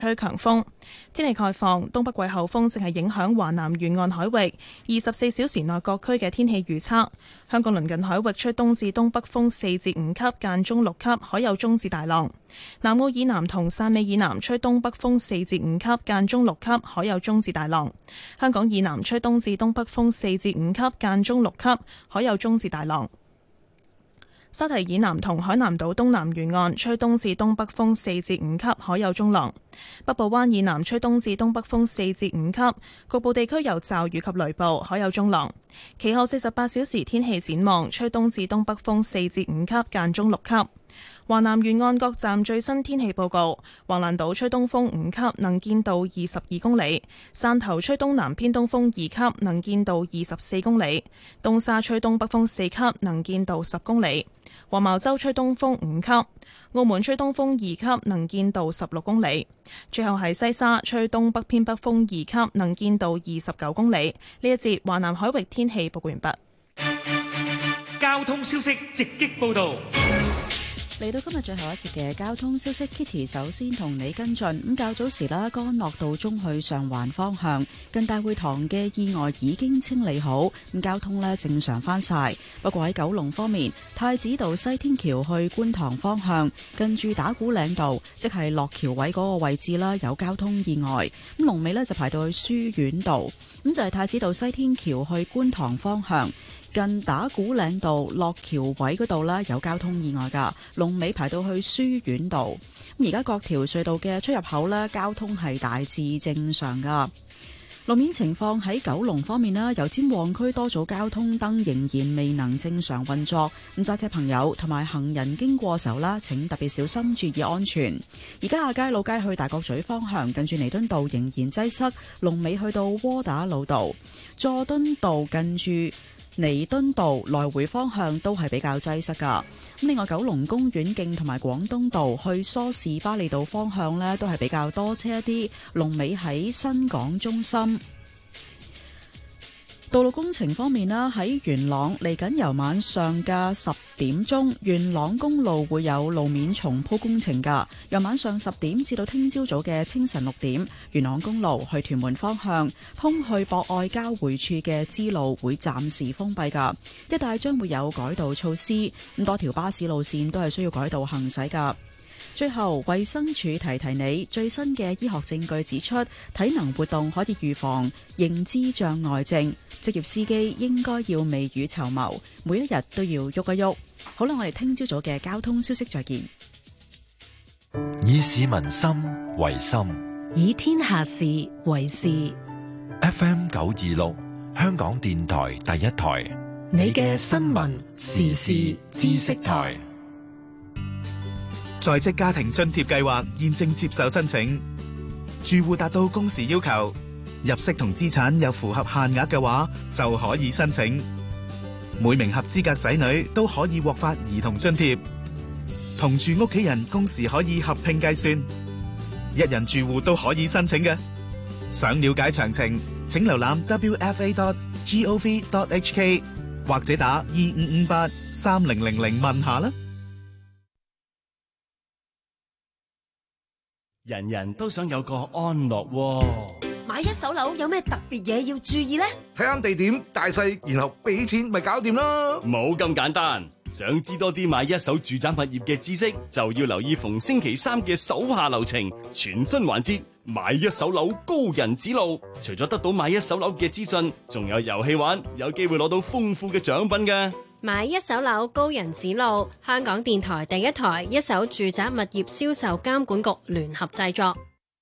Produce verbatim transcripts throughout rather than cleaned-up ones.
吹強風。天氣概況，東北季候風正係影響華南沿岸海域。二十四小時內各區嘅天氣預測：香港鄰近海域吹東至東北風四至五級，間中六級，海有中至大浪。南澳以南同汕尾以南吹東北風四至五級，間中六級，海有中至大浪。香港以南吹東至東北風四至五級，間中六級，海有中至大浪。沙堤以南同海南島東南沿岸吹東至東北風四至五級，海有中浪。北部灣以南吹東至東北風四至五級，局部地區有驟雨及雷暴，海有中浪。其後四十八小時天氣展望，吹東至東北風四至五級，間中六級。華南沿岸各站最新天氣報告：橫瀾島吹東風五級，能見度二十二公里；汕頭吹東南偏東風二級，能見度二十四公里；東沙吹東北風四級，能見度十公里；黃茅洲吹東風五級；澳門吹東風二級，能見度十六公里。最後係西沙吹東北偏北風二級，能見度二十九公里。呢一節華南海域天氣報告完畢。 交通消息直擊報道。 嚟到今日最後一節嘅交通消息 ，Kitty 首先同你跟進。咁較早時啦，干諾道中去上環方向近大會堂嘅意外已經清理好，咁交通呢正常翻晒。不過喺九龍方面，太子道西天橋去觀塘方向近住打鼓嶺道，即係落橋位嗰個位置啦，有交通意外。咁龍尾呢就排到去書院道，咁就係太子道西天橋去觀塘方向。近打鼓嶺道落橋位嗰度呢有交通意外噶，龍尾排到去書院道。咁而家各條隧道嘅出入口呢，交通係大致正常噶。路面情況喺九龍方面啦，油尖旺區多組交通燈仍然未能正常運作，咁揸車朋友同埋行人經過時候啦，請特別小心注意安全。而家亞皆老街去大角咀方向，近住彌敦道仍然擠塞，龍尾去到窩打老道、佐敦道近住彌敦道來回方向都係比較擠塞噶。咁另外，九龍公園徑同埋廣東道去梳士巴利道方向呢，都係比較多車一啲，龍尾喺新港中心。道路工程方面啦，喺元朗嚟緊由晚上嘅十點鐘，元朗公路會有路面重鋪工程噶。由晚上十點至到聽朝早嘅清晨六點，元朗公路去屯門方向通去博愛交匯處嘅支路會暫時封閉噶，一帶將會有改道措施，咁多條巴士路線都係需要改道行駛噶。最後，衛生署提提你，最新嘅醫學證據指出，體能活動可以預防認知障礙症。職業司機應該要未雨綢繆，每一日都要喐一喐。好啦，我哋聽朝早嘅交通消息再見。 以市民心為心， 以天下事為事。 F M 九二六，香港電台第一台， 你嘅新聞時事知識台。 在職家庭津貼計劃現正接受申請，住戶達到工時要求，入息同資產又符合限額嘅話，就可以申請。每名合資格仔女都可以獲發兒童津貼，同住屋企人工時可以合併計算，一人住戶都可以申請嘅。想了解詳情，請瀏覽 w f a dot gov dot h k 或者打二五五八三零零零問下啦。 人人都想有個安樂窩。 買一手樓有咩特別嘢要注意呢？ 睇啱地點、大細，然後俾錢咪搞掂咯。 冇咁簡單，想知多啲買一手住宅物業嘅知識，就要留意逢星期三嘅手下留情全新環節，買一手樓高人指路。除咗得到買一手樓嘅資訊，仲有遊戲玩，有機會攞到豐富嘅獎品嘅。 買一手樓高人指路，香港電台第一台一手住宅物業銷售監管局聯合製作。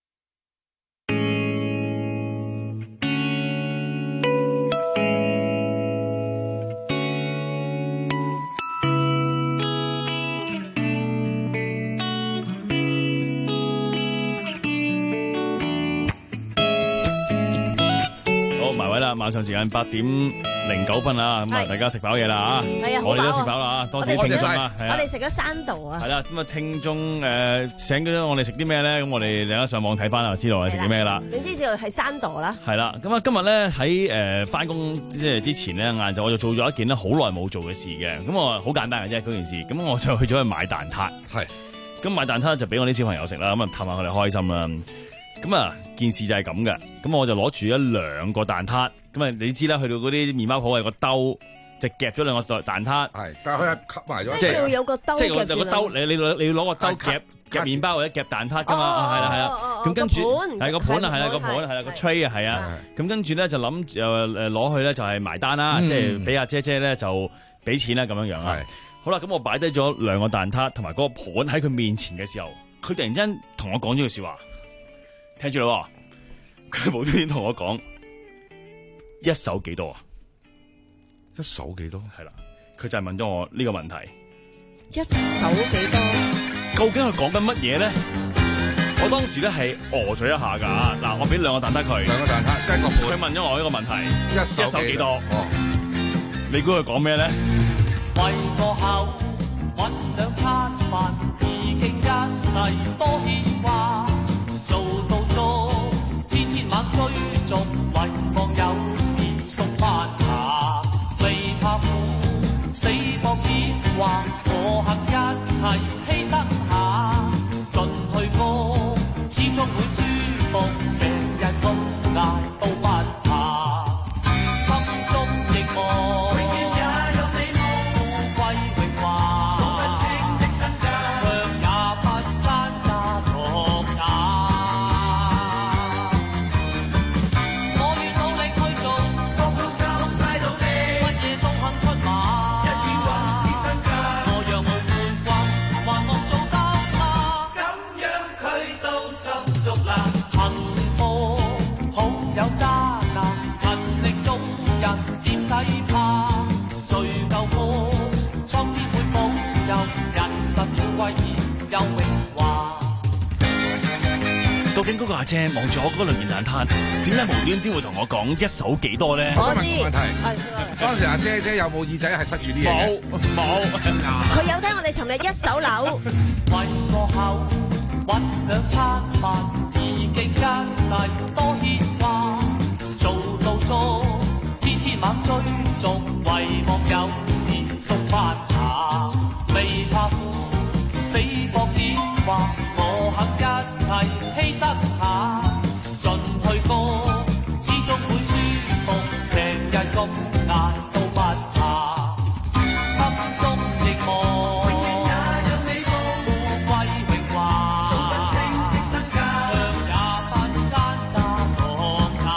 好，埋位啦！晚上時間八點零九分啦，咁啊，大家食飽嘢啦吓， 係啊， 我哋都食飽啦吓，多謝聽眾啦，係啊， 我哋食咗山道啊， 係啦，咁啊，聽眾誒請咗我哋食啲咩咧？咁我哋大家上網睇翻就知道我哋食啲咩啦。 總之知道係山道啦。 係啦，咁啊，今日咧喺誒翻工即係之前咧，晏晝我就做咗一件咧好耐冇做嘅事嘅，咁我好簡單嘅啫嗰件事，咁我就去咗去買蛋撻， 係， 咁買蛋撻就俾我啲小朋友食啦，咁啊氹下佢哋開心啦。 咁啊，件事就係咁嘅。咁我就攞住一兩個蛋撻。咁啊，你知啦，去到嗰啲麵包鋪係個兜，就夾咗兩個蛋撻。 係，但係佢係吸埋咗。 即係有個兜夾住。 即係有個兜，你你你要攞個兜夾夾麵包或者夾蛋撻㗎嘛？係啦係啦。咁跟住係個盤啊，係啦個盤係啦個 tray 啊，係啊。咁跟住咧就諗誒誒攞去咧就係埋單啦，即係俾阿姐姐咧就俾錢啦咁樣樣啊。好啦，咁我擺低咗兩個蛋撻同埋嗰個盤喺佢面前嘅時候，佢突然之間同我講咗句說話，聽住啦，佢無端端同我講一手幾多啊？ 一手幾多？ 係啦，佢就係問咗我呢個問題。 一手幾多？ 究竟佢講緊乜嘢咧？我當時咧係呆咗一下噶。嗱，我俾兩個蛋撻佢， 兩個蛋撻一個盤。 佢問咗我呢個問題， 一手幾多？哦， 你估佢講咩咧？ 為個口搵兩餐飯，已經一世多牽掛。做到足，天天猛追逐，為望有時送翻下。未怕苦，死搏結話，我肯一齊犧牲下。進去高，始終會舒服，成日咁捱都不怕。心中亦望。 究竟嗰個阿姐望住我嗰兩件蛋撻，點解無端端會同我講一手幾多咧？ 我想問個問題，當時阿姐姐有冇耳仔係塞住啲嘢？ 冇冇。 佢有聽我哋尋日一手樓。 為個口搵兩餐飯，已經一世多牽掛。做到足，天天猛追逐，為望有時送翻下。未怕苦，死搏結話，我肯一齊犧牲下。進去高，始終會舒服，成日咁捱都不怕。心中亦望，永遠也有你夢，富貴榮華，數不清的身價，卻也不奸詐作假。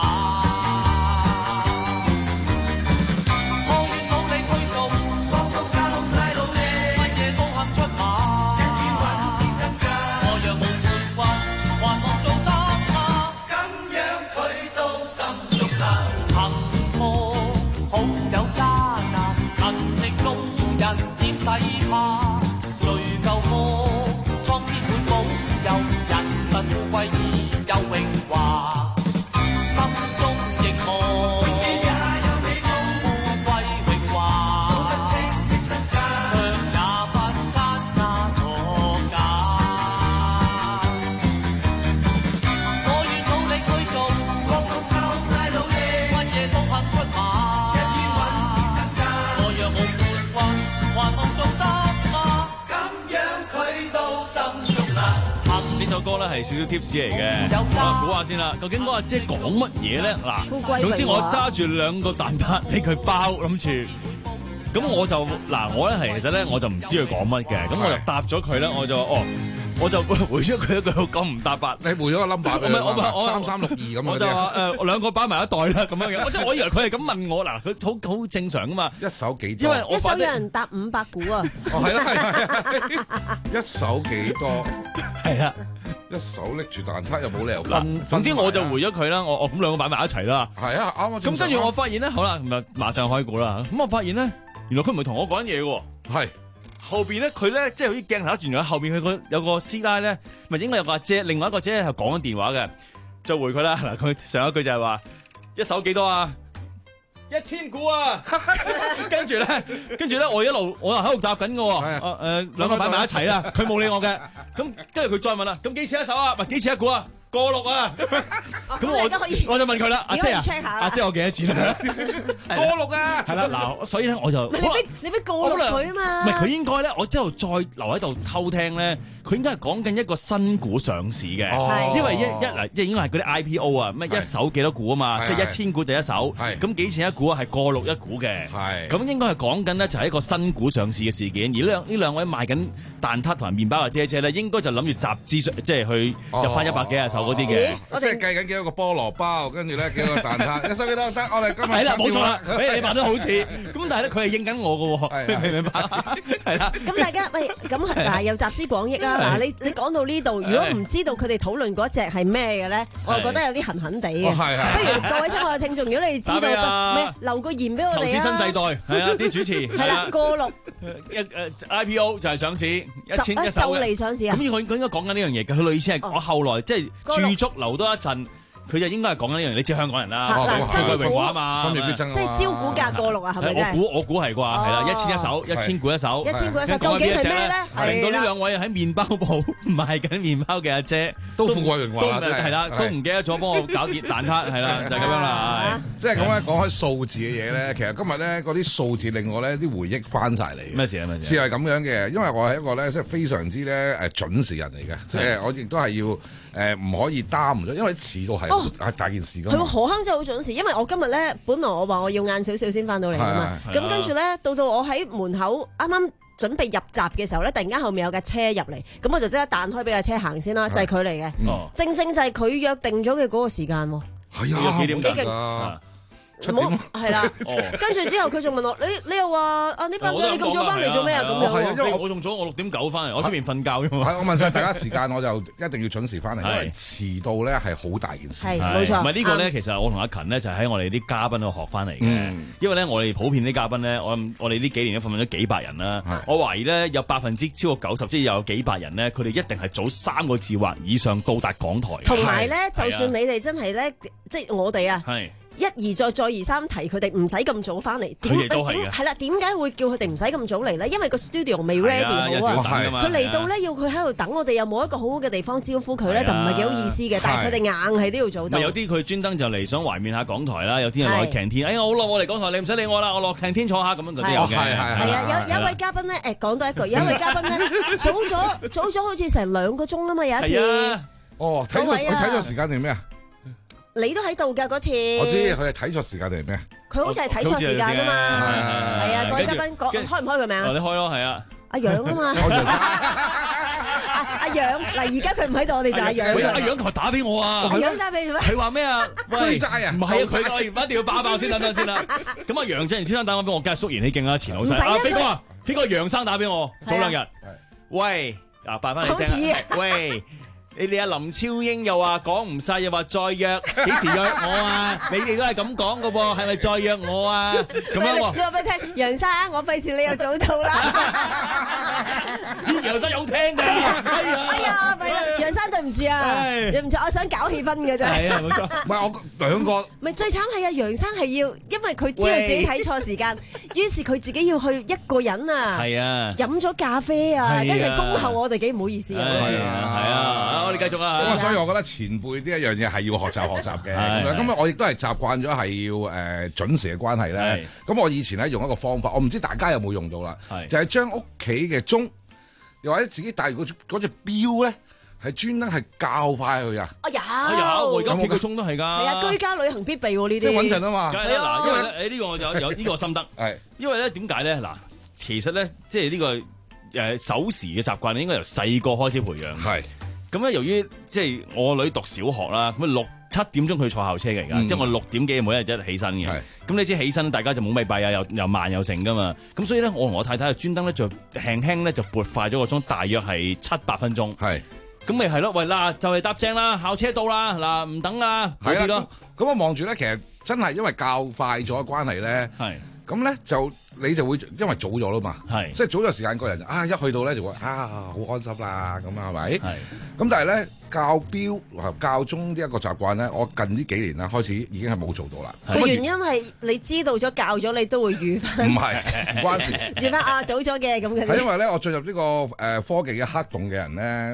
我願努力去做，個個教晒努力，乜嘢都肯出馬，一於揾啲身價。我若無冠軍，還望做得嘛？咁樣佢都心足啦。幸福好有渣男，勤力做人點使怕？最夠科，蒼天會保佑，人生富貴而有榮華。心中亦望，永遠也有你夢，富貴榮華，數不清的身價，卻也不奸詐作假。我願努力去做，個個靠晒努力，乜嘢都肯出馬，一於揾啲身價。我若無冠軍，還望做得嘛？咁樣佢都心足啦。 呢首歌咧係少少 tips 嚟嘅，我估下先啦。究竟嗰個阿姐講乜嘢咧？嗱，總之我揸住兩個蛋撻俾佢包，諗住，咁我就嗱，我咧係其實咧我就唔知佢講乜嘅，咁我就答咗佢咧，我就哦，我就回咗佢一句咁唔搭八， 你回咗個 number 俾佢，我三三六二咁我就話誒兩個擺埋一袋啦咁樣嘅，我即係我以為佢係咁問我，嗱佢好好正常噶嘛， 一手幾多？ 因為我一手有人答五百股啊！ 哦係啦係啦，一手幾多？ 係啊。 一手拎住蛋撻又冇理由分。 總之我就回咗佢啦，我我咁兩個擺埋一齊啦。 係啊，啱啊。 咁跟住我發現咧，好啦，咁啊馬上開估啦。咁我發現咧，原來佢唔係同我講緊嘢嘅。 係後邊咧，佢咧即係好似鏡頭轉咗後邊，佢個有個師奶咧，咪應該有個阿姐，另外一個姐係講緊電話嘅，就回佢啦。嗱，佢上一句就係話一手幾多啊？一千股啊！跟住咧，跟住咧，我一路我又喺度答緊嘅喎。誒兩個擺埋一齊啦，佢冇理我嘅。咁跟住佢再問啦，咁幾錢一手啊？唔係幾錢一股啊？過六啊！ 咁我我就問佢啦，阿姐啊，阿姐我幾多錢啊？ 過六啊， 係啦，嗱，所以咧我就你俾你俾過六佢啊嘛。 唔係佢應該咧，我之後再留喺度偷聽咧，佢應該係講緊一個新股上市嘅，因為一一嗱即係應該係嗰啲 I P O 啊，咩一手幾多股啊嘛，即係一千股就一手，咁幾錢一股啊？係過六一股嘅，咁應該係講緊咧就係一個新股上市嘅事件，而呢兩呢兩位賣緊蛋撻同埋麵包嘅姐姐咧，應該就諗住集資即係去入翻一百幾廿手嗰啲嘅， 即係計緊幾多個菠蘿包，跟住咧幾多個蛋撻，一手幾多得？我哋今日係啦，冇錯啦，俾你扮得好似，咁但係咧佢係應緊我嘅喎，明唔明白？係啦。 咁大家喂，咁嗱又集思廣益啦，嗱你你講到呢度，如果唔知道佢哋討論嗰隻係咩嘅咧，我就覺得有啲痕痕地嘅。不如各位親愛嘅聽眾，如果你哋知道咩，留個言俾我哋啊！ 投資新世代係啊，啲主持係啦，過六一誒 I P O 就係上市一千一手就嚟上市啊！ 咁佢佢應該講緊呢樣嘢嘅，佢類似係我後來即係駐足留多一陣。佢就應該係講緊呢樣，你知香港人啦，富貴榮華啊嘛， 分秒必爭啊， 即係招股價過六啊，係咪我估我估係啩，係啦，一千一手，一千股一手， 一千股一手，究竟係咩咧？ 令到呢兩位喺麵包鋪賣緊麵包嘅阿姐都富貴榮華， 係啦，都唔記得咗幫我搞啲蛋撻，係啦，就係咁樣啦。 即係咁咧，講開數字嘅嘢咧，其實今日咧嗰啲數字令我咧啲回憶翻晒嚟。 咩事啊？咩事？ 事係咁樣嘅，因為我係一個咧即係非常之咧誒準時人嚟嘅，即係我亦都係要誒唔可以耽誤咗，因為遲到係係大件事。 係喎，何坑真係好準時，因為我今日咧，本來我話我要晏少少先翻到嚟啊嘛，咁跟住咧，到到我喺門口啱啱準備入閘嘅時候咧，突然間後面有架車入嚟，咁我就即刻彈開俾架車行先啦，就係佢嚟嘅，正正就係佢約定咗嘅嗰個時間喎。 係啊，幾點㗎？ 唔好係啦，跟住之後佢仲問我：你你又話啊呢班你咁早翻嚟做咩啊？咁樣因為我仲早，我六點九翻嚟，我出面瞓覺啫嘛。 係我問晒大家時間，我就一定要準時翻嚟，因為遲到咧係好大件事。 係冇錯。 唔係呢個咧，其實我同阿勤咧就喺我哋啲嘉賓度學翻嚟嘅。因為咧我哋普遍啲嘉賓咧，我我哋呢幾年都訪問咗幾百人啦。我懷疑咧有百分之超過九十，即係有幾百人咧，佢哋一定係早三個字或以上到達港台。 同埋咧，就算你哋真係咧，即係我哋啊。一而再再而三提佢哋唔使咁早翻嚟，點解係啦？點解會叫佢哋唔使咁早嚟咧？因為個 studio 未 ready 好啊！佢嚟到咧要佢喺度等我哋，又冇一個好好嘅地方招呼佢咧，就唔係幾好意思嘅。但係佢哋硬係都要早到。 有啲佢專登就嚟想懷緬下港台啦，有啲人落去 canteen，哎呀好耐我嚟港台，你唔使理我啦，我落 canteen 坐下咁樣嗰啲有嘅。係啊，有有一位嘉賓咧，誒講多一句，有一位嘉賓咧早咗早咗好似成兩個鐘啊嘛，有一次。 哦，睇佢睇錯時間定咩啊？ 你都喺度㗎嗰次， 我知佢係睇錯時間定係咩？ 佢好似係睇錯時間㗎嘛，係啊！各位嘉賓講開唔開佢名啊？ 你開咯，係啊！ 阿楊啊嘛，阿楊嗱，而家佢唔喺度，我哋就阿楊。 阿楊琴日打俾我啊！ 阿楊打俾你咩？ 佢話咩啊？ 追債啊！ 唔係啊！佢我一定要爆爆先，等等先啦。咁阿楊振賢先生打我俾我，梗係肅然起敬啦，前老細。啊，飛哥啊，飛哥楊生打俾我，早兩日。喂，嗱，扮翻你聲。喂。你哋阿林超英又話講唔晒，又話再約，幾時約我啊？你哋都係咁講噶噃，係咪再約我啊？咁樣喎。 你話俾佢聽，楊生，我費事你又早到啦。 楊生有聽㗎。 哎呀，咪啦，楊生對唔住啊，對唔住，我想搞氣氛嘅啫。 係啊，冇錯。 唔係我兩個。 咪最慘係啊，楊生係要，因為佢知道自己睇錯時間，於是佢自己要去一個人啊。係啊。飲咗咖啡啊，跟住恭候我哋幾唔好意思啊。 係啊，係啊。我哋繼續啊！ 咁啊，所以我覺得前輩呢一樣嘢係要學習學習嘅。咁咁啊，我亦都係習慣咗係要誒準時嘅關係咧。咁我以前咧用一個方法，我唔知大家有冇用到啦，就係將屋企嘅鐘，又或者自己帶嗰嗰隻錶咧，係專登係校快佢啊！ 啊有， 有，我而家屋企個鐘都係㗎。係啊，居家旅行必備喎呢啲。 即係穩陣啊嘛！ 係啊，因為咧，誒呢個我有有呢個心得。係，因為咧點解咧？嗱，其實咧，即係呢個誒守時嘅習慣咧，應該由細個開始培養。係。咁咧，由於即係我女讀小學啦，咁六七點鐘佢坐校車嘅而家，嗯、即係我六點幾每一日一起身嘅。咁你知起身，大家就冇咪閉啊，又又慢又成噶嘛。咁所以咧，我同我太太就專登咧就輕輕咧就撥快咗個鐘，大約係七八分鐘。係，咁咪係咯，喂嗱，就係搭正啦，校車到啦，嗱唔等啦，嗰啲咯。 咁我望住咧，其實真係因為較快咗嘅關係咧。係。咁咧就你就會因為早咗啦嘛，係即係早咗時間，個人啊一去到咧就會啊好安心啦，咁啊係咪？係咁，但係咧校錶和校鐘呢一個習慣咧，我近呢幾年咧開始已經係冇做到啦。 個原因係你知道咗校咗，你都會預翻。 唔係唔關事， 預翻啊早咗嘅咁嘅。 係因為咧，我進入呢個誒科技嘅黑洞嘅人咧。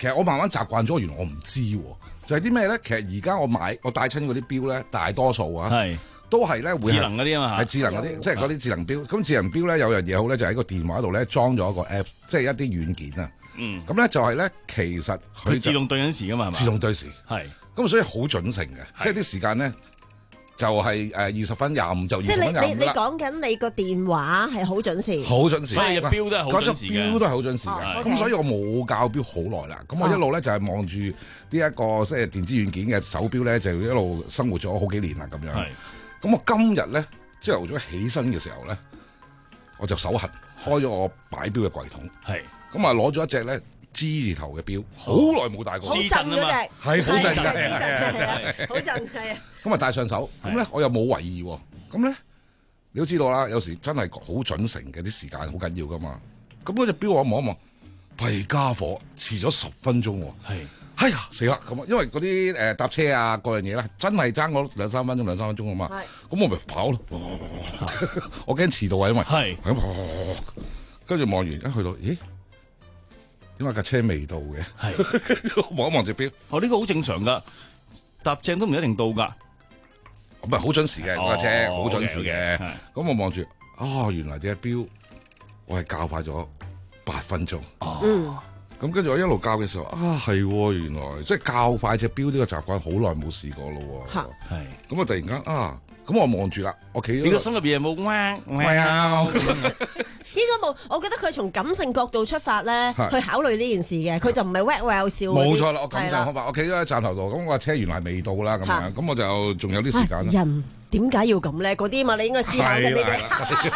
其實我慢慢習慣咗，原來我唔知喎，就係啲咩咧？其實而家我買我戴親嗰啲錶咧，大多數啊， 係都係咧會智能嗰啲啊嘛， 係智能嗰啲，即係嗰啲智能錶。咁智能錶咧有樣嘢好咧，就喺個電話度咧裝咗一個 app， 即係一啲軟件啊。嗯。咁咧就係咧，其實佢自動對緊時噶嘛，係嘛？ 自動對時。 係。 咁所以好準成嘅，即係啲時間咧。就係誒二十分廿五就二十分廿五啦。 即係你你你講緊你個電話係好準時， 好準時， 所以隻錶都係好準時嘅。 錶都係好準時嘅。咁所以我冇校錶好耐啦。咁我一路咧就係望住呢一個即係電子軟件嘅手錶咧，就一路生活咗好幾年啦咁樣。咁我今日咧朝頭早起身嘅時候咧，我就手痕開咗我擺錶嘅櫃桶。係。咁啊攞咗一隻咧 G 字頭嘅錶，好耐冇戴過。 好震嗰隻， 係好震嘅，好震係啊。 咁啊戴上手，咁咧我又冇為意喎。咁咧你都知道啦，有時真係好準成嘅啲時間好緊要噶嘛。咁嗰隻錶我望一望，弊家伙遲咗十分鐘喎。係，哎呀死啦咁啊！因為嗰啲誒搭車啊各樣嘢咧，真係爭我兩三分鐘兩三分鐘啊嘛。咁我咪跑咯，我驚遲到啊，因為係咁，跟住望完一去到，咦？點解架車未到嘅？係望一望隻錶， 哦呢個好正常噶，搭正都唔一定到噶。 唔係好準時嘅架車，好準時嘅。咁我望住，啊原來隻錶我係校快咗八分鐘。嗯，咁跟住我一路校嘅時候，啊係原來即係校快隻錶呢個習慣好耐冇試過咯。係，咁啊突然間啊，咁我望住啦，我企咗。 你個心入邊有冇彎彎？ 應該冇，我覺得佢從感性角度出發咧，去考慮呢件事嘅，佢就唔係 wet well 笑。 冇錯啦，我感性方法，我企咗喺站頭度，咁我車原來未到啦，咁樣，咁我就仲有啲時間。 人點解要咁咧？嗰啲嘛，你應該思考緊呢啲。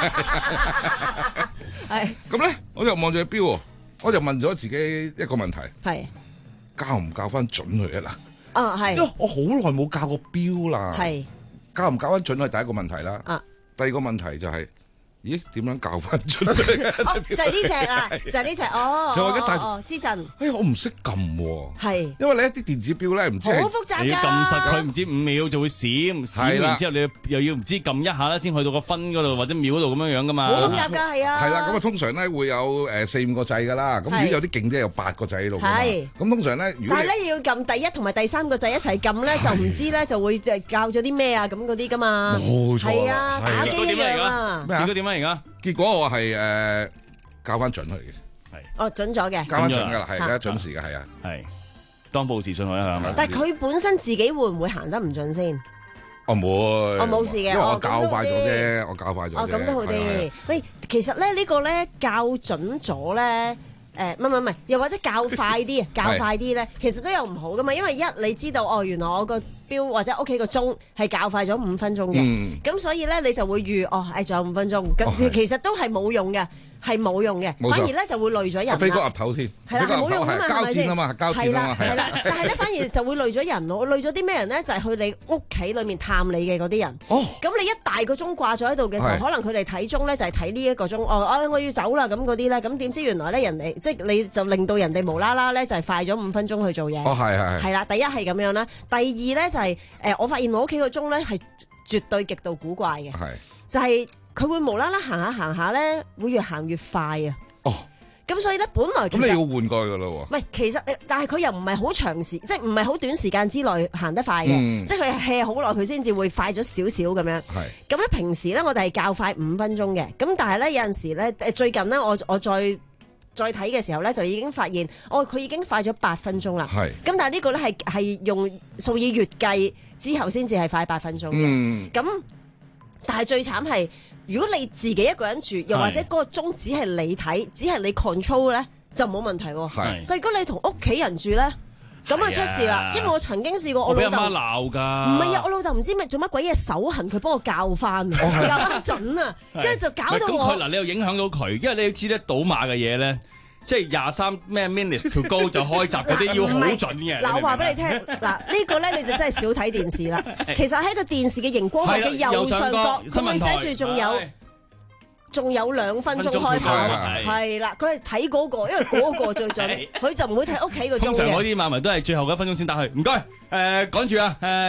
係。咁咧，我就望住個錶，我就問咗自己一個問題： 係校唔校翻準佢啊？ 嗱，啊係。 因為我好耐冇校過錶啦。 係。 校唔校翻準係第一個問題啦。啊。第二個問題就係。咦？點樣校翻出嚟？ 哦，就係呢隻啊，就係呢隻哦。 就我而家戴哦，之陣。 哎，我唔識撳喎。 係。 因為你一啲電子錶咧，唔知好複雜㗎。 你要撳實佢，唔知五秒就會閃，閃完之後你又要唔知撳一下啦，先去到個分嗰度或者秒嗰度咁樣樣㗎嘛。 好複雜㗎，係啊。 係啦，咁啊通常咧會有誒四五個掣㗎啦。咁如果有啲勁啲，有八個掣喺度㗎嘛。係。咁通常咧，如果但係咧要撳第一同埋第三個掣一齊撳咧，就唔知咧就會誒校咗啲咩啊咁嗰啲㗎嘛。 冇錯。 係啊，打機一樣啊。 咩啊？ 結果點啊？而家？ 結果我係誒校翻準佢嘅，係哦準咗嘅， 校翻準噶啦，係而家準時嘅，係啊， 係當報時信我一下。 但係佢本身自己會唔會行得唔準先？ 我唔會， 我冇事嘅， 因為我校快咗啫，我校快咗啫。 哦，咁都好啲。喂，其實咧呢個咧校準咗咧。誒唔係唔係，又或者較快啲啊，較快啲咧，其實都有唔好噶嘛。因為一你知道哦，原來我個錶或者屋企個鐘係較快咗五分鐘嘅，咁、嗯、所以咧你就會預哦，誒仲有五分鐘，咁、哦、其實都係冇用嘅。係冇用嘅，反而咧就會累咗人啦。 飛哥岌頭先， 係啦，冇用啊嘛， 交戰啊嘛，交戰啊嘛， 係啦，但係咧反而就會累咗人咯。累咗啲咩人咧？就係去你屋企裏面探你嘅嗰啲人。哦，咁你一大個鐘掛咗喺度嘅時候，可能佢哋睇鐘咧就係睇呢一個鐘。哦，啊我要走啦咁嗰啲咧，咁點知原來咧人哋即係你就令到人哋無啦啦咧就係快咗五分鐘去做嘢。 哦，係係係啦，第一係咁樣啦，第二咧就係誒，我發現我屋企個鐘咧係絕對極度古怪嘅，係就係。佢會無啦啦行下行下咧，會越行越快啊！哦，咁所以咧，本來咁你要換過去噶咯喎？ 唔係，其實但係佢又唔係好長時，即係唔係好短時間之內行得快嘅，嗯、即係佢係 hea 好耐，佢先至會快咗少少咁樣。係咁咧，平時咧我哋係較快五分鐘嘅，咁但係咧有陣時咧，誒最近咧我我再再睇嘅時候咧，就已經發現，哦佢已經快咗八分鐘啦。係咁，但係呢個咧係係用數以月計之後先至係快八分鐘嘅。咁、嗯、但係最慘係。如果你自己一個人住，又或者嗰個鐘只係你睇，只係你 control 咧，就冇問題喎。係。但如果你同屋企人住咧，咁啊出事啦。因為我曾經試過我老豆。我俾阿媽鬧㗎。唔係啊，我老豆唔知咩做乜鬼嘢手痕，佢幫我校翻，校翻準啊，跟住就搞到我。 咁佢嗱，你又影響到佢，因為你要知咧，賭馬嘅嘢咧。即係廿三咩 minutes to go 就開閘嗰啲要好準嘅。 嗱，我話俾你聽，嗱呢個咧你就真係少睇電視啦。其實喺個電視嘅熒光幕嘅右上角，佢會寫住仲有仲有兩分鐘開跑，係啦，佢係睇嗰個，因為嗰個最準，佢就唔會睇屋企個鐘嘅。 通常嗰啲馬迷都係最後一分鐘先打去。唔該，誒趕住啊，誒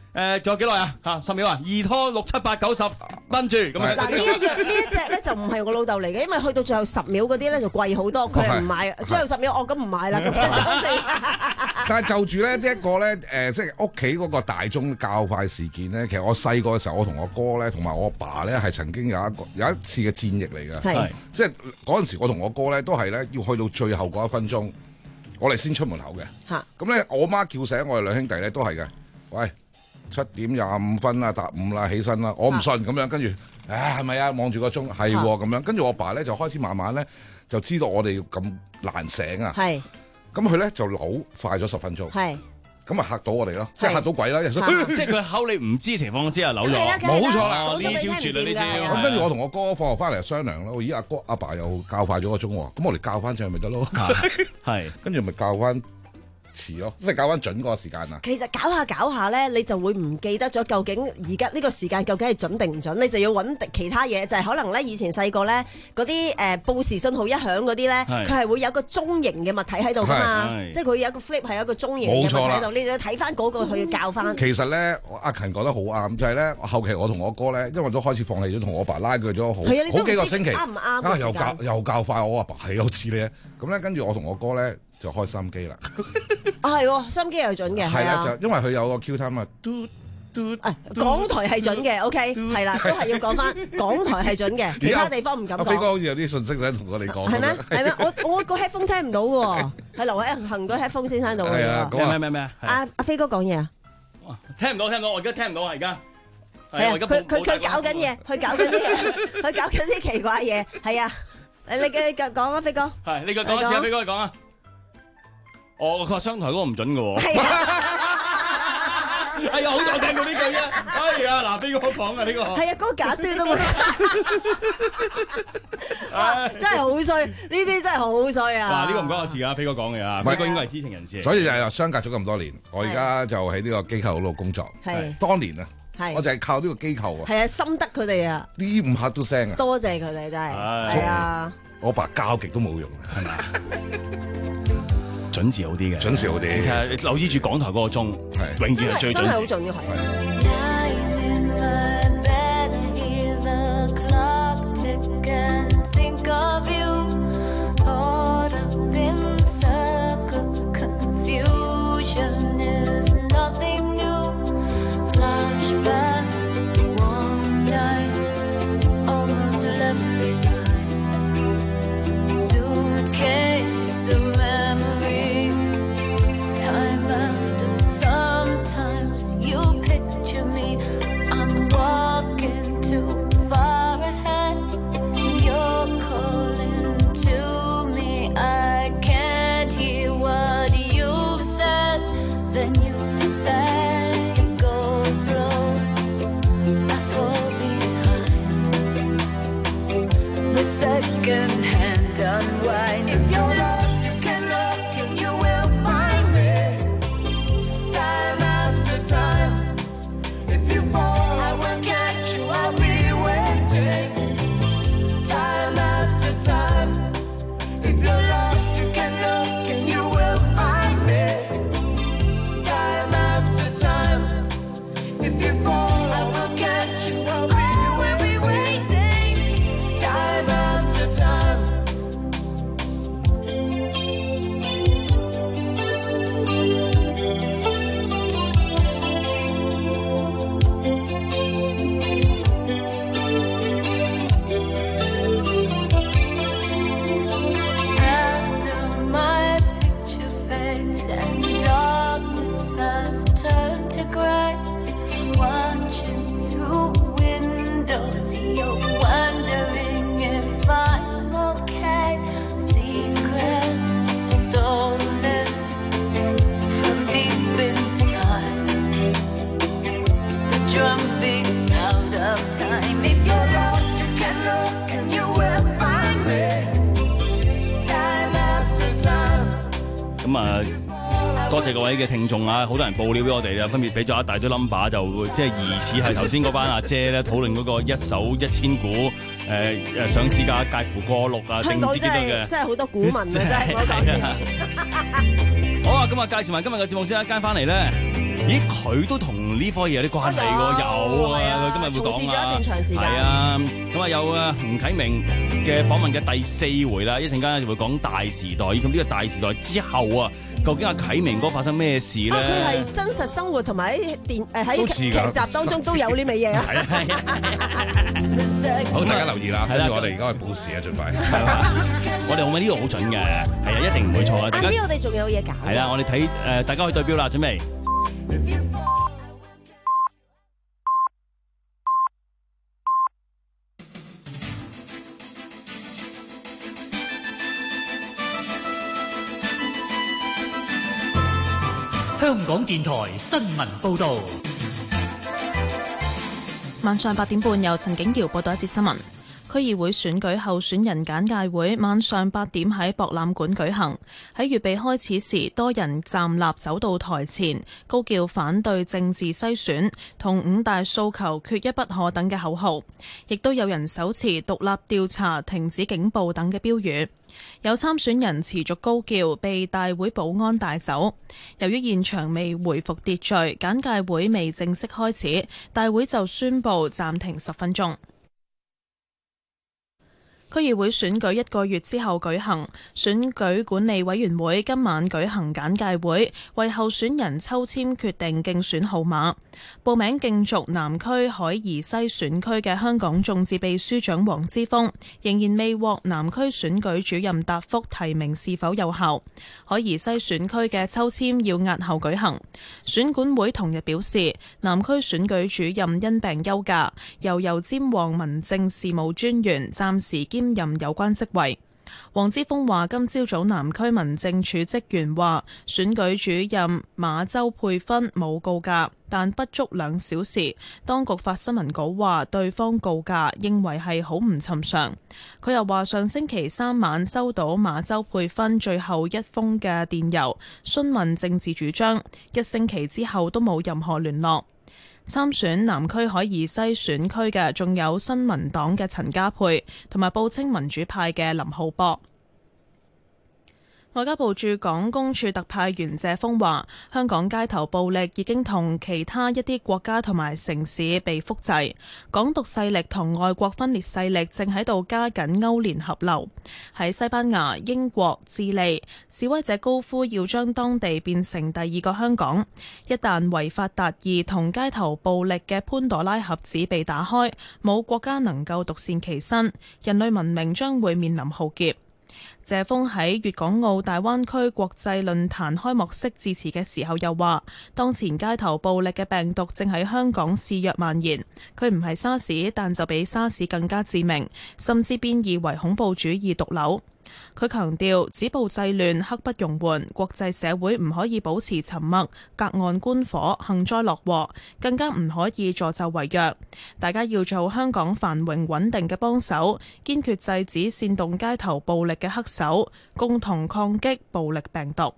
誒，仲有幾耐啊？嚇，十秒啊！二拖六七八九十蚊住咁啊！ 嗱，呢一樣呢一隻咧就唔係我老豆嚟嘅，因為去到最後十秒嗰啲咧就貴好多，佢係唔買。最後十秒，哦咁唔買啦。 但係就住咧呢一個咧誒，即係屋企嗰個大鐘較快事件咧，其實我細個嘅時候，我同我哥咧同埋我阿爸咧係曾經有一個有一次嘅戰役嚟嘅，係即係嗰陣時我同我哥咧都係咧要去到最後嗰一分鐘，我哋先出門口嘅。嚇咁咧，我媽叫醒我哋兩兄弟咧都係嘅，喂。七點廿五分啦，搭五啦，起身啦，我唔信咁樣，跟住，唉，係咪啊？望住個鐘，係咁樣，跟住我爸咧就開始慢慢咧就知道我哋咁難醒啊，係，咁佢咧就扭快咗十分鐘，係，咁啊嚇到我哋咯，即係嚇到鬼啦，即係佢考你唔知情況之下扭咗， 冇錯啦， 呢招絕啦呢招， 咁跟住我同我哥放學翻嚟商量咯，咦阿哥阿爸又較快咗個鐘喎，咁我哋較翻上咪得咯，係，跟住咪較翻。遲咯，即係搞翻準嗰個時間啊！ 其實搞下搞下咧，你就會唔記得咗究竟而家呢個時間究竟係準定唔準？你就要揾其他嘢，就係、是、可能咧以前細個咧嗰啲誒報時信號一響嗰啲咧，佢係會有個鐘形嘅物體喺度噶嘛，即係佢有一個 flip 係有一個鐘形嘅物體喺度，你就睇翻嗰個去教翻。 其實咧，阿勤講得好啱，就係、是、咧後期我同我哥咧，因為都開始放棄咗，同我爸拉鋸咗好好幾個星期， 啱唔啱啊又教又教快，我阿爸係有似你，咁咧跟住我同我哥咧。就開心機啦！ 啊係，心機又準嘅。 係啊，就因為佢有個 Q time 啊，嘟嘟。 啊，港台係準嘅 ，OK， 係啦，都係要講翻港台係準嘅，其他地方唔敢講。 阿飛哥好似有啲信息想同我哋講。 係咩？係咩？我我個 headphone 聽唔到嘅喎，係劉偉恒個 headphone 先聽到嘅。 係啊， 咩咩咩咩？ 阿阿飛哥講嘢啊！ 聽唔到，聽唔到，我而家聽唔到啊！而家係啊，佢佢佢搞緊嘢，佢搞緊啲，佢搞緊啲奇怪嘢，係啊！你你嘅講啊，飛哥。係，你個講一次啊，飛哥你講啊。哦，佢話商台嗰個唔準嘅喎。係啊！哎呀，好在我聽過呢句啊！哎呀，嗱，飛哥講啊呢個。係啊，嗰個假端啊嘛。哇！真係好衰，呢啲真係好衰啊！ 哇！呢個唔關我事啊，飛哥講嘅啊，飛哥應該係知情人士。 所以就係相隔咗咁多年，我而家就喺呢個機構嗰度工作。係。當年啊，我就係靠呢個機構啊。 係啊，深得佢哋啊。 呢五刻都聲啊！ 多謝佢哋真係。係啊。 我爸教極都冇用，係咪？ 準時好啲嘅， 準時好啲。 你睇下，你留意住港台嗰個鐘，係永遠係最準時。真係好重要，係。多謝各位嘅聽眾啊！好多人報料俾我哋啊，分別俾咗一大堆 number， 就即係疑似係頭先嗰班阿姐咧討論嗰個一手一千股誒誒、呃、上市價介乎過六啊定唔知幾多嘅， 真係好多股民啊！真係我講先。 好啊，咁啊介紹埋今日嘅節目先，一間翻嚟咧。 咦，佢都同呢科嘢有啲關係喎，有啊，佢今日會講啊， 從事咗一段長時間， 係啊，咁啊有啊吳啟明嘅訪問嘅第四回啦，一陣間就會講大時代，以及呢個大時代之後啊，究竟阿啟明哥發生咩事咧？ 佢係真實生活同埋喺電誒喺劇集當中都有呢味嘢啊！ 好，大家留意啦，跟住我哋而家去報時啊，盡快。 我哋可唔可以呢度好準嘅？係啊，一定唔會錯啊！ 晏啲我哋仲有嘢搞。 係啦，我哋睇誒，大家去對標啦，準備。 香港電台新聞報導。 晚上八點半，由陳景瑤報道一節新聞。區議會選舉候選人簡介會晚上八點喺博覽館舉行。喺預備開始時，多人站立走到台前，高叫反對政治篩選同五大訴求缺一不可等嘅口號，亦都有人手持獨立調查、停止警暴等嘅標語。有參選人持續高叫，被大會保安帶走。由於現場未回復秩序，簡介會未正式開始，大會就宣布暫停十分鐘。區議會選舉一個月之後舉行，選舉管理委員會今晚舉行簡介會，為候選人抽籤決定競選號碼。報名競逐南區海怡西選區嘅香港眾志秘書長黃之鋒仍然未獲南區選舉主任答覆提名是否有效，海怡西選區嘅抽籤要押後舉行。選管會同日表示，南區選舉主任因病休假，由油尖旺民政事務專員暫時兼兼任有關職位。黃之鋒話：今朝早南區民政處職員話，選舉主任馬周佩芬冇告假，但不足兩小時，當局發新聞稿話對方告假，認為係好唔尋常。佢又話上星期三晚收到馬周佩芬最後一封嘅電郵，詢問政治主張，一星期之後都冇任何聯絡。參選南區海怡西選區嘅仲有新民黨嘅陳家珮同埋報稱民主派嘅林浩波。外交部駐港公署特派員謝鋒話：香港街頭暴力已經同其他一啲國家同埋城市被複製，港獨勢力同外國分裂勢力正喺度加緊勾連合流。喺西班牙、英國、智利，示威者高呼要將當地變成第二個香港。一旦違法達義同街頭暴力嘅潘朵拉盒子被打開，冇國家能夠獨善其身，人類文明將會面臨浩劫。謝鋒喺粵港澳大灣區國際論壇開幕式致辭嘅時候又話，當前街頭暴力嘅病毒正喺香港肆虐蔓延，佢唔係沙士，但就比沙士更加致命，甚至變異為恐怖主義毒瘤。佢強調止暴制亂刻不容緩，國際社會唔可以保持沉默、隔岸觀火、幸災樂禍，更加唔可以助紂為虐。大家要做香港繁榮穩定嘅幫手，堅決制止煽動街頭暴力嘅黑手，共同抗擊暴力病毒。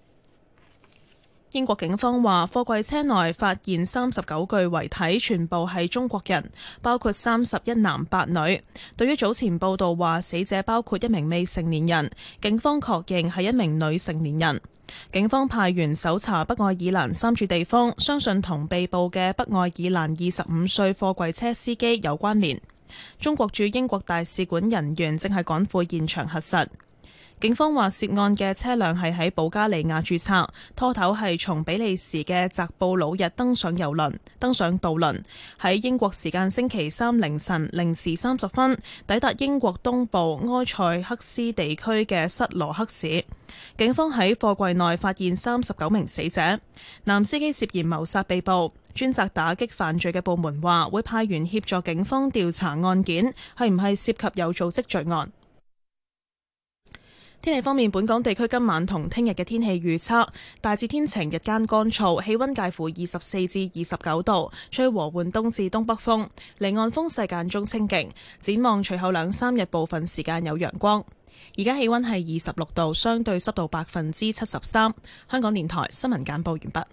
英國警方話，貨櫃車內發現三十九具遺體，全部係中國人，包括三十一男八女。對於早前報道話死者包括一名未成年人，警方確認係一名女成年人。警方派員搜查北愛爾蘭三處地方，相信同被捕嘅北愛爾蘭二十五歲貨櫃車司機有關聯。中國駐英國大使館人員正係趕赴現場核實。警方話涉案嘅車輛係喺保加利亞註冊，拖頭係從比利時嘅澤布魯日登上郵輪，登上渡輪，喺英國時間星期三凌晨零時三十分抵達英國東部埃塞克斯地區嘅塞羅克市。警方喺貨櫃內發現三十九名死者，男司機涉嫌謀殺被捕。專責打擊犯罪嘅部門話會派員協助警方調查案件係唔係涉及有組織罪案。天氣方面，本港地區今晚同聽日嘅天氣預測大致天晴，日間乾燥，氣溫介乎二十四至二十九度，吹和緩東至東北風，離岸風勢間中清勁。展望隨後兩三日部分時間有陽光。而家氣溫係二十六度，相對濕度百分之七十三。香港電台新聞簡報完畢。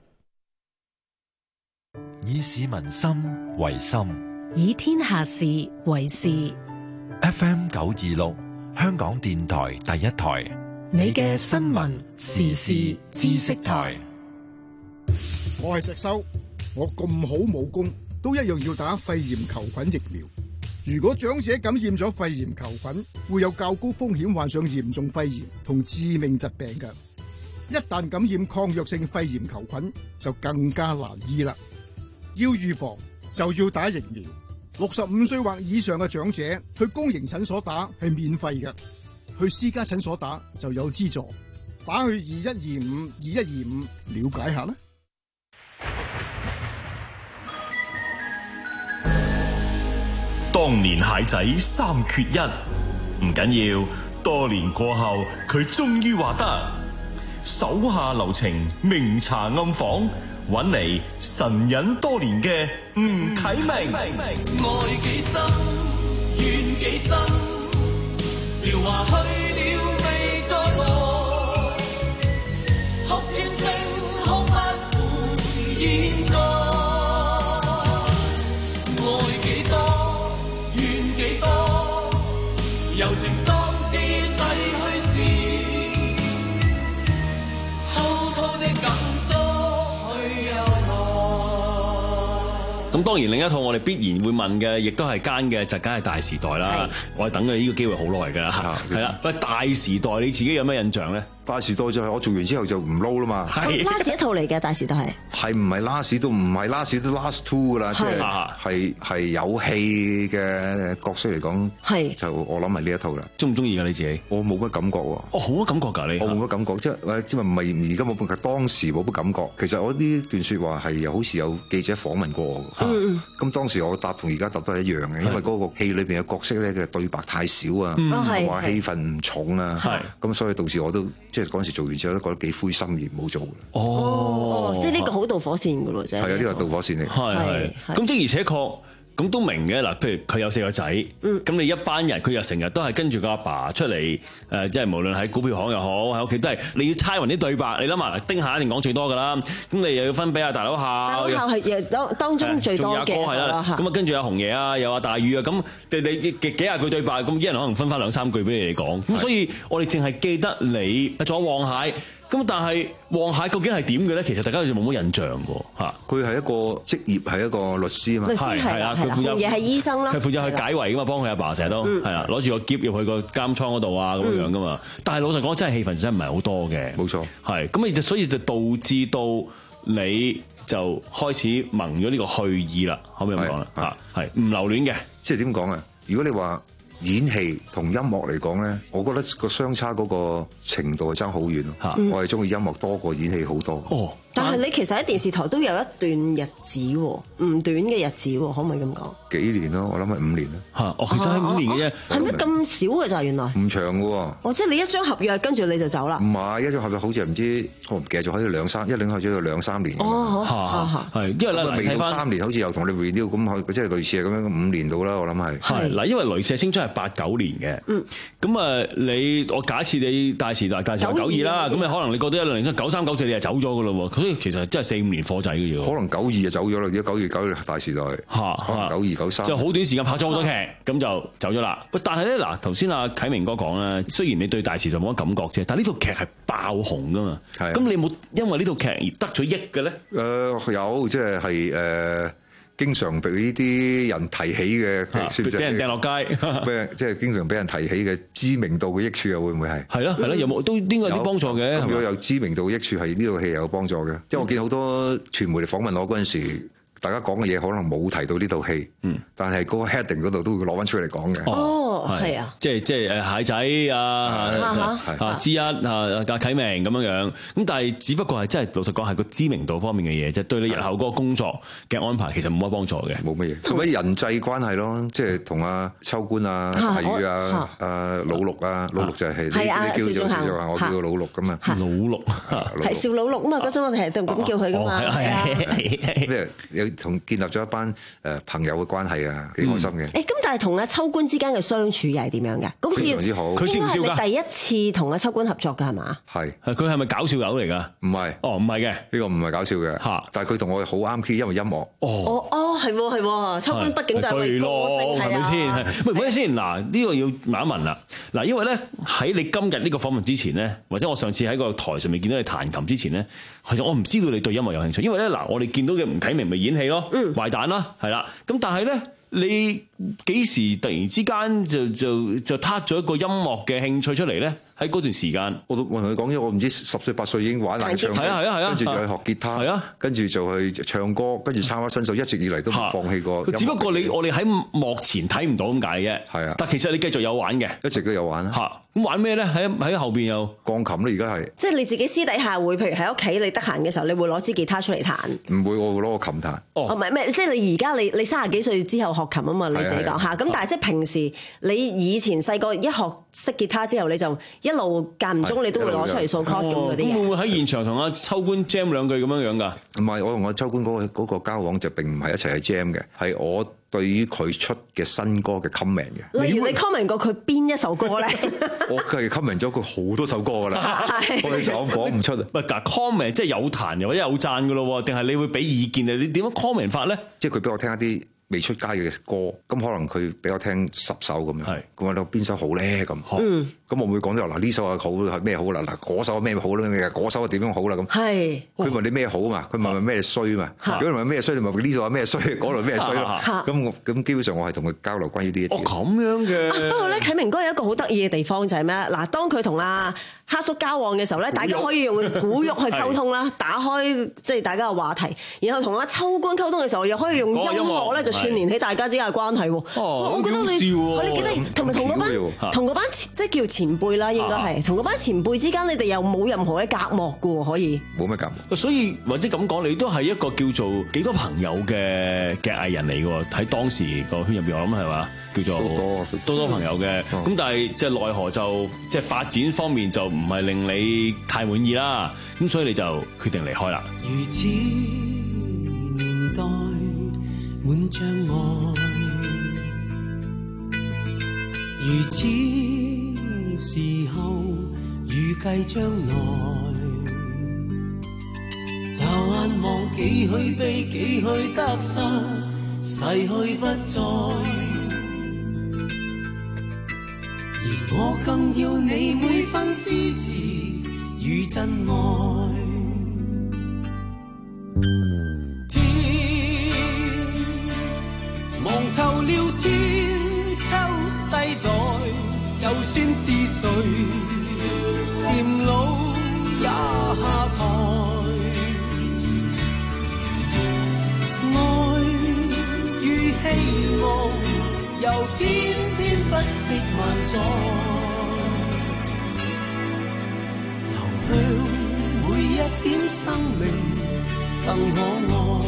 以市民心為心， 以天下事為事。 F M 九二六。香港電台第一台， 你嘅新聞時事知識台。 我係石修，我咁好武功，都一樣要打肺炎球菌疫苗。如果長者感染咗肺炎球菌，會有較高風險患上嚴重肺炎同致命疾病嘅。一旦感染抗藥性肺炎球菌，就更加難醫啦。要預防就要打疫苗。六十五歲或以上嘅長者去公營診所打係免費嘅，去私家診所打就有資助。打去二一二五二一二五了解下啦。 當年蟹仔三缺一，唔緊要，多年過後佢終於話得，手下留情，明查暗訪，搵嚟神隱多年嘅吳啟明。 愛幾深，怨幾深，韶華去了未再來，哭千聲哭不負現在。愛幾多，怨幾多，柔情壯志逝去時，滔滔的感觸去又來。 咁當然另一套我哋必然會問嘅，亦都係奸嘅，就梗係大時代啦。我係等佢呢個機會好耐㗎啦，係啦。喂，大時代你自己有咩印象咧？ 大時代就係我做完之後就唔撈啦嘛。 係 last 一套嚟嘅大時代係。 係唔係 last 都唔係 last 都 last two 㗎啦，即係係係有戲嘅角色嚟講，係就我諗係呢一套啦。 中唔中意㗎你自己？ 我冇乜感覺喎。 哦，好多感覺㗎你。 我冇乜感覺，即係即係唔係而家冇，係當時冇乜感覺。其實我呢段説話係好似有記者訪問過我。嗯。咁當時我答同而家答都係一樣嘅，因為嗰個戲裏邊嘅角色咧嘅對白太少啊，同埋戲份唔重啊，咁所以導致我都即係嗰陣時做完之後都覺得幾灰心而冇做嘅。 哦，即係呢個好導火線㗎咯，真係。 係啊，呢個係導火線嚟。 係係。咁即而且確。咁都明嘅嗱，譬如佢有四個仔，咁、嗯、你一班人佢又成日都係跟住個阿爸出嚟，誒、呃，即係無論喺股票行又好，喺屋企都係你要猜勻啲對白。你諗下，丁蟹一定講最多噶啦，咁你又要分俾阿大佬孝，大佬孝係當當中最多嘅。仲有阿哥係啦，咁啊跟住阿紅爺啊，又阿大宇啊，咁你你幾幾廿句對白，咁一人可能分翻兩三句俾你哋講。咁所以我哋淨係記得你仲有黃蟹。咁但係黃蟹究竟係點嘅咧？其實大家好似冇乜印象喎嚇。 佢係一個職業係一個律師嘛， 係係啦，佢負責嘢係醫生啦， 佢負責去解圍噶嘛，幫佢阿爸成日都係啦，攞住個篋入去個監倉嗰度啊咁樣噶嘛。但係老實講，真係戲份真係唔係好多嘅。 冇錯， 係咁，你就所以就導致到你就開始萌咗呢個去意啦，可唔可以咁講啦？嚇係唔留戀嘅， 即係點講啊？如果你話演戲同音樂嚟講咧，我覺得個相差嗰個程度係爭好遠咯。嗯、我係中意音樂多過演戲好多。哦， 但係你其實喺電視台都有一段日子喎，唔短嘅日子喎，可唔可以咁講？ 幾年咯，我諗係五年啦。 嚇，哦，其實係五年嘅啫。 係咩咁少嘅咋？原來唔長嘅喎。 哦，即係你一張合約，跟住你就走啦？ 唔係，一張合約好似唔知我唔記得咗，好似兩三一兩合約要兩三年。 哦，嚇係，因為咧未到三年，好似又同你 renew 咁，即係類似係咁樣五年到啦。我諗係。 係嗱，因為雷射青春係八九年嘅。嗯。咁啊，你我假設你大時代大時代九二啦，咁你可能你過咗一兩年，九三九四你就走咗嘅咯喎。所以其實真係四五年貨仔嘅啫。 可能九二就走咗啦，如果九二九二大時代。嚇可能九二九三。就好短時間拍咗好多劇，咁就走咗啦。但係咧嗱，頭先阿啟明哥講咧，雖然你對大時代冇乜感覺啫，但係呢套劇係爆紅噶嘛。係。咁你冇因為呢套劇而得咗益嘅咧？ 誒、呃、有，即係係誒。經常被呢啲人提起嘅， 俾人掟落街， 咩即係經常俾人提起嘅知名度嘅益處啊？會唔會係？ 係咯係咯，有冇都應該有啲幫助嘅。 如果有知名度嘅益處，係呢套戲有幫助嘅。因為我見好多傳媒嚟訪問我嗰陣時，大家講嘅嘢可能冇提到呢套戲，嗯，但係嗰個 heading 嗰度都會攞翻出嚟講嘅。 哦，係啊， 即係即係誒蟹仔啊啊之一啊阿啟明咁樣樣。咁但係只不過係真係老實講係個知名度方面嘅嘢啫，對你日後嗰個工作嘅安排其實冇乜幫助嘅。 冇乜嘢，同埋人際關係咯，即係同阿秋官啊、大宇啊、阿老六啊，老六就係你你叫咗就話我叫佢老六咁啊。 老六係邵老六啊嘛，嗰陣我哋係咁叫佢噶嘛。係啊， 咩有同建立咗一班誒朋友嘅關係啊，幾開心嘅。誒咁但係同阿秋官之間嘅相處又係點樣嘅？ 非常之好。 佢笑唔笑㗎？第一次同阿秋官合作㗎係嘛？ 係係佢係咪搞笑友嚟㗎？ 唔係， 哦唔係嘅， 呢個唔係搞笑嘅嚇。但係佢同我好啱 key，因為音樂。 哦哦哦，係喎係喎，秋官畢竟都係位歌星， 係咪先？喂，等陣先，嗱呢個要問一問啦。嗱，因為咧喺你今日呢個訪問之前咧，或者我上次喺個台上面見到你彈琴之前咧，其實我唔知道你對音樂有興趣，因為咧嗱，我哋見到嘅吳啟明咪演戲咯，壞蛋啦，係啦，咁但係咧。你幾時突然之間就就就撻咗一個音樂嘅興趣出嚟咧？喺嗰段時間， 我都我同佢講，因為我唔知十歲八歲已經玩爛唱歌， 係啊係啊係啊， 跟住就去學吉他，係啊，跟住就去唱歌，跟住參加新秀，一直以嚟都唔放棄過。 只不過你我哋喺幕前睇唔到咁解嘅，係啊。但其實你繼續有玩嘅， 一直都有玩嚇。咁玩咩咧？喺喺後邊有鋼琴咧，而家係。即係你自己私底下會，譬如喺屋企你得閒嘅時候，你會攞支吉他出嚟彈？ 唔會，我會攞個琴彈。 哦，唔係咩？即係你而家你你三十幾歲之後學琴啊嘛？你自己講嚇。咁但係即係平時你以前細個一學識吉他之後，你就一路間唔中你都會攞出嚟掃 chord 咁嗰啲。 咁會唔會喺現場同阿秋官 jam 兩句咁樣樣㗎？ 唔係，我同阿秋官嗰個嗰個交往就並唔係一齊去 jam 嘅，係我對於佢出嘅新歌嘅 comment 嘅。 例如你 comment 過佢邊一首歌咧？ 我係 comment 咗佢好多首歌㗎啦，我哋就講唔出啊。 唔係嗱 comment 即係有彈又或者有讚㗎咯喎，定係你會俾意見啊？你點樣 comment 法咧？ 即係佢俾我聽一啲未出街嘅歌，咁可能佢俾我聽十首咁樣，咁我諗邊首好咧咁，咁、嗯、我會講咗嗱呢首係好係咩好啦，嗱嗰首咩好啦，嗰首點樣好啦咁。係，佢問你咩好嘛？佢問問咩衰嘛？如果問咩衰，你問呢度係咩衰，嗰度咩衰咯。咁我咁基本上我係同佢交流關於呢一啲。 哦咁樣嘅。 不過咧，啟明哥有一個好得意嘅地方就係咩？嗱，當佢同阿黑叔交往嘅時候咧，大家可以用古玉去溝通啦，打開即係大家嘅話題，然後同阿秋官溝通嘅時候，又可以用音樂咧就串聯起大家之間嘅關係喎。 哦， 我覺得你，你記得同埋同嗰班同嗰班即係叫前輩啦，應該係同嗰班前輩之間，你哋又冇任何嘅隔膜嘅喎，可以冇咩隔膜。 所以或者咁講，你都係一個叫做幾多朋友嘅嘅藝人嚟嘅喎。喺當時個圈入邊，我諗係嘛？叫做多多多朋友嘅，咁、嗯、但係即係奈何就即係發展方面就唔係令你太滿意啦，咁所以你就決定離開啦。 如此年代滿障礙，如此時候預計將來，驟眼望幾許悲幾許得失，逝去不再。而我更要你每分支持與真愛。天望透了千秋世代，就算是誰漸老也下台。愛與希望又偏偏不惜萬載，流向每一點生命更可愛。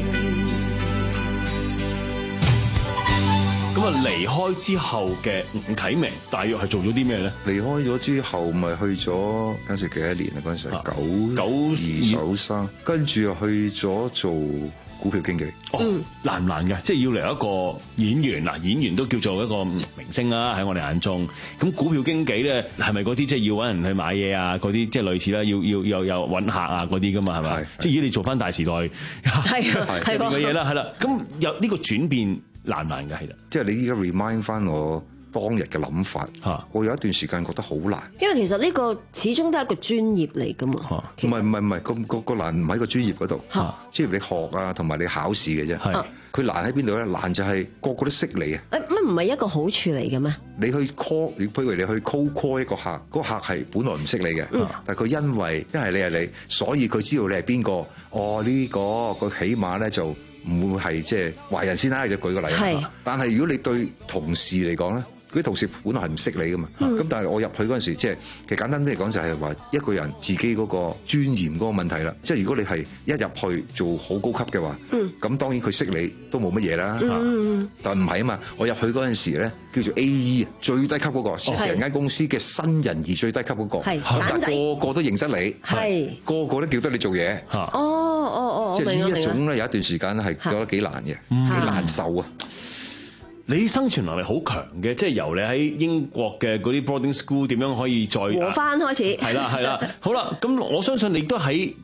咁啊，離開之後嘅吳啟明，大約係做咗啲咩咧？ 離開咗之後，咪去咗嗰陣時幾多年啊？嗰陣時係九九二九三，跟住又去咗做股票經紀。 哦，難唔難嘅？即係要嚟一個演員嗱，演員都叫做一個明星啦，喺我哋眼中。咁股票經紀咧，係咪嗰啲即係要揾人去買嘢啊？嗰啲即係類似啦，要要又又揾客啊嗰啲噶嘛？係咪？即係如果你做翻大時代係係入邊嘅嘢啦，係啦。咁有呢個轉變難唔難嘅？其實即係你依家 remind 翻我當日嘅諗法，我有一段時間覺得好難， 因為其實呢個始終都係一個專業嚟噶嘛。 唔係唔係唔係，個個個難唔喺個專業嗰度，專業你學啊，同埋你考試嘅啫。佢難喺邊度咧？難就係個個都識你啊！ 乜唔係一個好處嚟嘅咩？ 你去 call，譬如你去 call call 一個客，嗰個客係本來唔識你嘅，嗯、但係佢因為因為你係你，所以佢知道你係邊個。哦，呢、呢個佢起碼咧就唔會係即係壞人先啦。就舉個例子。但係如果你對同事嚟講咧，嗰啲同事本來係唔識你噶嘛，咁、嗯、但係我入去嗰陣時，即係其實簡單啲嚟講就係話一個人自己嗰個尊嚴嗰個問題啦。即係如果你係一入去做好高級嘅話，咁、嗯、當然佢識你都冇乜嘢啦。嗯、但唔係啊嘛，我入去嗰陣時咧叫做 A E 最低級嗰、嗰個，係成間公司嘅新人而最低級嗰、嗰個，但係個個都認識你，係個個都叫得你做嘢。哦哦哦， 即係呢一種咧有一段時間係覺得幾難嘅，幾、嗯、難受啊！ 你生存能力好強嘅，即係由你喺英國嘅嗰啲 boarding school 點樣可以再和翻開始， 係啦係啦，好啦，咁我相信你都喺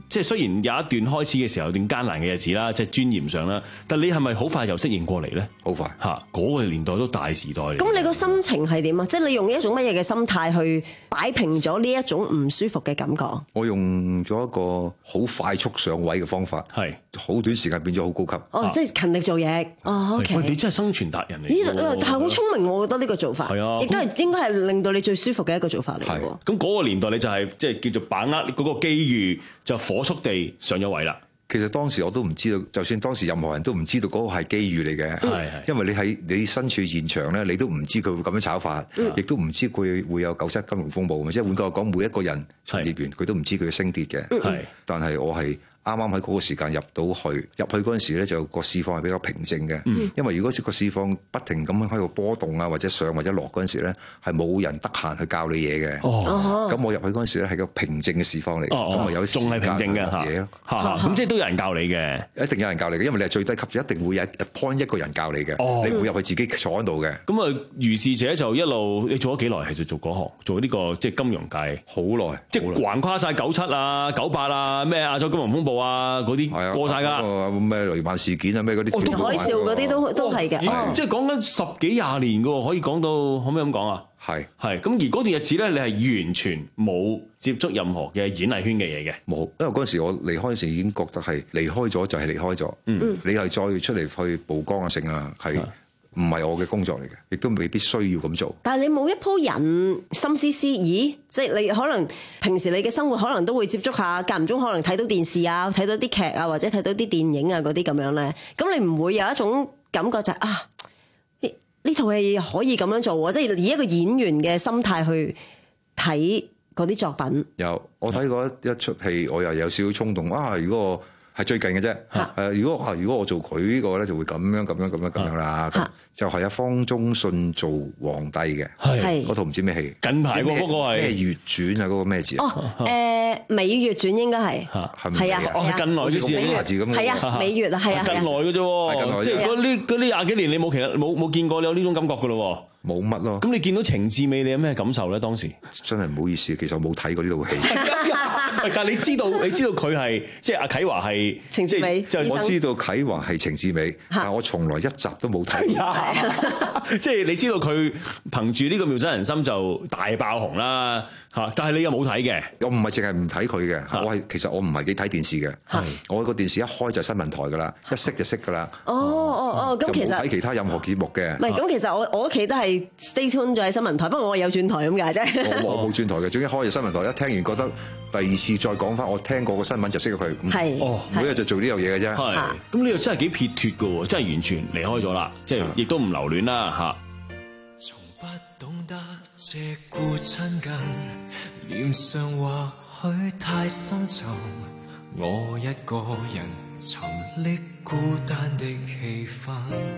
即係雖然有一段開始嘅時候有段艱難嘅日子啦，即係尊嚴上啦，但你係咪好快又適應過嚟咧？ 好快嚇，嗰個年代都大時代嚟。 咁你個心情係點啊？即係你用一種乜嘢嘅心態去擺平咗呢一種唔舒服嘅感覺？ 我用咗一個好快速上位嘅方法， 係好短時間變咗好高級。 哦，即係勤力做嘢。哦，OK。 喂，你真係生存達人嚟。 咦，但係好聰明，我覺得呢個做法。 係啊， 亦都係應該係令到你最舒服嘅一個做法嚟嘅。 咁嗰個年代你就係即係叫做把握嗰個機遇，就火速地上咗位啦。 其實當時我都唔知道，就算當時任何人都唔知道嗰個係機遇嚟嘅， 係因為你喺你身處現場咧，你都唔知佢會咁樣炒法，亦都唔知佢會有九七金融風暴。即係換句話講，每一個人從業員佢都唔知佢嘅升跌嘅。 係， 但係我係啱啱喺嗰個時間入到去，入去嗰陣時咧就個市況係比較平靜嘅。嗯、因為如果個市況不停咁樣喺度波動啊，或者上或者落嗰陣時咧，係冇人得閒去教你嘢嘅。哦，咁我入去嗰陣時咧係個平靜嘅市況嚟，咁啊、哦、有啲仲係平靜嘅嘢咯。 咁即係都有人教你嘅， 一定有人教你嘅，因為你係最低級，就一定會有 appoint 一個人教你嘅。哦、你唔會入去自己坐喺度嘅。 咁啊，如是者就一路你做咗幾耐？其實做嗰行，做呢、這個即係金融界好耐， 即係橫跨晒九七啊、九八啊、咩亞洲金融風暴啊嗰啲。過晒㗎啦， 咩雷曼事件啊，咩嗰啲， 海嘯嗰啲都都係嘅， 即係講緊十幾廿年㗎喎，可以講到可唔可以咁講啊？ 係係咁，而嗰段日子咧，你係完全冇接觸任何嘅演藝圈嘅嘢嘅， 冇，因為嗰陣時我離開時已經覺得係離開咗就係離開咗，嗯，你係再出嚟去曝光啊，成啊，係。唔係我嘅工作嚟嘅，亦都未必需要咁做。 但係你冇一鋪人心思思，咦？即係你可能平時你嘅生活可能都會接觸下，間唔中可能睇到電視啊，睇到啲劇啊，或者睇到啲電影啊嗰啲咁樣咧。咁你唔會有一種感覺就係、是、啊，呢呢套戲可以咁樣做喎，即係以一個演員嘅心態去睇嗰啲作品。 有，我睇過一出戲，我又有少少衝動啊！如果我係最近嘅啫，誒、啊！如果啊，如果我做佢呢個咧，就會咁樣咁樣咁樣咁樣啦。啊、就係阿方中信做皇帝嘅，係嗰套唔知咩戲。近排嗰個係咩月傳啊？嗰個咩字？ 哦，誒、呃，美月傳應該係係咪？係啊， 哦，近來嘅事嚟嘅， 係啊，美月啊，係啊， 近來嘅啫，即係嗰呢嗰呢廿幾年，你冇其實冇冇見過你有呢種感覺嘅咯。 冇乜咯。 咁你見到程志美，你有咩感受咧？當時真係唔好意思，其實我冇睇過呢套戲。 但係你知道，你知道佢係即係阿啟華係程志美， 就我知道啟華係程志美，但我從來一集都冇睇。 即係你知道佢憑住呢個妙手仁心就大爆紅啦嚇，但係你又冇睇嘅。 我唔係淨係唔睇佢嘅，我係其實我唔係幾睇電視嘅。我個電視一開就新聞台㗎啦，一熄就熄㗎啦。 哦哦哦，咁其實睇其他任何節目嘅。 唔係，咁其實我我屋企都係 stay tuned 咗喺新聞台，不過我有轉台咁解啫。 我我冇轉台嘅，總之開咗新聞台，一聽完覺得第二次再講翻，我聽過個新聞就識咗佢。係，哦，每日就做呢樣嘢嘅啫。 係，咁呢個真係幾撇脱嘅喎，真係完全離開咗啦，即係亦都唔留戀啦嚇。 從不懂得這故親近，臉上或許太深沉，我一個人沉溺孤單的氣氛，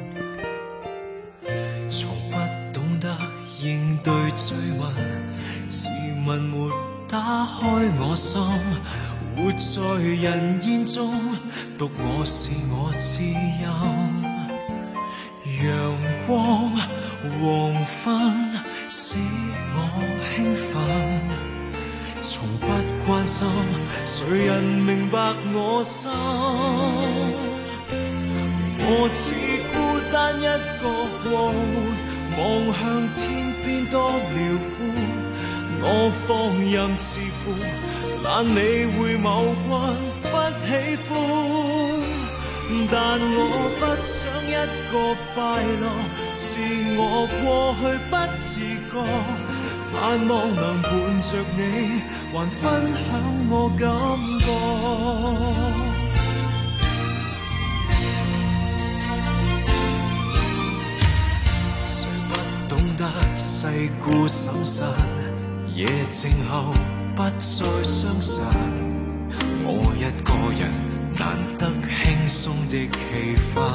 從不懂得應對追問，自問沒打開我心，活在人煙中，獨我是我知音。陽光黃昏使我興奮，從不關心誰人明白我心。我只孤單一個過戶，望向天邊多遼闊。我放任自負，懶理會某君不喜歡，但我不想一個快樂是我過去不自覺，盼望能伴着你還分享我感覺。誰不懂得世故審慎，夜靜後不再相信，我一個人難得輕鬆的氣氛，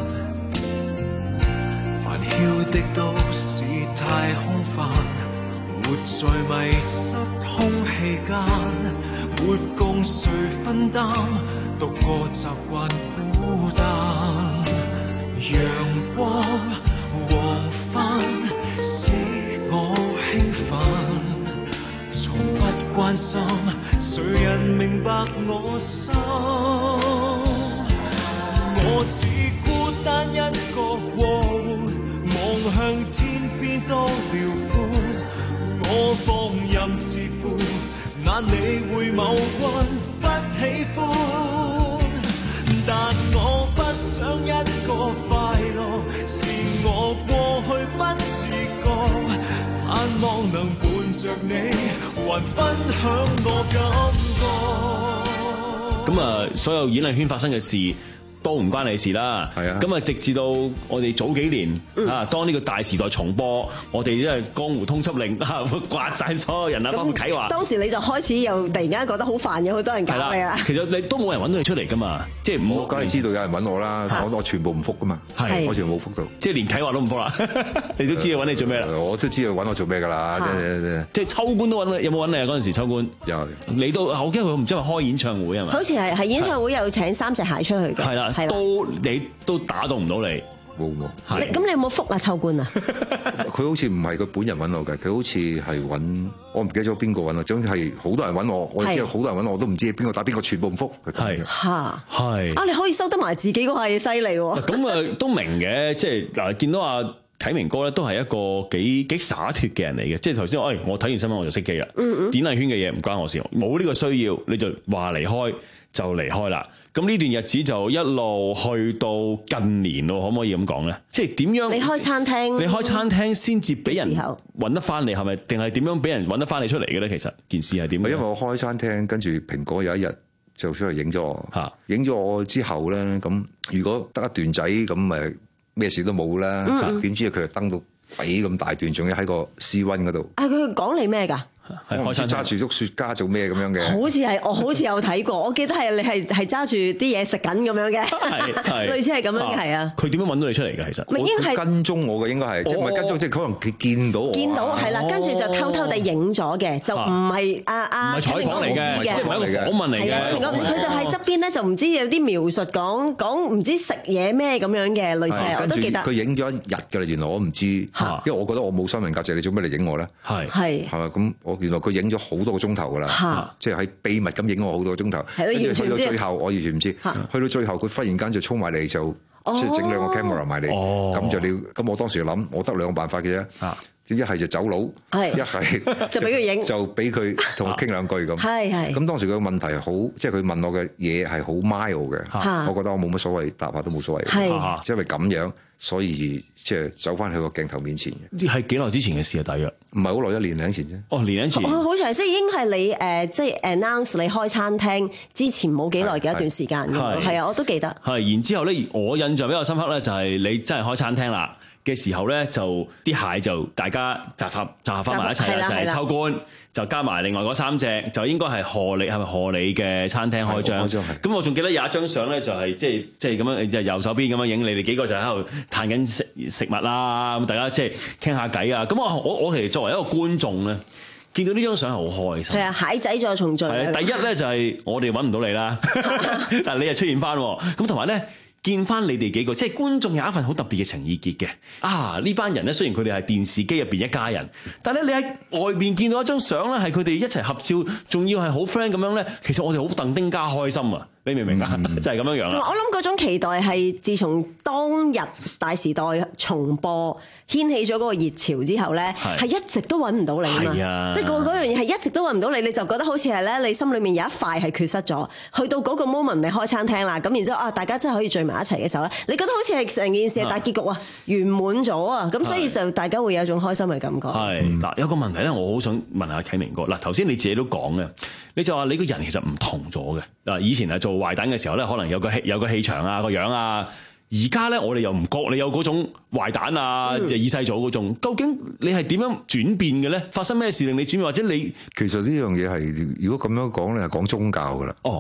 煩囂的都市太空泛，活在迷失空氣間，沒共誰分擔，獨個習慣孤單。陽光黃昏使我興奮，從不關心誰人明白我心？我只孤單一個過活，望向天邊多遼闊。我放任自負，眼你會某君不喜歡，但我不想一個快樂，是我過去不自覺，盼望能伴着你，還分享我感覺。 咁啊，所有演藝圈發生嘅事都唔關你事啦，係啊！咁啊，直至到我哋早幾年、嗯、啊，當呢個大時代重播，我哋因為江湖通緝令啊，刮晒所有人啊，包括啟華。當時你就開始又突然間覺得好煩，有好多人搞你啊！ 其實你都冇人揾到你出嚟噶嘛，即係唔好。 梗係知道有人揾我啦，我我全部唔覆噶嘛，係我全部冇覆到， 即係連啟華都唔覆啦。你都知道揾你做咩啦？ 我都知道揾我做咩噶啦， 即係秋官都揾你，有冇揾你啊？嗰陣時秋官有， 你都我驚佢唔知係咪開演唱會係咪？ 好似係係演唱會有請三隻蟹出去嘅， 係啦。都你都打動唔到你， 冇冇。 咁你有冇覆啊秋官啊？ 佢好似唔係佢本人揾我嘅，佢好似係揾我唔記得咗邊個揾我。總之係好多人揾我，我知道好多人揾我，我都唔知邊個打邊個，全部唔覆。 係嚇係啊！你可以收得埋自己嗰下嘢犀利喎。 咁啊都明嘅，即係嗱見到阿啟明哥咧，都係一個幾幾灑脱嘅人嚟嘅。即係頭先，誒我睇完新聞我就熄機啦。嗯嗯，演藝圈嘅嘢唔關我事，冇呢個需要你就話離開就離開啦。咁呢段日子就一路去到近年咯，可唔可以咁講咧？即係點樣？ 你開餐廳， 你開餐廳先至俾人揾得翻你，係咪？定係點樣俾人揾得翻你出嚟嘅咧？其實件事係點？ 因為我開餐廳，跟住蘋果有一日就出嚟影咗我，影咗我之後咧，咁如果得一段仔咁咪咩事都冇啦。點、嗯、知佢就登到鬼咁大段，仲要喺個 C 溫嗰度。 啊，佢講你咩㗎？ 係開餐揸住碌雪茄做咩咁樣嘅？ 好似係，我好似有睇過，我記得係你係係揸住啲嘢食緊咁樣嘅，類似係咁樣嘅，係啊。 佢點樣揾到你出嚟嘅？其實咪應該係跟蹤我嘅，應該係即係唔係跟蹤，即係可能佢見到我。 見到係啦，跟住就偷偷地影咗嘅，就唔係啊啊。 唔係採訪嚟嘅，即係唔係一個訪問嚟嘅。 佢就喺側邊咧，就唔知有啲描述講講唔知食嘢咩咁樣嘅，類似係我都記得。 佢影咗一日㗎啦，原來我唔知，因為我覺得我冇新聞價值，你做咩嚟影我咧？ 係係係嘛？咁我原來佢影咗好多個鐘頭噶啦，即係喺秘密咁影我好多個鐘頭，跟住去到最後我完全唔知，去到最後佢忽然間就衝埋嚟就即係整兩個 camera 埋嚟，咁就你咁我當時諗，我得兩個辦法嘅啫，點一係就走佬，一係就俾佢影， 就俾佢同我傾兩句咁。係係。咁當時佢個問題好，即係佢問我嘅嘢係好 mild 嘅，我覺得我冇乜所謂，答下都冇所謂。係，因為咁樣，所以即係走翻去個鏡頭面前嘅。 係幾耐之前嘅事啊？大約唔係好耐，一年零前啫。 哦，年零前。 佢好似係即係已經係你誒，即係 announce 你開餐廳之前冇幾耐嘅一段時間嘅，係啊，我都記得。 係，然之後咧，我印象比較深刻咧，就係你真係開餐廳啦嘅時候咧，就啲蟹就大家集合集合翻埋一齊啦，就係秋官，就加埋另外嗰三隻，就應該係賀你係咪賀你嘅餐廳開張？咁我仲記得有一張相咧，就係即係即係咁樣，就右手邊咁樣影，你哋幾個就喺度嘆緊食食物啦，咁大家即係傾下偈啊！咁我我我其實作為一個觀眾咧，見到呢張相係好開心。係啊， 蟹仔再重聚。 係啊，第一咧就係我哋揾唔到你啦，但係你又出現翻，咁同埋咧。見翻你哋幾個，即係觀眾有一份好特別嘅情意結嘅。啊，呢班人咧，雖然佢哋係電視機入邊一家人，但係咧你喺外邊見到一張相咧，係佢哋一齊合照，仲要係好 friend 咁樣咧。其實我哋好鄧丁家開心啊！你明唔明啊？嗯、就係咁樣樣啦。 我諗嗰種期待係自從當日大時代重播掀起咗嗰個熱潮之後咧，係一直都揾唔到你啊嘛。即係嗰嗰樣嘢係一直都揾唔到你，你就覺得好似係咧，你心裏面有一塊係缺失咗。去到嗰個 moment 你開餐廳啦，咁然之後啊，大家真係可以聚埋一齊嘅時候咧，你覺得好似係成件事係大結局啊，圓滿咗啊，咁所以就大家會有一種開心嘅感覺。 係嗱，有個問題咧，我好想問下啟明哥。嗱，頭先你自己都講嘅，你就話你個人其實唔同咗嘅。嗱，以前係做壞蛋嘅時候咧，可能有個氣有個氣場啊，個樣啊。而家咧，我哋又唔覺你有嗰種壞蛋啊，就二世祖嗰種。究竟你係點樣轉變嘅咧？發生咩事令你轉變？或者你其實呢樣嘢係如果咁樣講咧，係講宗教噶啦。 哦哦，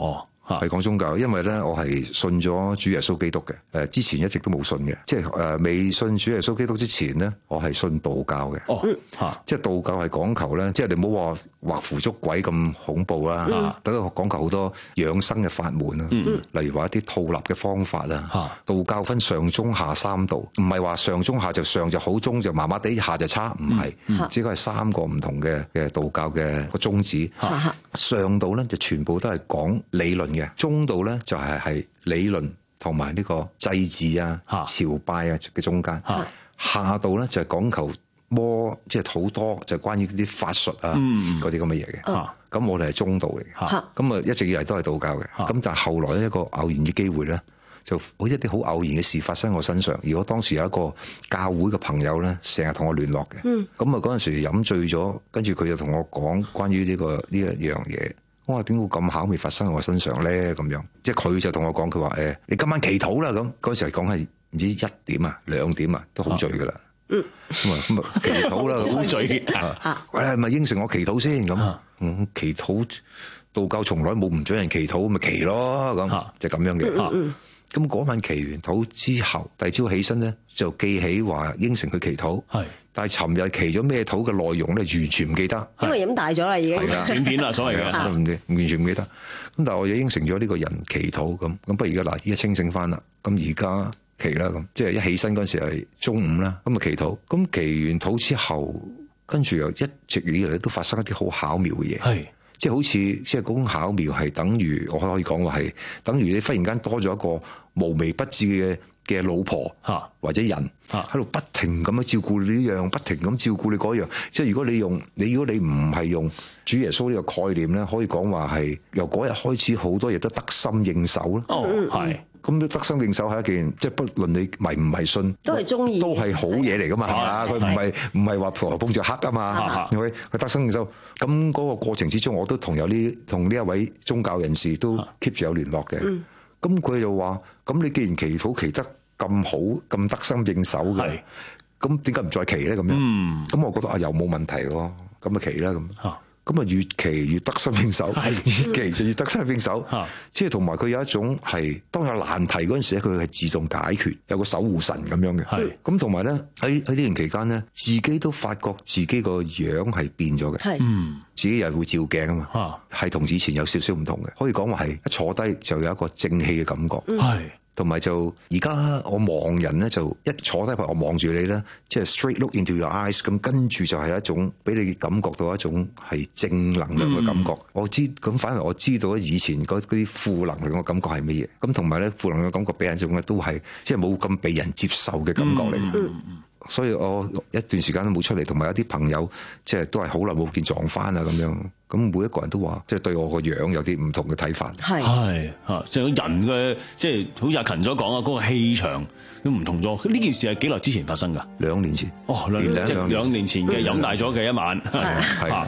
係講宗教，因為咧我係信咗主耶穌基督嘅，誒之前一直都冇信嘅，即係誒未信主耶穌基督之前咧，我係信道教嘅。 哦，嚇， 即係道教係講求咧，即係你唔好話畫符捉鬼咁恐怖啦，等佢講求好多養生嘅法門啊，嗯、例如話一啲套納嘅方法啦。嗯、道教分上中下三道，唔係話上中下就上就好，中就麻麻地，下就差，唔係，嗯、只係係三個唔同嘅嘅道教嘅個宗旨。嗯、上道咧就全部都係講理論嘅，中道咧就係係理論同埋呢個祭祀啊、朝拜啊嘅中間，嗯、下道咧就係講求魔，即係好多就係關於啲法術啊嗰啲咁嘅嘢嘅。咁、嗯、我哋係中道嚟嘅，咁啊一直以嚟都係道教嘅。咁、嗯、但係後來一個偶然嘅機會咧，就好一啲好偶然嘅事發生喺我身上。而我當時有一個教會嘅朋友咧，成日同我聯絡嘅。咁啊嗰陣時飲醉咗，跟住佢就同我講關於呢、呢個呢一樣嘢。我話點會咁巧妙發生喺我身上咧？咁樣，即係佢就同我講，佢話誒，你今晚祈禱啦。咁嗰時係講係唔知一點啊、兩點啊，都好醉噶啦。嗯，咁啊咁啊祈禱啦，好醉。喂，係咪應承我祈禱先？咁，嗯，祈禱道教從來冇唔准人祈禱，咪祈咯。咁就咁樣嘅。咁嗰晚祈完禱之後，第二朝起身咧就記起話應承佢祈禱。係。但係尋日祈咗咩禱嘅內容咧，完全唔記得， 因為飲大咗啦已經。 係啊， 斷片啦，所謂嘅， 完全唔記得。咁但係我又應承咗呢個人祈禱咁，咁不如而家嗱，而家清醒翻啦。咁而家祈啦，咁即係一起身嗰陣時係中午啦，咁啊祈禱。咁祈完禱之後，跟住又一直以嚟都發生一啲好巧妙嘅嘢。係，即係好似即係嗰種巧妙係等於我可以講話係等於你忽然間多咗一個無微不至嘅嘅老婆或者人喺度不停咁樣照顧你呢樣，不停咁照顧你嗰樣。即係如果你用你如果你唔係用主耶穌呢個概念咧，可以講話係由嗰日開始好多嘢都得心應手啦。哦，係。咁都得心應手係一件，即係不論你迷唔迷信， 都係中意， 都係好嘢嚟噶嘛，係嘛？佢唔係唔係話婆羅碰著黑啊嘛，係咪？佢得心應手。咁嗰個過程之中，我都同有呢同呢一位宗教人士都 keep 住有聯絡嘅。嗯咁佢就話：咁你既然祈禱祈得咁好，咁得心應手嘅，咁點解唔再祈咧？咁樣，咁、嗯、我覺得啊，又冇問題喎，咁啊祈啦咁。咁啊越祈越得心應手，越祈就越得心應手。即係同埋佢有一種係當有難題嗰陣時咧，佢係自動解決，有個守護神咁樣嘅。咁同埋咧喺喺呢段期間咧，自己都發覺自己個樣係變咗嘅。嗯，自己又會照鏡啊嘛，係同以前有少少唔同嘅。可以講話係一坐低就有一個正氣嘅感覺。係。同埋就而家我望人咧，就一坐低，我望住你咧，即係 straight look into your eyes，咁跟住就係一種俾你感覺到一種係正能量嘅感覺。嗯、我知咁，反而我知道以前嗰啲負能量嘅感覺係乜嘢。咁同埋咧，負能量嘅感覺俾人一種咧都係即係冇咁被人接受嘅感覺嚟。嗯嗯嗯、所以我一段時間都冇出嚟，同埋有啲朋友即係都係好耐冇見撞翻啊咁樣。咁每一個人都話，即係對我個樣有啲唔同嘅睇法。係係嚇，即係人嘅，即係好似阿勤所講啊，嗰個氣場都唔同咗。呢件事係幾耐之前發生㗎？兩年前。哦，兩年即係兩年前嘅飲大咗嘅一晚。係係。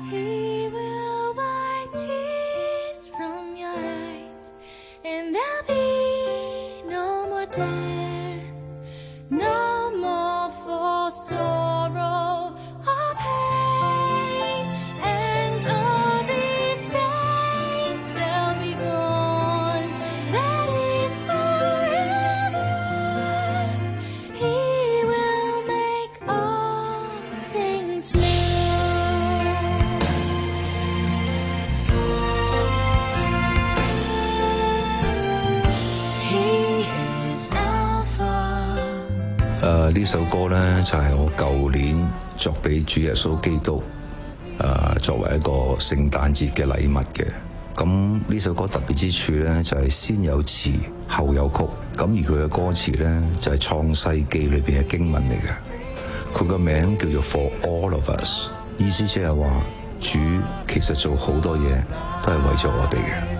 誒呢首歌咧就係我舊年作俾主耶穌基督誒作為一個聖誕節嘅禮物嘅。咁呢首歌特別之處咧就係先有詞後有曲，咁而佢嘅歌詞咧就係創世記裏邊嘅經文嚟嘅。佢個名叫做 For All of Us， 意思即係話主其實做好多嘢都係為咗我哋嘅。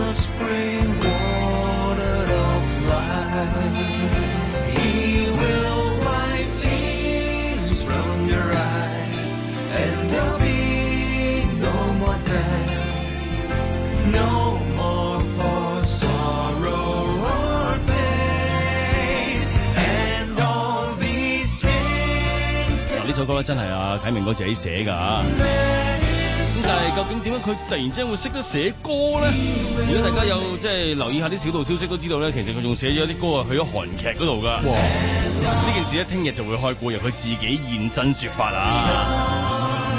呢首歌咧真係啊啟明哥自己寫㗎，咁但係究竟點解佢突然之間會識得寫歌咧？如果大家有即係留意下啲小道消息都知道咧，其實佢仲寫咗啲歌啊去咗韓劇嗰度㗎。哇！呢件事咧聽日就會開估，由佢自己現身說法啊！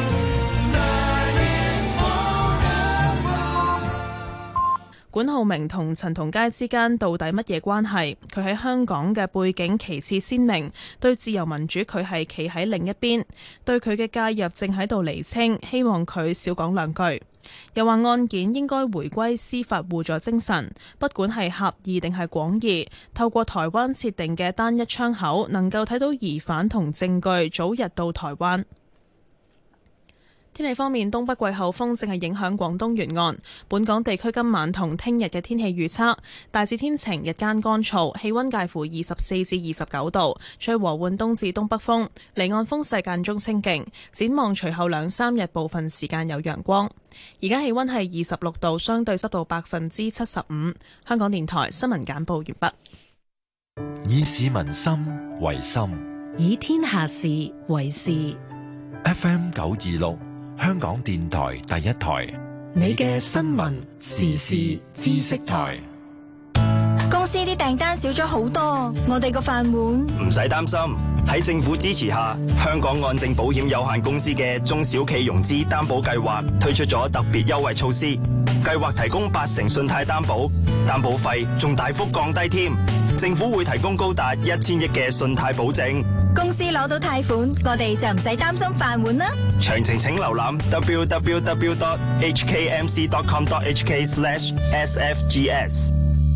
管浩鳴同陳同佳之間到底乜嘢關係？佢喺香港嘅背景旗幟鮮明，對自由民主佢係企喺另一邊，對佢嘅介入正喺度釐清，希望佢少講兩句。又話案件應該回歸司法互助精神，不管係狹義定係廣義，透過台灣設定嘅單一窗口，能夠睇到疑犯同證據早日到台灣。天氣方面，東北季候風正係影響廣東沿岸，本港地區今晚同聽日嘅天氣預測大致天晴，日間乾燥，氣溫介乎二十四至二十九度，吹和緩東至東北風，離岸風勢間中清勁。展望隨後兩三日部分時間有陽光。而家氣溫係二十六度，相對濕度百分之七十五。香港電台新聞簡報完畢。 以市民心為心， 以天下事為事。 F M 九二六。香港電台第一台， 你嘅新聞時事知識台。 公司啲訂單少咗好多，我哋個飯碗唔使擔心。喺政府支持下，香港按證保險有限公司嘅中小企融資擔保計劃推出咗特別優惠措施，計劃提供八成信貸擔保，擔保費仲大幅降低添。政府會提供高達一千億嘅信貸保證， 公司攞到貸款，我哋就唔使擔心飯碗啦。 詳情請瀏覽 w w w dot h k m c dot com dot h k slash s f g s。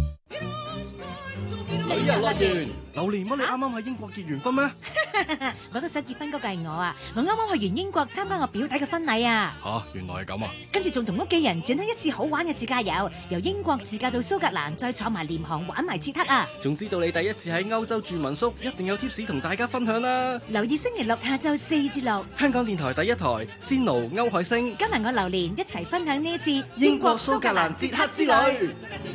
旅遊樂園，榴蓮乜你啱啱喺英國結完婚咩？ 我都想結婚嗰個係我啊！我啱啱去完英國參加我表弟嘅婚禮啊！ 吓，原來係咁啊！ 跟住仲同屋企人展開一次好玩嘅自駕遊，由英國自駕到蘇格蘭，再坐埋廉航玩埋捷克啊！ 仲知道你第一次喺歐洲住民宿，一定有 tips 同大家分享啦！ 留意星期六下晝四至六， 香港電台第一台，仙奴歐海星加埋我榴蓮一齊分享呢一次英國蘇格蘭捷克之旅。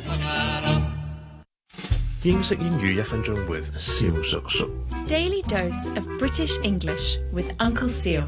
英式英語一分鐘 with 蕭叔叔。 Daily dose of British English with Uncle Seal。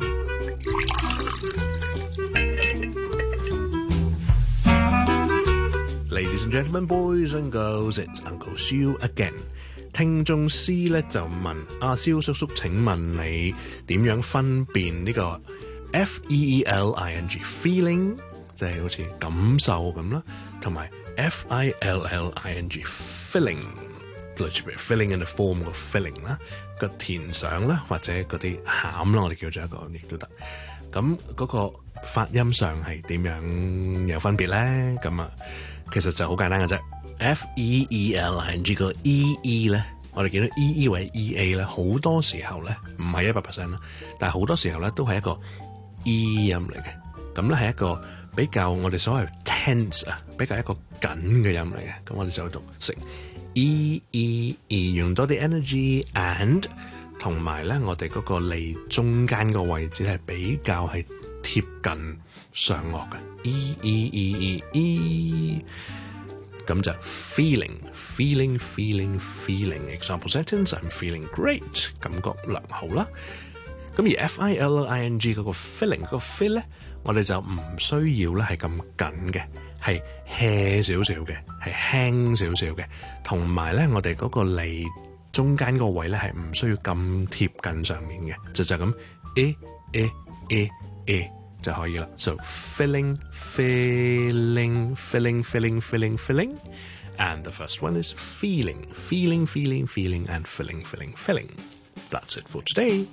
Ladies and gentlemen, boys and girls, it's Uncle Seal again。聽眾 C 咧就問阿蕭叔叔，請問你點樣分辨呢個 F E E L I N G feeling， 即係好似感受咁啦，同埋F I L L I N G filling， 類似譬如 filling in the form 個 filling 啦，個填上啦，或者嗰啲餡啦，我哋叫做一個亦都得。咁嗰個發音上係點樣有分別咧？咁啊，其實就好簡單嘅啫。F E E L I N G 個 E E 咧，我哋見到 E E 或者 E A 咧，好多時候咧唔係一百 percent 啦，但係好多時候咧都係一個 E 音嚟嘅。咁咧係一個比較我哋所謂 tense 啊，比較一個緊嘅音嚟嘅，咁我哋就讀成 E E E， 用多啲 energy and 同埋咧，我哋嗰個脷中間個位置係比較係貼近上顎嘅 E E E E E， 咁就 feeling feeling feeling feeling example sentence I'm feeling great， 感覺良好啦。咁而 F I L L I N G 嗰個 feeling 嗰個 feel 咧，我哋就唔需要咧係咁緊嘅，係 hea 少少嘅，係輕少少嘅，同埋咧我哋嗰個脷中間個位咧係唔需要咁貼近上面嘅，就就咁 a a a a 就可以啦。So feeling feeling feeling feeling feeling feeling and the first one is feeling feeling feeling feeling and feeling feeling feeling. That's it for today.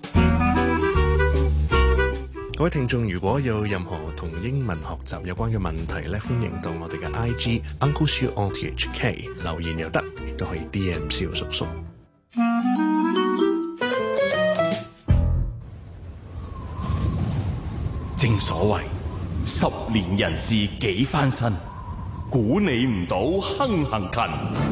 各位聽眾，如果有任何同英文學習有關嘅問題咧，歡迎到我哋嘅 I G Uncle Siu R T H K 留言又得，亦都可以 D M 蕭叔叔。 正所謂十年人事幾番新， 估你唔到亨行勤。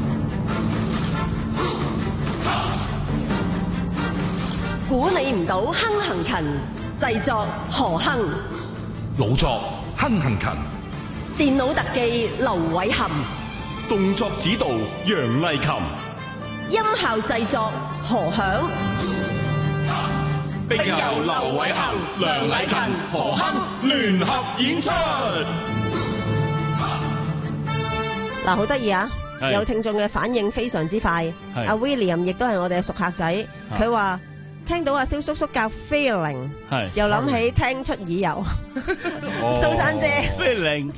估你唔到亨行勤，製作何亨， 老作亨行勤， 電腦特技劉偉含， 動作指導楊麗琴， 音效製作何響， 並由劉偉含、梁麗勤、何亨聯合演出。 嗱，好得意啊！有聽眾嘅反應非常之快。阿 William 亦都係我哋嘅熟客仔，佢話聽到阿蕭叔叔教 feeling， 又諗起聽出耳油。蘇珊姐 feeling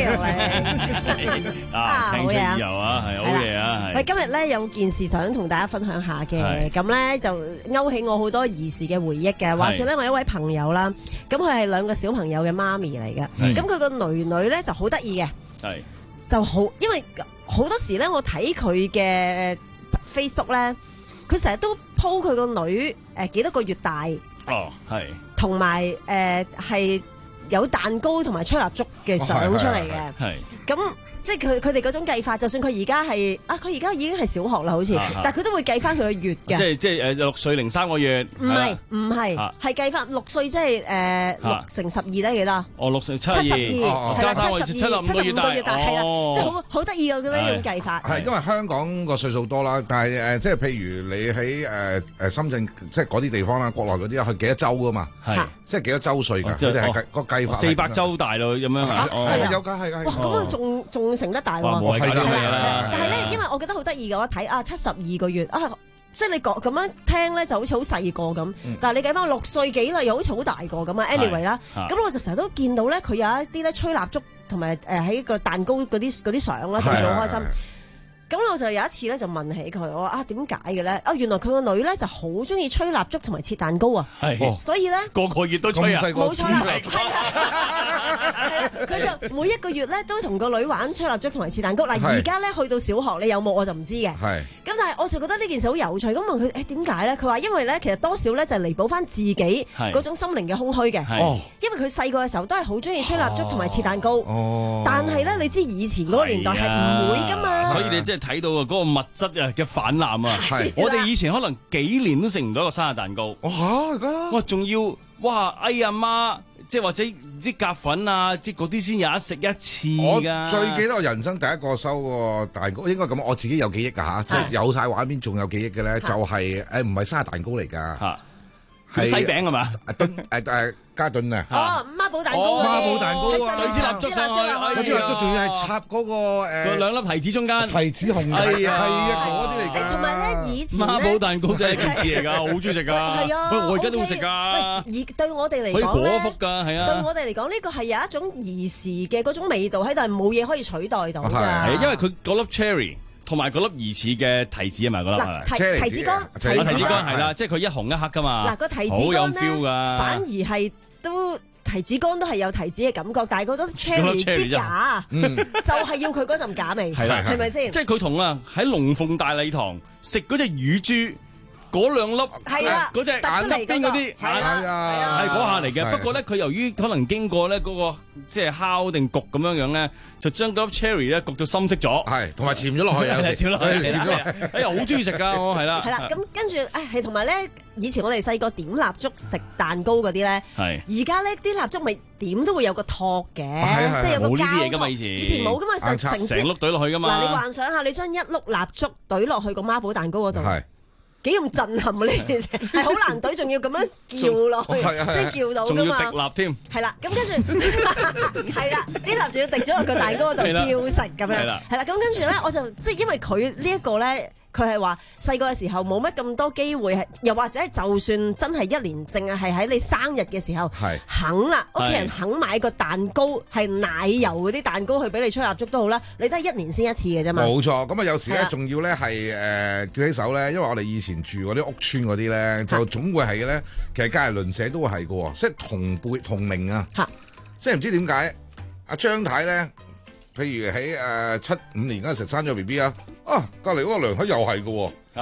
feeling 啊，聽出耳油啊，係好嘢啊！係。 喂，今日咧有件事想同大家分享下嘅，咁咧就勾起我好多兒時嘅回憶嘅。話說咧，我一位朋友啦，咁佢係兩個小朋友嘅媽咪嚟嘅，咁佢個女女咧就好得意嘅。係。就好，因為好多時咧，我睇佢嘅 Facebook 咧，佢成日都 po 佢個女誒幾多個月大哦，係，同埋誒係有蛋糕同埋吹蠟燭嘅相出嚟嘅，係咁。即係佢佢哋嗰種計法，就算佢而家係啊，佢而家已經係小學啦，好似，但係佢都會計翻佢個月嘅。即係即係誒六歲零三個月。 唔係唔係，係計翻六歲，即係誒六乘十二咧幾多？ 哦，六乘七十二， 係啦，七十二，七十五個月大，係啦，即係好好得意嘅咁樣樣計法。 係因為香港個歲數多啦，但係誒即係譬如你喺誒誒深圳，即係嗰啲地方啦，國內嗰啲去幾多州噶嘛？係，即係幾多周歲㗎？佢哋係計個計法。 四百州大咯，咁樣係。 係啊，有㗎，係㗎。 哇，咁啊，仲仲成得大喎！係啦，但係咧，因為我覺得好得意嘅，我睇啊七十二個月啊，即係你講咁樣聽咧，就好似好細個咁。但係你計翻六歲幾啦，又好似好大個咁啊。anyway 啦，咁我就成日都見到咧，佢有一啲咧吹蠟燭同埋誒喺個蛋糕嗰啲嗰啲相啦，就好開心。咁我就有一次咧就問起佢，我話啊點解嘅咧？啊原來佢個女咧就好中意吹蠟燭同埋切蛋糕啊，所以咧個個月都吹啊， 冇錯啦，係啦，佢就每一個月咧都同個女玩吹蠟燭同埋切蛋糕。嗱而家咧去到小學，你有冇我就唔知嘅。係咁，但係我就覺得呢件事好有趣。咁問佢誒點解咧？佢話因為咧其實多少咧就係彌補翻自己嗰種心靈嘅空虛嘅。因為佢細個嘅時候都係好中意吹蠟燭同埋切蛋糕。哦，但係咧你知以前嗰個年代係唔會㗎嘛， 所以你即係。睇到啊嗰個物質啊嘅氾濫啊，係我哋以前可能幾年都食唔到一個生日蛋糕。 哇嚇，梗啦！ 哇，仲要哇哎呀媽，即係或者啲夾粉啊，即係嗰啲先有得食一次㗎。 我最記得我人生第一個收個蛋糕，應該咁，我自己有記憶㗎嚇，即係有曬畫面，仲有記憶嘅咧，就係誒唔係生日蛋糕嚟㗎， 係西餅係嘛？ 誒誒誒。嘉頓啊！ 哦，孖寶蛋糕啊！ 孖寶蛋糕啊！ 對支蠟燭上去， 嗰支蠟燭仲要係插嗰個誒兩粒提子中間， 提子紅係啊，係啊，嗰啲嚟㗎。 同埋咧，以前孖寶蛋糕真係一件事嚟㗎，好中意食㗎。係啊，喂，我而家都好食㗎。 而對我哋嚟講咧， 可以果腹㗎，係啊。 對我哋嚟講，呢個係有一種兒時嘅嗰種味道喺度，係冇嘢可以取代到㗎。 係因為佢嗰粒 cherry。同埋嗰粒疑似嘅提子啊嘛，嗰粒提提子乾， 提子乾係啦，即係佢一紅一黑㗎嘛。 嗱個提子乾咧，反而係都。提子乾都係有提子嘅感覺，但係嗰種 cherry 之假，就係要佢嗰陣假味，係咪先？ 即係佢同啊喺龍鳳大禮堂食嗰隻乳豬嗰兩粒， 係啦， 嗰隻眼側邊嗰啲，係啊，係嗰下嚟嘅。不過咧，佢由於可能經過咧嗰個即係烤定焗咁樣樣咧，就將嗰粒 cherry 咧焗到深色咗， 係同埋潛咗落去，有時潛落去，潛咗落去。哎呀，好中意食㗎，我係啦。 係啦，咁跟住誒係同埋咧。以前我哋細個點蠟燭食蛋糕嗰啲咧，而家咧啲蠟燭咪點都會有個托嘅，即係有個膠。冇呢啲嘢㗎嘛，以前以前冇㗎嘛，成成成碌懟落去㗎嘛。 嗱，你幻想下，你將一碌蠟燭懟落去個孖寶蛋糕嗰度，幾咁震撼啊！呢件事係好難懟，仲要咁樣叫落去，即係叫到㗎嘛。 仲要滴蠟添。 係啦，咁跟住係啦，啲蠟仲要滴咗落個蛋糕嗰度照食咁樣。係啦，咁跟住咧，我就即係因為佢呢一個咧。佢係話細個嘅時候冇乜咁多機會，係又或者係就算真係一年淨係係喺你生日嘅時候，肯啦，屋企人肯買個蛋糕係奶油嗰啲蛋糕去俾你吹蠟燭都好啦，你都係一年先一次嘅啫嘛。 冇錯，咁啊有時咧仲要咧係誒舉起手咧，因為我哋以前住嗰啲屋村嗰啲咧，就總會係嘅咧，其實隔離鄰舍都會係嘅喎，即係同輩同齡啊，即係唔知點解阿張太咧。譬如喺誒七五年嗰陣時生咗 B B 啊，啊隔離嗰個娘佢又係嘅喎，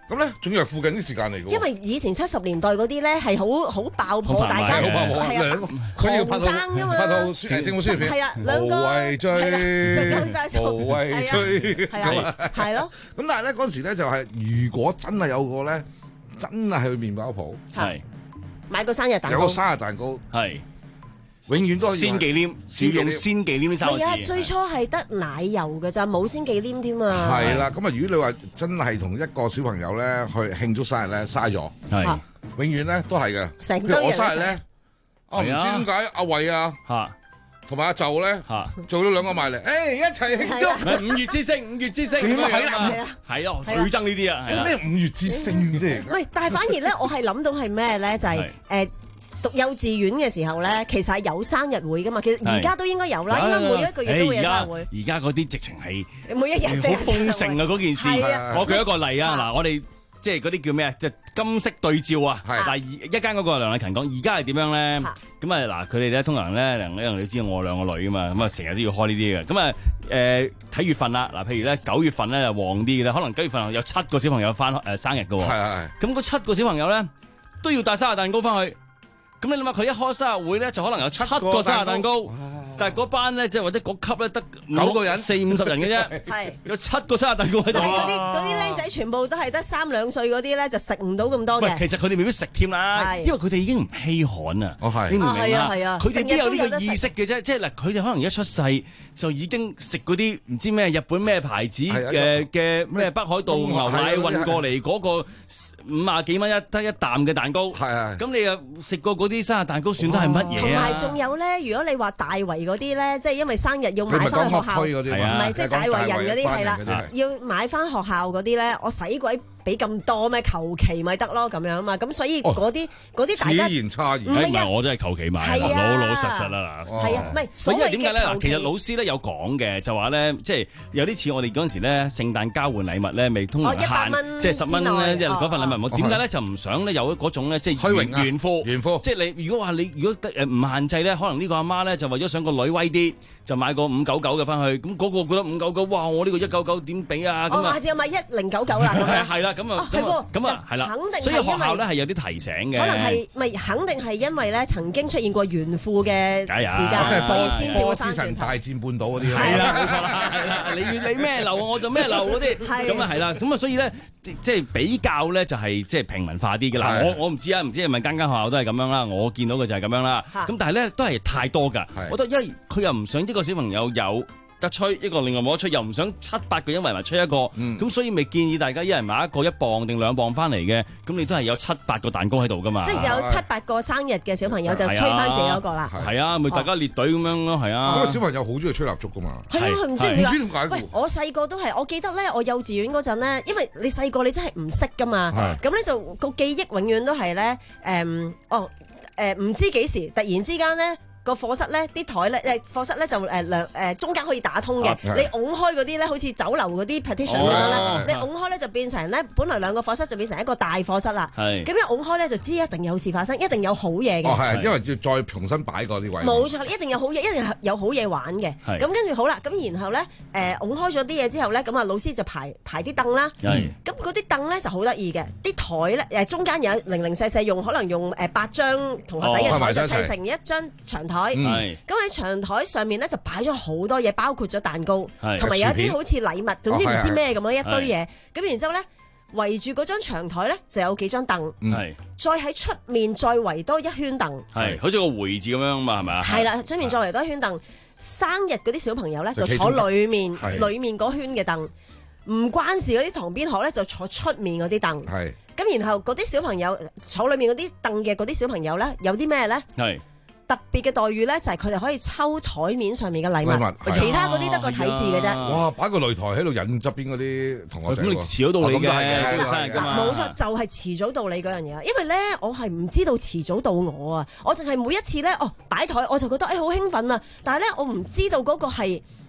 咁咧，仲要係附近啲時間嚟嘅。 因為以前七十年代嗰啲咧係好好爆破，大家係啊， 佢要拍生㗎嘛， 拍到政府宣傳片， 係啊，兩個無謂追， 就講晒錯， 無謂追， 係啊，係咯。 咁但係咧嗰時咧就係，如果真係有個咧，真係去麵包鋪， 係買個生日蛋糕， 有個生日蛋糕， 係。 永遠都可以鮮忌廉，少用鮮忌廉呢三個字。 係啊，最初係得奶油㗎咋，冇鮮忌廉添啊。 係啦，咁啊，如果你話真係同一個小朋友咧去慶祝生日咧，嘥咗。係，永遠咧都係嘅。 成堆人。譬如我生日咧，啊唔知點解阿偉啊，同埋阿就咧，做咗兩個埋嚟，誒一齊慶祝。 五月之星，五月之星。 點啊？係啊，係啊，最憎呢啲啊。 咩五月之星啫？ 唔係，但係反而咧，我係諗到係咩咧？就係誒。讀幼稚園嘅時候咧，其實係有生日會噶嘛，其實而家都應該有啦，應該每一個月都會有生日會。 而家嗰啲直情係每一日好豐盛啊！嗰件事，我舉一個例啊，嗱，我哋即係嗰啲叫咩啊？即係金色對照啊！嗱，一間嗰個梁麗勤講，而家係點樣咧？咁啊嗱，佢哋咧通常咧，因為你知道我兩個女啊嘛，咁啊成日都要開呢啲嘅。咁啊誒睇月份啦，嗱，譬如咧九月份咧就旺啲嘅咧，可能九月份有七個小朋友翻誒生日嘅喎。係係。咁嗰七個小朋友咧都要帶生日蛋糕翻去。咁你諗下，佢一開生日會咧，就可能有七個生日蛋糕，但係嗰班咧，即係或者嗰級咧，得九個人、四五十人嘅啫，係有七個生日蛋糕喺度。 嗰啲嗰啲僆仔全部都係得三兩歲嗰啲咧，就食唔到咁多嘅。 其實佢哋未必食添啦，因為佢哋已經唔稀罕啊。哦係，你明唔明啊？係啊，佢哋邊有呢個意識嘅啫？即係嗱，佢哋可能一出世就已經食嗰啲唔知咩日本咩牌子嘅嘅咩北海道牛奶運過嚟嗰個五啊幾蚊一得一啖嘅蛋糕。係係。咁你又食過嗰啲？啲生日蛋糕算得係乜嘢啊？ 同埋仲有咧，如果你話大圍嗰啲咧，即係因為生日要買翻學校，唔係即係大圍人嗰啲係啦，要買翻學校嗰啲咧，我使鬼俾咁多咩？求其咪得咯咁樣啊嘛，咁所以嗰啲嗰啲大家此言差矣， 唔係我真係求其買，老老實實啦嗱。係啊，唔係所以點解咧？嗱，其實老師咧有講嘅，就話咧，即係有啲似我哋嗰陣時咧，聖誕交換禮物咧，未通常限即係十蚊咧，即係嗰份禮物。點解咧？就唔想咧有嗰種咧，即係虛榮炫富，炫富。即係你如果話你如果誒唔限制咧，可能呢個阿媽咧就為咗想個女威啲，就買個五九九嘅翻去。咁嗰個覺得五九九，哇！我呢個一九九點俾啊？咁啊， 下次我買一零九九啦。 係啦。咁啊，咁啊，係啦，肯定，所以學校咧係有啲提醒嘅。 可能係咪肯定係因為咧曾經出現過炫富嘅時間，所以先至會翻轉頭。波斯神大戰半島嗰啲係啦，冇錯啦，係啦，你你咩流我就咩流嗰啲，咁啊係啦，咁啊所以咧即係比較咧就係即係平民化啲嘅啦。我我唔知啊，唔知係咪間間學校都係咁樣啦。我見到嘅就係咁樣啦。咁但係咧都係太多㗎。我覺得因為佢又唔想呢個小朋友有得吹一個，另外冇得吹，又唔想七八個人圍埋吹一個，咁、嗯、所以咪建議大家一人買一個一磅定兩磅翻嚟嘅，咁你都係有七八個蛋糕喺度噶嘛。 即係有七八個生日嘅小朋友就吹翻自己嗰個啦。 係啊，咪大家列隊咁樣咯，係啊。 咁啊，小朋友好中意吹蠟燭噶嘛。 係啊，唔知唔知點解。 喂，我細個都係，我記得咧，我幼稚園嗰陣咧，因為你細個你真係唔識噶嘛，咁咧就個記憶永遠都係咧，誒、嗯，哦，誒、呃，唔知幾時突然之間咧。個課室咧，啲台咧，誒課室咧就誒兩誒中間可以打通嘅。你拱開嗰啲咧，好似酒樓嗰啲 partition 咁樣咧，你拱開咧就變成咧，本來兩個課室就變成一個大課室啦。係。咁一拱開咧，就知一定有事發生，一定有好嘢嘅。 哦，係，因為要再重新擺過啲位。 冇錯，一定有好嘢，一定有好嘢玩嘅。係。咁跟住好啦，咁然後咧，誒拱開咗啲嘢之後咧，咁啊老師就排排啲凳啦。係。咁嗰啲凳咧就好得意嘅，啲台咧誒中間有零零細細用，可能用誒八張同學仔嘅台就砌成一張長台。係，咁喺長台上面咧就擺咗好多嘢，包括咗蛋糕，同埋有一啲好似禮物，總之唔知咩咁樣一堆嘢。咁然之後咧，圍住嗰張長台咧就有幾張凳，係，再喺出面再圍多一圈凳，係，好似個回字咁樣嘛，係咪啊？係啦，出面再圍多一圈凳。生日嗰啲小朋友咧就坐裏面，裏面嗰圈嘅凳，唔關事嗰啲旁邊學咧就坐出面嗰啲凳，係。咁然後嗰啲小朋友坐裏面嗰啲凳嘅嗰啲小朋友咧有啲咩咧？係。特別嘅待遇咧，就係佢哋可以抽台面上面嘅禮物，其他嗰啲得個睇字嘅啫。 哇！擺個擂台喺度引側邊嗰啲同學仔， 咁你遲早到你嘅嗱，冇錯，就係遲早到你嗰樣嘢。因為咧，我係唔知道遲早到我啊，我淨係每一次咧，哦擺台我就覺得誒好興奮啊，但係咧我唔知道嗰個係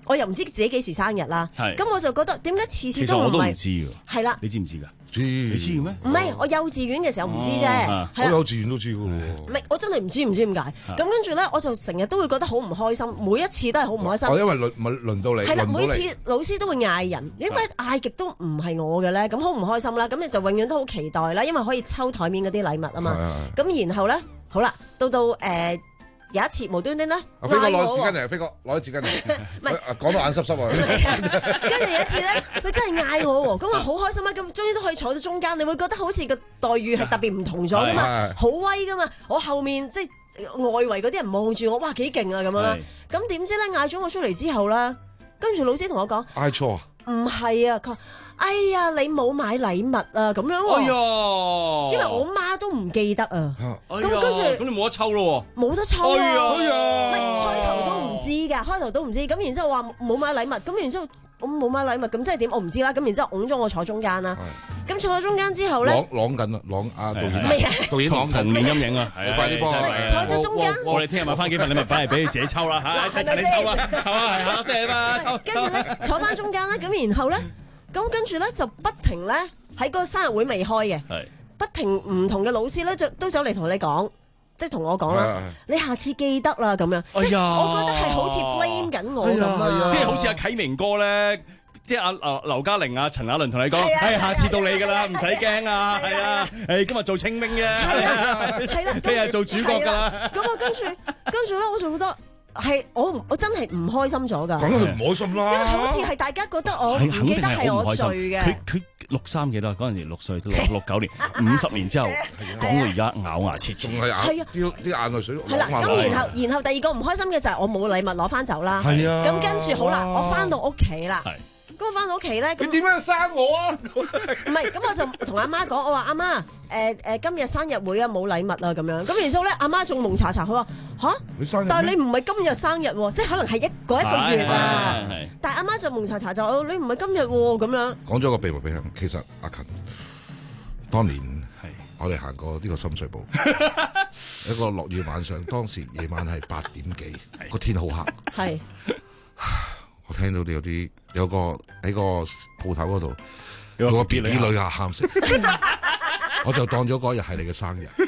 我又唔知自己幾時生日啦。咁我就覺得點解次次都唔係？ 其實我都唔知㗎。 係啦， 你知唔知㗎？ 知， 你知咩？ 唔係，我幼稚園嘅時候唔知啫。 我幼稚園都知㗎喎。 唔係，我真係唔知唔知點解。咁跟住咧，我就成日都會覺得好唔開心，每一次都係好唔開心。 哦，因為輪咪輪到你。係啦， 每次老師都會嗌人，點解嗌極都唔係我嘅咧？咁好唔開心啦。咁你就永遠都好期待啦，因為可以抽台面嗰啲禮物啊嘛。咁然後咧，好啦，到到誒。有一次無端端咧， 飛哥攞紙巾嚟，飛哥攞紙巾嚟，唔係講到眼濕濕啊！ 跟住有一次咧，佢真係嗌我喎，咁我好開心啦！咁終於都可以坐到中間，你會覺得好似個待遇係特別唔同咗噶嘛，好威噶嘛！我後面即係外圍嗰啲人望住我，哇幾勁啊咁樣啦！咁點知咧嗌咗我出嚟之後咧，跟住老師同我講嗌錯啊？ 唔係啊，佢話哎呀你冇買禮物啊咁樣喎。哎呀，因為我媽都唔記得啊。咁跟住咁你冇得抽咯喎。 冇得抽啊！ 哎呀， 開頭都唔知㗎，開頭都唔知。咁然之後話冇買禮物，咁然之後我冇買禮物，咁即係點？我唔知啦。咁然之後擁咗我坐中間啦。咁坐咗中間之後咧， 朗朗緊啦，朗啊導演，導演朗緊童年陰影啊！ 快啲幫我坐咗中間。 我哋聽日買翻幾份禮物翻嚟俾你自己抽啦嚇，睇你抽啊，抽啊，係下星期嘛抽。 跟住咧坐翻中間啦，咁然後咧。咁跟住咧就不停咧喺個生日會未開嘅，不停唔同嘅老師咧就都走嚟同你講，即係同我講啦，你下次記得啦咁樣。即係我覺得係好似 blame 緊我咁啊， 即係好似阿啟明哥咧，即係阿劉劉嘉玲啊、陳亞倫同你講，係下次到你㗎啦，唔使驚啊，係啊，誒今日做清明嘅，係啦，今日做主角㗎啦。 咁啊跟住跟住咧我就覺得。係我我真係唔開心咗㗎， 梗係唔開心啦。 因為好似係大家覺得我唔記得係我罪嘅。 佢佢六三幾多？嗰陣時六歲，六六九年，五十年之後講到而家咬牙切齒， 仲係咬啲啲眼淚水。 係啦，咁然後然後第二個唔開心嘅就係我冇禮物攞翻走啦。 係啊， 咁跟住好啦，我翻到屋企啦。咁我翻到屋企咧， 你點樣生我啊？ 唔係，咁我就同阿媽講，我話阿媽，誒誒，今日生日會啊，冇禮物啊，咁樣。咁然之後咧，阿媽仲蒙查查，佢話吓，但係你唔係今日生日喎，即係可能係一嗰一個月啊。但係阿媽就蒙查查就，哦，你唔係今日喎，咁樣。 講咗個秘密俾佢，其實阿勤，當年我哋行過呢個深水埗，一個落雨晚上，當時夜晚係八點幾，個天好黑。係。我聽到你有啲有個喺個鋪頭嗰度有個 B B 女啊喊聲，我就當咗嗰日係你嘅生日。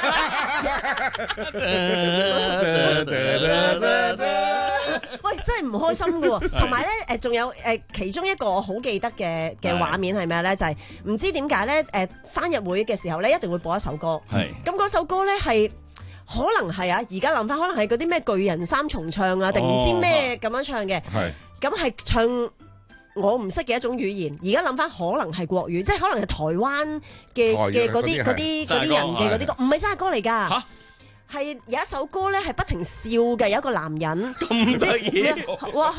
喂，真係唔開心噶喎！同埋咧，誒，仲有誒，其中一個我好記得嘅嘅畫面係咩咧？就係唔知點解咧？誒，生日會嘅時候咧，一定會播一首歌。係咁嗰首歌咧係。可能係啊，而家諗翻，可能係嗰啲咩巨人三重唱啊，定唔知咩咁樣唱嘅。係咁係唱我唔識嘅一種語言。而家諗翻，可能係國語，即係可能係台灣嘅嘅嗰啲嗰啲嗰啲人嘅嗰啲歌，唔係生日歌嚟㗎。係有一首歌咧，係不停笑嘅，有一個男人咁得意，哇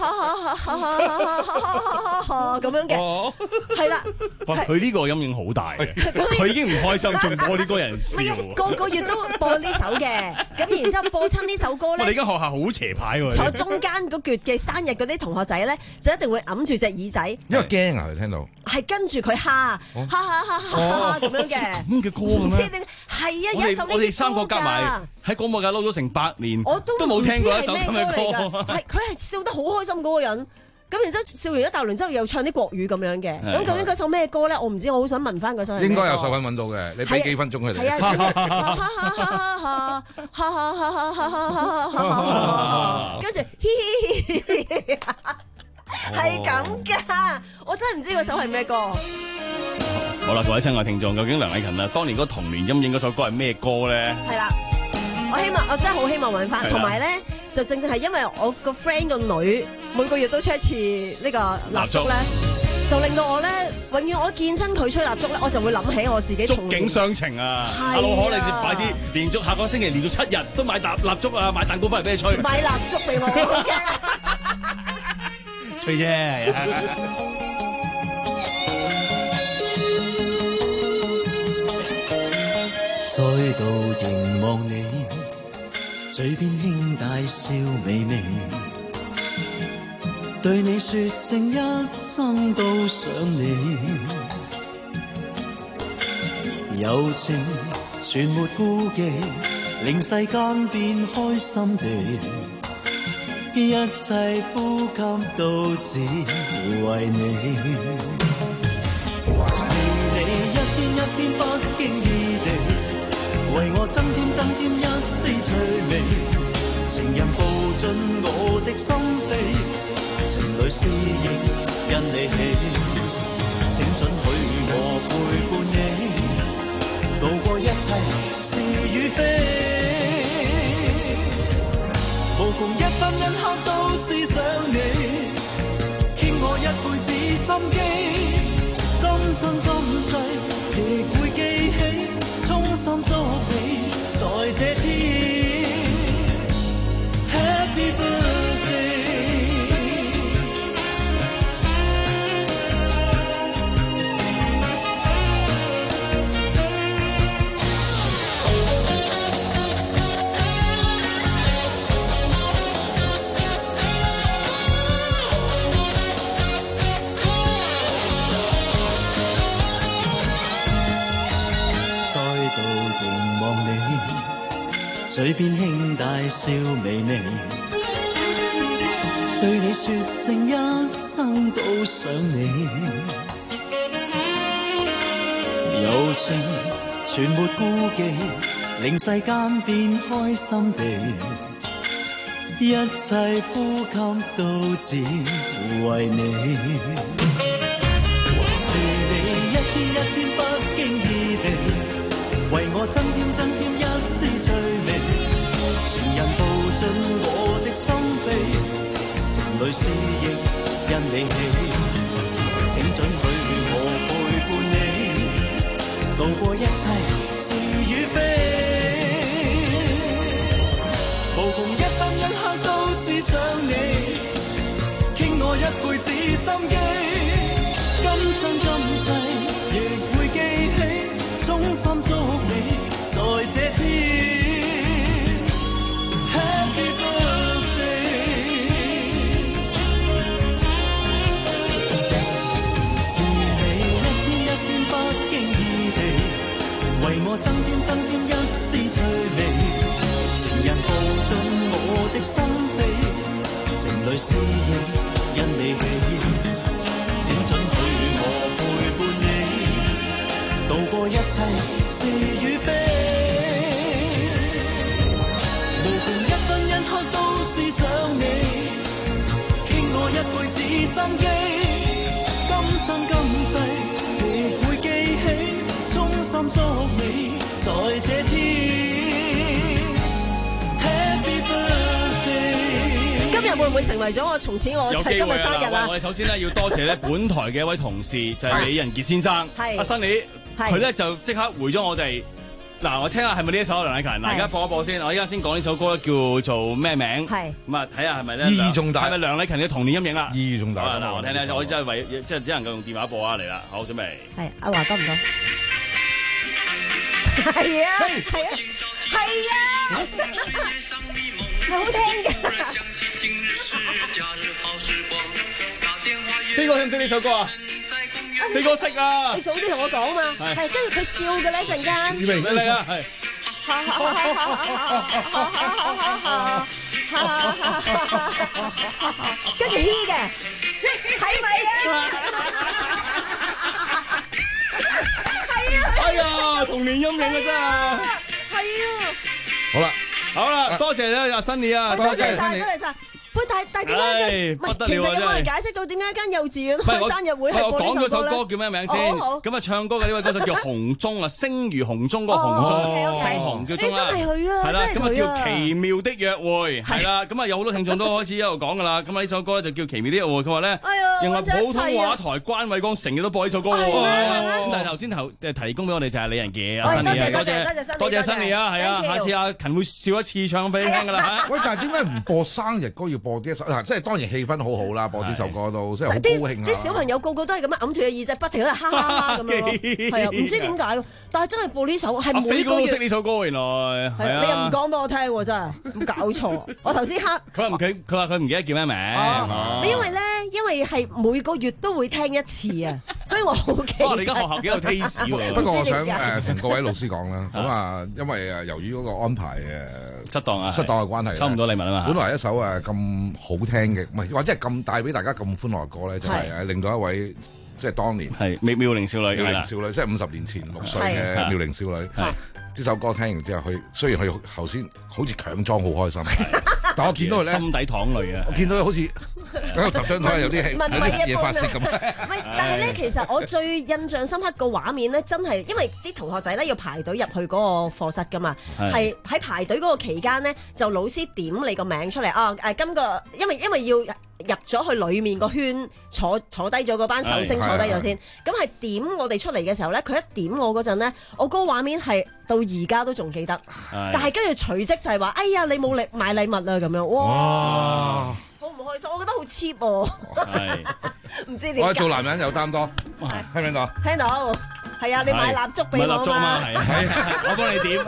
咁樣嘅，係啦。 佢呢個陰影好大嘅，佢已經唔開心，仲播啲歌人笑。 個個月都播呢首嘅，咁然之後播親呢首歌咧。 我哋間學校好邪牌喎。 坐中間嗰橛嘅生日嗰啲同學仔咧，就一定會揞住隻耳仔， 因為驚啊！佢聽到係跟住佢蝦，蝦蝦蝦蝦咁樣嘅。 咁嘅歌嘅咩？ 係啊，有一首呢啲歌㗎。 我哋三個夾埋。喺廣播界撈咗成百年， 我都冇聽過一首咁嘅歌。 係佢係笑得好開心嗰個人，咁然之後笑完一大輪之後又唱啲國語咁樣嘅。咁究竟嗰首咩歌咧？我唔知，我好想問翻嗰首。 應該有手份揾到嘅，你俾幾分鐘佢哋。係啊，跟住嘻嘻嘻，係咁噶，我真係唔知嗰首係咩歌。 好啦，各位親愛聽眾，究竟梁禮勤啊，當年嗰童年陰影嗰首歌係咩歌咧？ 係啦，我希望，我真係好希望揾翻，同埋咧就正正係因為我個 friend 個女每個月都出一次呢個蠟燭咧，就令到我咧永遠我見親佢吹蠟燭咧，我就會諗起我自己。 觸景傷情啊！阿老可，你快啲連續下個星期連續七日都買蠟蠟燭啊，買蛋糕翻嚟俾你吹。 買蠟燭俾我， 吹啫。 再度凝望你，嘴邊輕帶笑微微，對你說聲一生都想你，柔情全沒顧忌，令世間變開心地， 一切呼吸都只為你。是你一天一天不經意地為我增添增添一絲趣味，情人步進我的心扉，情侶思憶因你起，請准許我陪伴你，渡過一切是與非。無窮一分一刻都思想你，傾我一輩子心機，今生今世亦會記起，衷心祝你在這天 Happy birthday。嘴邊輕帶笑微微，對你說聲一生都想你，柔情全沒顧忌，令世間變開心地，一切呼吸都只為你。是你一天一天不經意地為我增添增添一絲趣味，情人步進我的心扉，情侶思憶因你起，請准許我陪伴你，渡過一切是與非。無窮一分一刻都思想你，傾我一輩子心機，今生今世亦會記起，衷心祝你在這天 Happy birthday。是你一天一天不經意地為我增添增添一絲趣味，情人步進我的心扉，情侶思憶因你起，請准許我陪伴你，渡過一切是與非。無窮一分一刻都思想你，傾我一輩子心機，今生今世亦會記起，衷心祝你在這天 Happy birthday。今日會唔會成為咗我從此我今日生日啊？ 我哋首先咧要多謝咧本台嘅一位同事，就係李仁傑先生，阿新李，佢咧就即刻回咗我哋。嗱，我聽下係咪呢一首梁禮勤？嗱，而家播一播先。我而家先講呢首歌叫做咩名？係咁啊，睇下係咪咧？ 意義重大， 係咪梁禮勤嘅童年陰影啦？ 意義重大。 嗱，我聽聽，我真係為即係只能夠用電話播啊嚟啦。好，準備。 係阿華多唔多？係啊，係啊，係啊，係好聽嘅。飛哥識唔識呢首歌啊？飛哥識啊！你早啲同我講嘛，係跟住佢笑嘅咧陣間。預備俾你啊，係。跟住 he 嘅，係咪啊？係啊！ 哎呀，童年陰影啊真係。 係啊。 好啦， 好啦，多謝咧阿 Sunny 啊， 多謝晒，多謝晒。喂，但但點解嘅？唔係，其實有冇人解釋到點解間幼稚園開生日會係播呢首歌咧？我講咗首歌叫咩名先？咁啊，唱歌嘅呢位歌手叫洪忠啊，聲如洪忠嗰個洪忠，姓洪叫忠啦。真係佢啊！係啦，咁啊叫奇妙的約會，係啦，咁啊有好多聽眾都開始一路講噶啦。咁啊呢首歌咧就叫奇妙的約會，佢話咧，原來普通話台關偉光成日都播呢首歌喎。咁但係頭先頭誒提供俾我哋就係李仁傑阿 Sunny 啊，多謝多謝 Sunny 啊，係啊，下次阿勤會笑一次唱俾你聽噶啦嚇。 喂，但係點解唔播生日歌要播啲一首？即係當然氣氛好好啦，播呢首歌都即係好高興啊！ 啲小朋友個個都係咁樣揞住個耳仔，不停喺度哈哈哈咁樣咯。係啊，唔知點解，但係真係播呢首係每個月。識呢首歌原來係啊！ 你又唔講俾我聽喎，真係咁搞錯！我頭先黑佢話唔記，佢話佢唔記得叫咩名。 哦，因為咧，因為係每個月都會聽一次啊，所以我好記得。 哇！你而家學校幾有 taste 喎。 不過我想誒同各位老師講啦，咁啊，因為誒由於嗰個安排誒失當啊， 失當嘅關係， 收唔到禮物啊嘛。 本來一首誒咁好聽嘅，唔係或者係咁帶俾大家咁歡樂嘅歌咧，就係誒令到一位即係當年係妙妙齡少女， 妙齡少女，即係五十年前六歲嘅妙齡少女。呢首歌聽完之後，佢雖然佢頭先好似強裝好開心，但我見到佢咧心底淌淚啊！ 我見到佢好似喺度揼張台有啲氣，有啲嘢發泄咁。 唔係，但係咧，其實我最印象深刻個畫面咧，真係因為啲同學仔咧要排隊入去嗰個課室噶嘛，係喺排隊嗰個期間咧，就老師點你個名出嚟啊！誒，今個因為因為要入咗去裡面個圈，坐坐低咗嗰班壽星坐低咗先，咁係點我哋出嚟嘅時候咧，佢一點我嗰陣咧，我嗰個畫面係到而家都仲記得，但係跟住隨即就係話：哎呀，你冇禮買禮物啦咁樣，哇！好唔開心，我覺得好 cheap 喎，唔知點。 我做男人有擔當，聽唔聽到？ 聽到，係啊，你買蠟燭俾我啊嘛， 係啊，我幫你點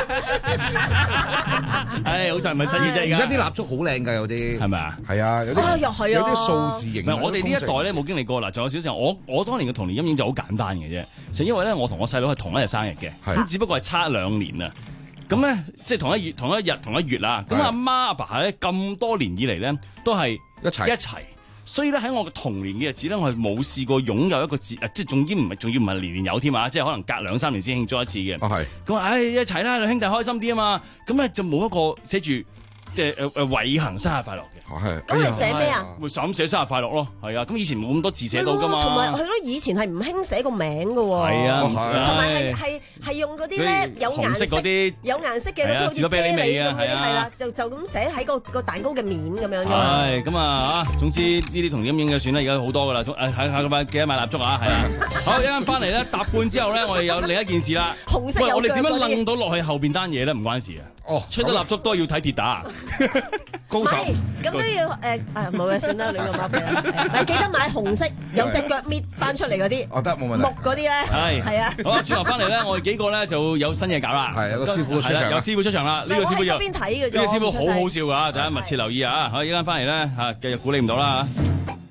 係。唉，好在唔係真嘅啫， 而家啲蠟燭好靚㗎，有啲係咪啊？ 係啊，有啲有啲數字型。 唔係我哋呢一代咧冇經歷過嗱，仲有少少。我我當年嘅童年陰影就好簡單嘅啫，就因為咧我同我細佬係同一日生日嘅，咁只不過係差兩年啊。咁咧，即係同一月、同一日、同一月啦。咁阿媽阿爸咧咁多年以嚟咧，都係一齊一齊。所以咧喺我嘅童年嘅日子咧，我係冇試過擁有一個節，即係總之唔係，仲要唔係年年有添啊！即係可能隔兩三年先慶祝一次嘅。 哦，係。 咁話唉一齊啦，兩兄弟開心啲啊嘛。咁咧就冇一個寫住即係誒誒偉恒生日快樂嘅。 係。 咁係寫咩啊？ 會就咁寫生日快樂咯，係啊。咁以前冇咁多字寫到㗎嘛。 同埋係咯，以前係唔興寫個名㗎喎。 係啊， 同埋係係係用嗰啲咧有顏色嗰啲有顏色嘅嗰啲好似啫喱咁嗰啲係啦，就就咁寫喺個個蛋糕嘅面咁樣㗎嘛。 係咁啊嚇，總之呢啲同陰影嘅算啦，而家好多㗎啦。誒喺下個禮記得買蠟燭啊，係啊。好，一陣翻嚟咧，搭半之後咧，我哋有另一件事啦。 紅色有腳嗰啲。喂， 我哋點樣楞到落去後邊單嘢咧？唔關事啊。哦，吹得蠟燭都要睇跌打。 高手。咁都要誒誒冇嘅，算啦，亂咁噏嘅啦。誒記得買紅色有隻腳搣翻出嚟嗰啲。 哦，得冇問題。 木嗰啲咧。係。係啊。 好啦，轉頭翻嚟咧，我哋幾個咧就有新嘢搞啦。 係有個師傅出場。 有師傅出場啦。呢個師傅又邊睇嘅啫。 呢個師傅好好笑㗎，大家密切留意啊！好，依家翻嚟咧嚇，繼續估你唔到啦嚇。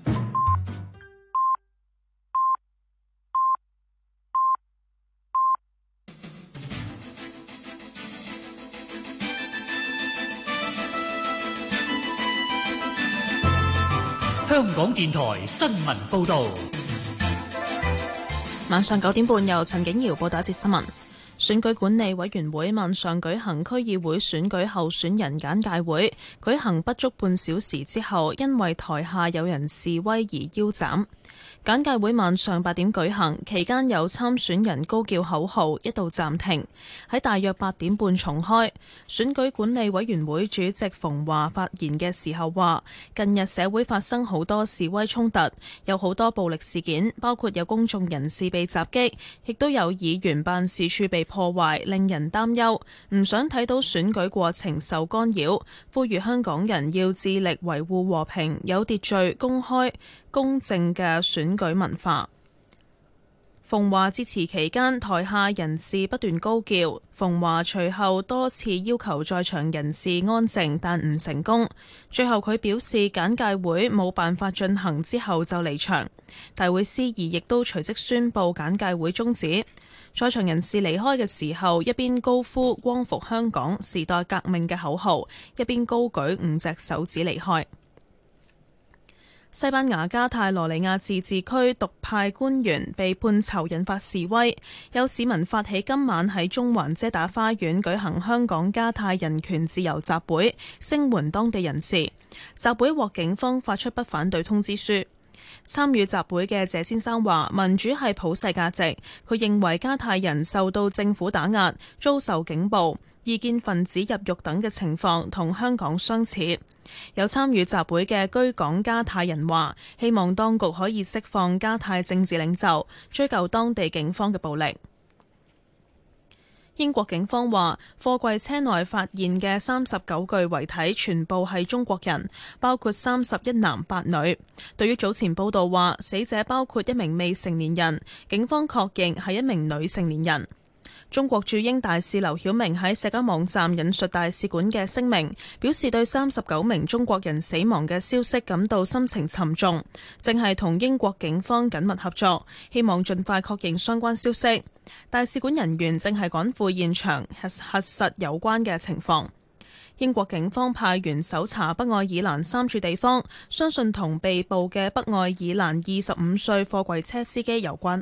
香港電台新聞報導， 晚上九點半由陳景瑤報道一節新聞。選舉管理委員會晚上舉行區議會選舉候選人簡介會，舉行不足半小時之後，因為台下有人示威而腰斬。簡介會晚上八點舉行，期間有參選人高叫口號，一度暫停，喺大約八點半重開。選舉管理委員會主席馮華發言嘅時候話，近日社會發生好多示威衝突，有好多暴力事件，包括有公眾人士被襲擊，亦都有議員辦事處被破壞，令人擔憂，唔想睇到選舉過程受干擾，呼籲香港人要致力維護和平、有秩序、公開、公正嘅選舉文化。馮華致辭期間，台下人士不斷高叫。馮華隨後多次要求在場人士安靜，但唔成功。最後佢表示簡介會冇辦法進行，之後就離場。大會司儀亦都隨即宣布簡介會終止。在場人士離開嘅時候，一邊高呼光復香港、時代革命嘅口號，一邊高舉五隻手指離開。西班牙加泰羅尼亞自治區獨派官員被判囚，引發示威。有市民發起今晚喺中環遮打花園舉行香港加泰人權自由集會，聲援當地人士。集會獲警方發出不反對通知書。參與集會嘅謝先生話：民主係普世價值。佢認為加泰人受到政府打壓、遭受警暴、異見分子入獄等嘅情況同香港相似。有參與集會嘅居港加泰人話：希望當局可以釋放加泰政治領袖，追究當地警方嘅暴力。英國警方話，貨櫃車內發現嘅三十九具遺體全部係中國人，包括三十一男八女。對於早前報道話死者包括一名未成年人，警方確認係一名女成年人。中國駐英大使劉曉明喺社交網站引述大使館嘅聲明，表示對三十九名中國人死亡嘅消息感到心情沉重，正係同英國警方緊密合作，希望盡快確認相關消息。大使館人員正係趕赴現場核核實有關嘅情況。 英國警方派員搜查北愛爾蘭三處地方，相信同被捕嘅北愛爾蘭二十五歲貨櫃車司機有關。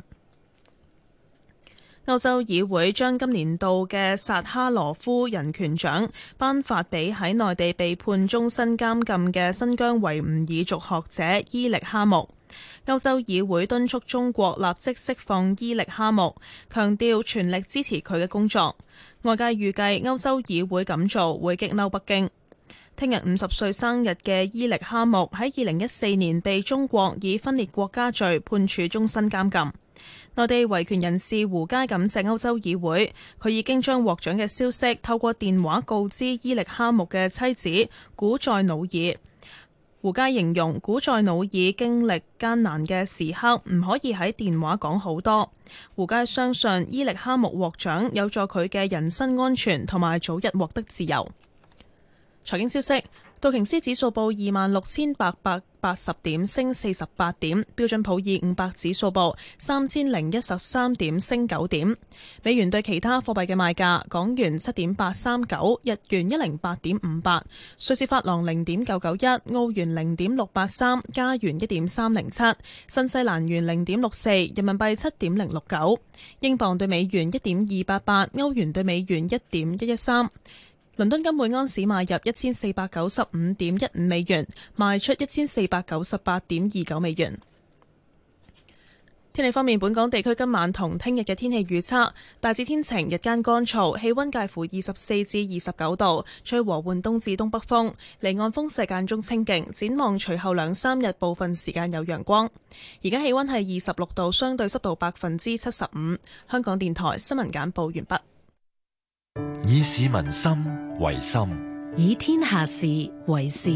歐洲議會將今年度嘅薩哈羅夫人權獎頒發俾喺內地被判終身監禁嘅新疆維吾爾族學者伊力哈木。歐洲議會敦促中國立即釋放伊力哈木，強調全力支持佢嘅工作。外界預計歐洲議會咁做會激嬲北京。聽日五十歲生日嘅伊力哈木喺二零一四年被中國以分裂國家罪判處終身監禁。內地維權人士胡佳感謝歐洲議會，佢已經將獲獎嘅消息透過電話告知伊力哈木嘅妻子古再努爾。胡佳形容古再努爾經歷艱難嘅時刻，唔可以喺電話講好多。胡佳相信伊力哈木獲獎有助佢嘅人身安全同埋早日獲得自由。財經消息。道瓊斯指數報二萬六千八百八十點，升四十八點；標準普爾五百指數報三千零一十三點，升九點。美元對其他貨幣嘅賣價：港元七點八三九，日元一零八點五八，瑞士法郎零點九九一，澳元零點六八三，加元一點三零七，新西蘭元零點六四，人民幣七點零六九，英鎊對美元一點二八八，歐元對美元一點一一三。倫敦金每安士買入一千四百九十五點一五美元，賣出一千四百九十八點二九美元。天氣方面，本港地區今晚同聽日嘅天氣預測大致天晴，日間乾燥，氣溫介乎二十四至二十九度，吹和緩東至東北風，離岸風勢間中清勁。展望隨後兩三日部分時間有陽光。而家氣溫係二十六度，相對濕度百分之七十五。香港電台新聞簡報完畢。 以市民心為心， 以天下事為事。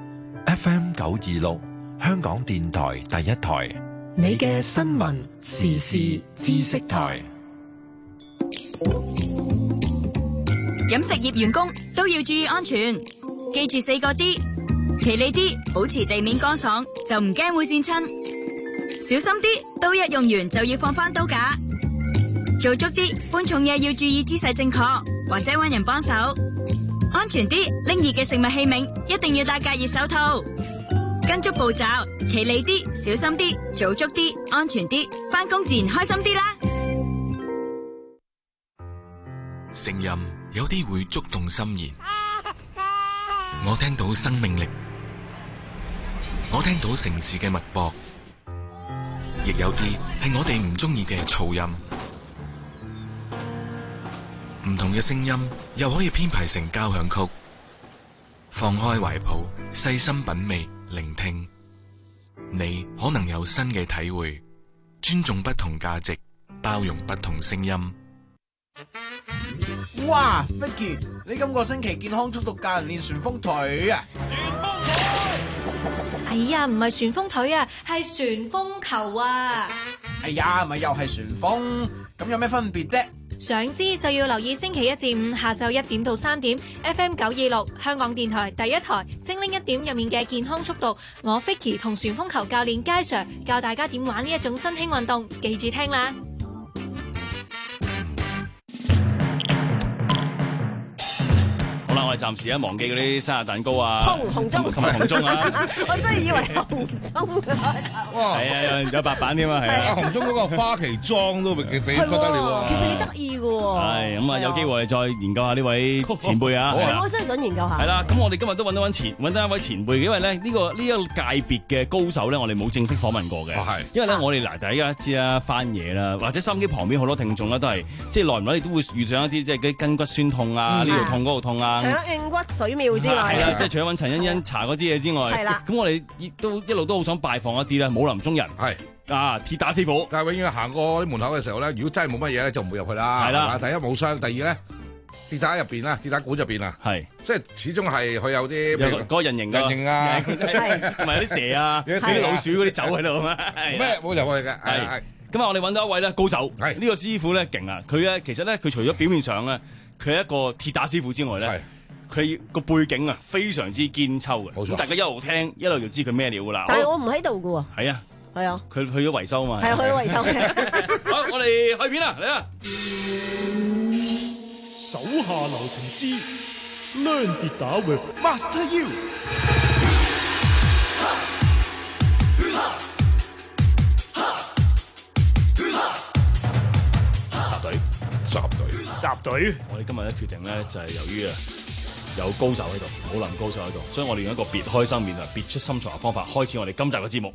F M 九二六，香港電台第一台， 你嘅新聞時事知識台。 飲食業員工都要注意安全，記住四個 D， 企理啲，保持地面乾爽，就唔驚會跣親。小心啲，刀一用完就要放返刀架。做足啲，搬重嘢要注意姿勢正確，或者搵人幫手。安全啲，拎熱嘅食物器皿一定要戴隔熱手套。跟足步驟，企理啲，小心啲，做足啲，安全啲，返工自然開心啲啦。 聲音有啲會觸動心弦，我聽到生命力，我聽到城市嘅脈搏，亦有啲係我哋唔中意嘅噪音。唔同嘅聲音又可以編排成交響曲，放開懷抱，細心品味，聆聽，你可能有新嘅體會。尊重不同價值，包容不同聲音。 哇 Vicky， 你今個星期健康速讀教人練旋風腿啊！ 哎呀，唔係旋風腿啊，係旋風球啊！ 哎呀，咪又係旋風，咁有咩分別啫？ 想知就要留意星期一至五下晝一點到三點 F M 九二六香港電台第一台精靈一點入面嘅健康速讀，我 Vicky 同旋風球教練佳 Sir 教大家點玩呢一種新興運動，記住聽啦！ 好啦，我哋暫時啊忘記嗰啲生日蛋糕啊， 紅紅鐘， 同埋紅鐘啊！ 我真係以為紅鐘啊！ 哇， 係啊，有白板添啊，係啊！ 紅鐘嗰個花旗裝都俾幾不得了啊！ 其實幾得意嘅喎。 係咁啊，有機會再研究下呢位前輩啊！ 我真係想研究下。 係啦，咁我哋今日都揾到揾前揾到一位前輩，因為咧呢個呢一個界別嘅高手咧，我哋冇正式訪問過嘅。係，因為咧我哋嗱大家知啦，翻嘢啦，或者收音機旁邊好多聽眾啦，都係即係耐唔耐，你都會遇上一啲即係啲筋骨酸痛啊，呢度痛嗰度痛啊。 硬骨水妙之外， 係啦，即係除咗揾陳欣欣查嗰啲嘢之外，係啦，咁我哋都一路都好想拜訪一啲咧武林中人，係啊鐵打師傅。 但係永遠行過啲門口嘅時候咧，如果真係冇乜嘢咧，就唔會入去啦。係啦，第一冇傷，第二咧鐵打入邊啦，鐵打館入邊啊，係即係始終係佢有啲有嗰個人形人形啊， 同埋有啲蛇啊，有啲老鼠嗰啲走喺度啊嘛， 咩冇入去嘅係。 咁啊，我哋揾到一位咧高手，係呢個師傅咧勁啊！佢咧其實咧佢除咗表面上咧佢係一個鐵打師傅之外咧。佢個背景啊，非常之堅秋嘅，咁大家一路聽一路就知佢咩料噶啦。 但係我唔喺度噶喎。係啊， 係啊， 佢去咗維修啊嘛。 係啊，去咗維修。 好，我哋開片啦，嚟啦！ 手下留情之 Learn 跌打 with Master You。 集隊，集隊。我哋今日咧決定咧就係由於啊有高手喺度，武林高手喺度，所以我哋用一個別開生面同別出心裁嘅方法開始我哋今集嘅節目。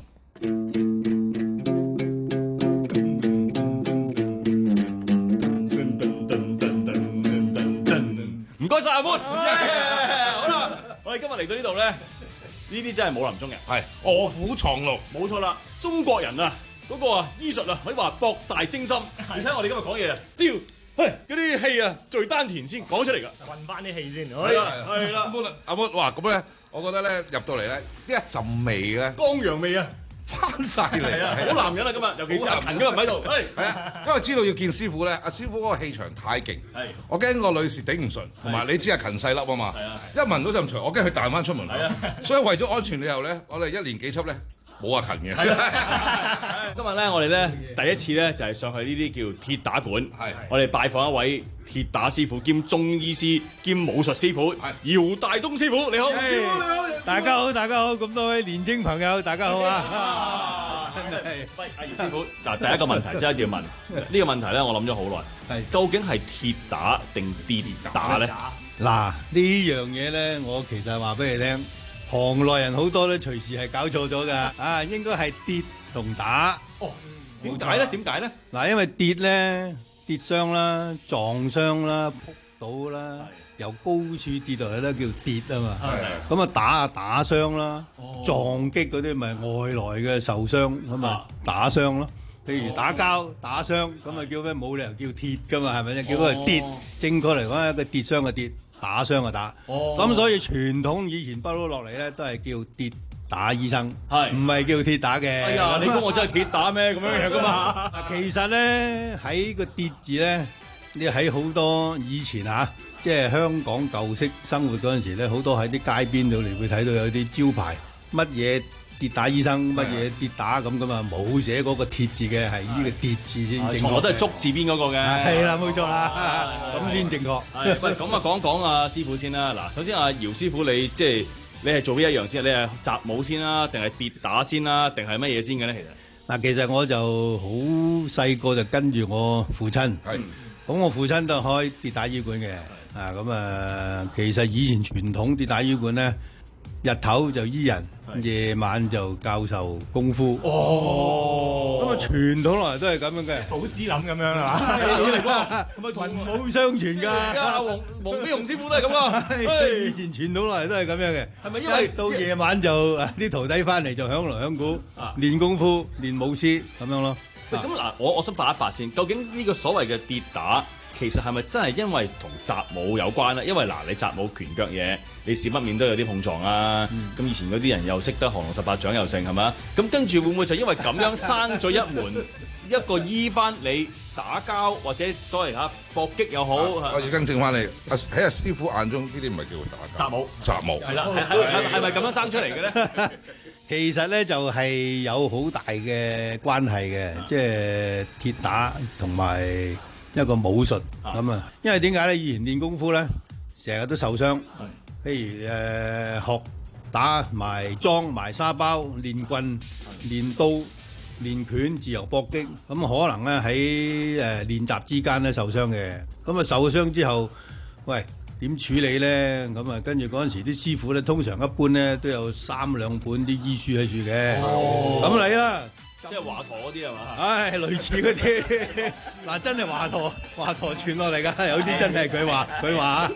唔該晒阿 Moon，好啦，我哋今日嚟到呢度咧，呢啲真係武林中人， 係臥虎藏龍， 冇錯啦，中國人啊嗰個啊醫術啊可以話博大精深。你睇我哋今日講嘢啊，都要。喂，嗰啲氣啊，最丹田先講出嚟㗎， 運翻啲氣先。 係啦，係啦。 阿妹，哇，咁咧，我覺得咧入到嚟咧，呢一陣味咧， 江洋味啊， 翻晒嚟。 係啊，好男人啊今日，尤其是阿勤今日唔喺度。係係啊，因為知道要見師傅咧，阿師傅嗰個氣場太勁， 係我驚個女士頂唔順，同埋你知阿勤細粒啊嘛，一聞到陣除，我驚佢彈翻出門口，所以為咗安全理由咧，我哋一連幾輯咧。冇阿勤嘅， 今日咧我哋咧第一次咧就係上去呢啲叫鐵打館，我哋拜訪一位鐵打師傅兼中醫師兼武術師傅姚大東師傅，你好，師傅你好， 大家好，大家好，咁多位年青朋友，大家好啊！ 喂，阿姚師傅，嗱，第一個問題真係要問，呢個問題咧我諗咗好耐，究竟係鐵打定跌打咧？ 嗱，呢樣嘢咧，我其實話俾你聽。行內人好多咧，隨時係搞錯咗㗎，啊，應該係跌同打。 哦，點解咧？點解咧？ 嗱，因為跌咧，跌傷啦、撞傷啦、撲倒啦，由高處跌落嚟咧叫跌啊嘛。咁啊打啊打傷啦，撞擊嗰啲咪外來嘅受傷咁啊打傷咯。譬如打交打傷，咁啊叫咩？冇理由叫鐵㗎嘛，係咪先？叫佢係跌。正確嚟講，一個跌傷嘅跌。打傷啊打，咁、哦、所以傳統以前不嬲落嚟咧，都係叫跌打醫生，係唔係叫鐵打嘅？ 哎呀，你估我真係鐵打咩？咁樣樣噶嘛？ 其實咧喺個跌字咧，你喺好多以前嚇、啊，即係香港舊式生活嗰陣時咧，好多喺啲街邊度嚟會睇到有啲招牌，乜嘢跌打醫生，乜嘢跌打咁噶嘛，冇寫嗰個鐵字嘅，係呢個跌字先正確。 我都係竹字邊嗰個嘅。 係啦，冇錯啦，咁先正確。 喂，咁啊講講啊師傅先啦。嗱，首先阿姚師傅你即係你係做邊一樣先？你係習武先啦，定係跌打先啦，定係乜嘢先嘅咧？其實嗱，其實我就好細個就跟住我父親。係。咁我父親都開跌打醫館嘅。啊，咁啊，其實以前傳統跌打醫館咧，日頭就醫人。夜晚就教授功夫，哦，咁啊傳統落嚟都係咁樣嘅， 寶芝林咁樣啊， 嚟㗎，文武相傳㗎。 阿黃黃飛鴻師傅都係咁啊， 以前傳統落嚟都係咁樣嘅。 係咪因為到夜晚就啲徒弟翻嚟就響鑼響鼓練功夫、練武師咁樣咯？ 喂，咁嗱，我我想發一發先，究竟呢個所謂嘅跌打？其實係咪真係因為同習武有關咧？因為嗱，你習武拳腳嘢，你少不免都有啲碰撞啊。咁、嗯、以前嗰啲人又識得降龍十八掌又成係嘛？咁跟住會唔會就因為咁樣生咗一門一個醫翻你打交或者所謂嚇搏擊又好？ 啊、我要更正翻你，喺阿師傅眼中呢啲唔係叫打交。習武，習武係啦，係係係咪咁樣生出嚟嘅咧？ 其實咧就係有好大嘅關係嘅，即係鐵打同埋一個武術咁啊，因為點解咧？以前練功夫咧，成日都受傷。譬如誒、呃、學打埋裝埋沙包、練棍、練刀、練拳、自由搏擊，咁可能咧喺誒練習之間咧受傷嘅。咁啊受傷之後，喂點處理咧？咁啊跟住嗰陣時啲師傅咧，通常一般咧都有三兩本啲醫書喺處嘅。咁嚟啦！ 即係華佗嗰啲係嘛？ 唉，類似嗰啲嗱，真係華佗，華佗傳落嚟㗎，有啲真係佢話佢話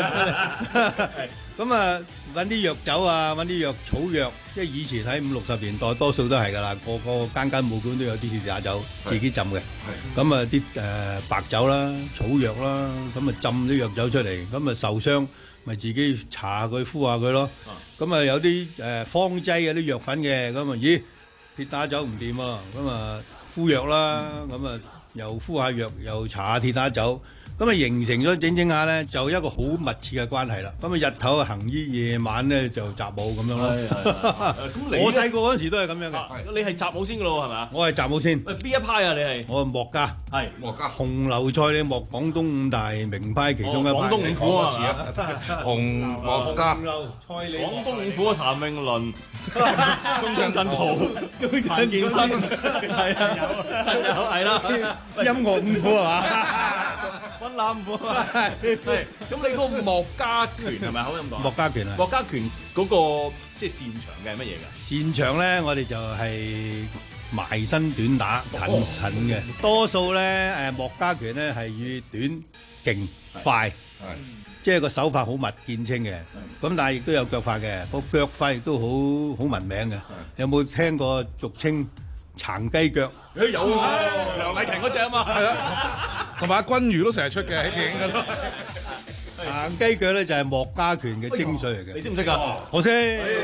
咁啊，揾啲藥酒啊，揾啲藥草藥，即係以前喺五六十年代多數都係㗎啦，個個間間武館都有啲鐵打酒自己浸嘅。咁啊啲誒白酒啦、草藥啦，咁啊浸啲藥酒出嚟，咁啊受傷咪自己搽下佢敷下佢咯。咁啊有啲誒方劑有啲藥粉嘅，咁啊咦？跌打酒唔掂喎，咁啊敷藥啦，咁啊又敷下藥，又搽下跌打酒， 咁啊形成咗整整下咧，就一個好密切嘅關係啦。咁啊日頭行醫，夜晚咧就習武咁樣咯。 咁你我細個嗰陣時都係咁樣嘅。 你係習武先嘅咯，係咪啊？ 我係習武先。 邊一派啊？你係？ 我係莫家。 係莫家。 紅樓菜你莫廣東五大名派其中一派。 廣東五虎啊！ 紅莫家。 廣東五虎啊！譚詠麟、張振豪、陳健生，係啊，陳友係啦， 音樂五虎係嘛？ 溫拿五虎啊！係咁，你嗰個莫家拳係咪可以咁講？ 莫家拳啊！ 莫家拳嗰個即係擅長嘅係乜嘢㗎？ 擅長咧，我哋就係埋身短打、近近嘅。多數咧誒莫家拳咧係以短、勁、快。即係個手法好密見稱嘅，咁但係亦都有腳法嘅，個腳法亦都好好聞名嘅。有冇聽過俗稱殘雞腳？ 誒有啊，梁禮勤嗰隻啊嘛， 係啊，同埋阿君如都成日出嘅喺電影嗰度。 殘雞腳咧就係莫家拳嘅精髓嚟嘅。 你識唔識㗎？ 我識。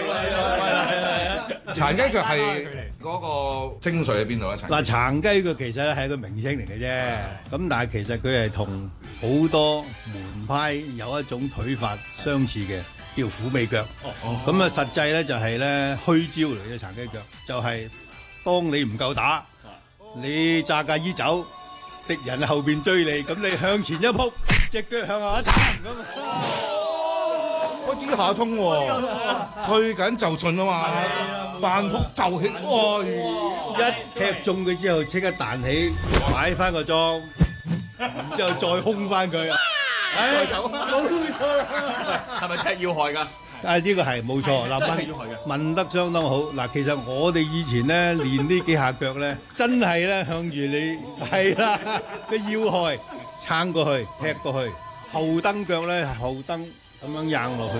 殘雞腳係嗰個精髓喺邊度咧？ 嗱，殘雞腳其實咧係一個名稱嚟嘅啫，咁但係其實佢係同好多門派有一種腿法相似嘅，叫虎尾腳。咁啊，實際咧就係咧虛招嚟嘅殘雞腳，就係當你唔夠打，你揸架衣走，敵人喺後邊追你，咁你向前一撲，隻腳向下一撐咁。 我幾下通喎，退緊就進啊嘛，扮撲就起，哇！ 一踢中佢之後，即刻彈起，擺翻個裝，然之後再空翻佢， 再走，係咪踢要害㗎？ 啊，呢個係冇錯，嗱問問得相當好。嗱，其實我哋以前咧練呢幾下腳咧，真係咧向住你係啦個要害撐過去，踢過去，後蹬腳咧係後蹬。咁樣硬落去，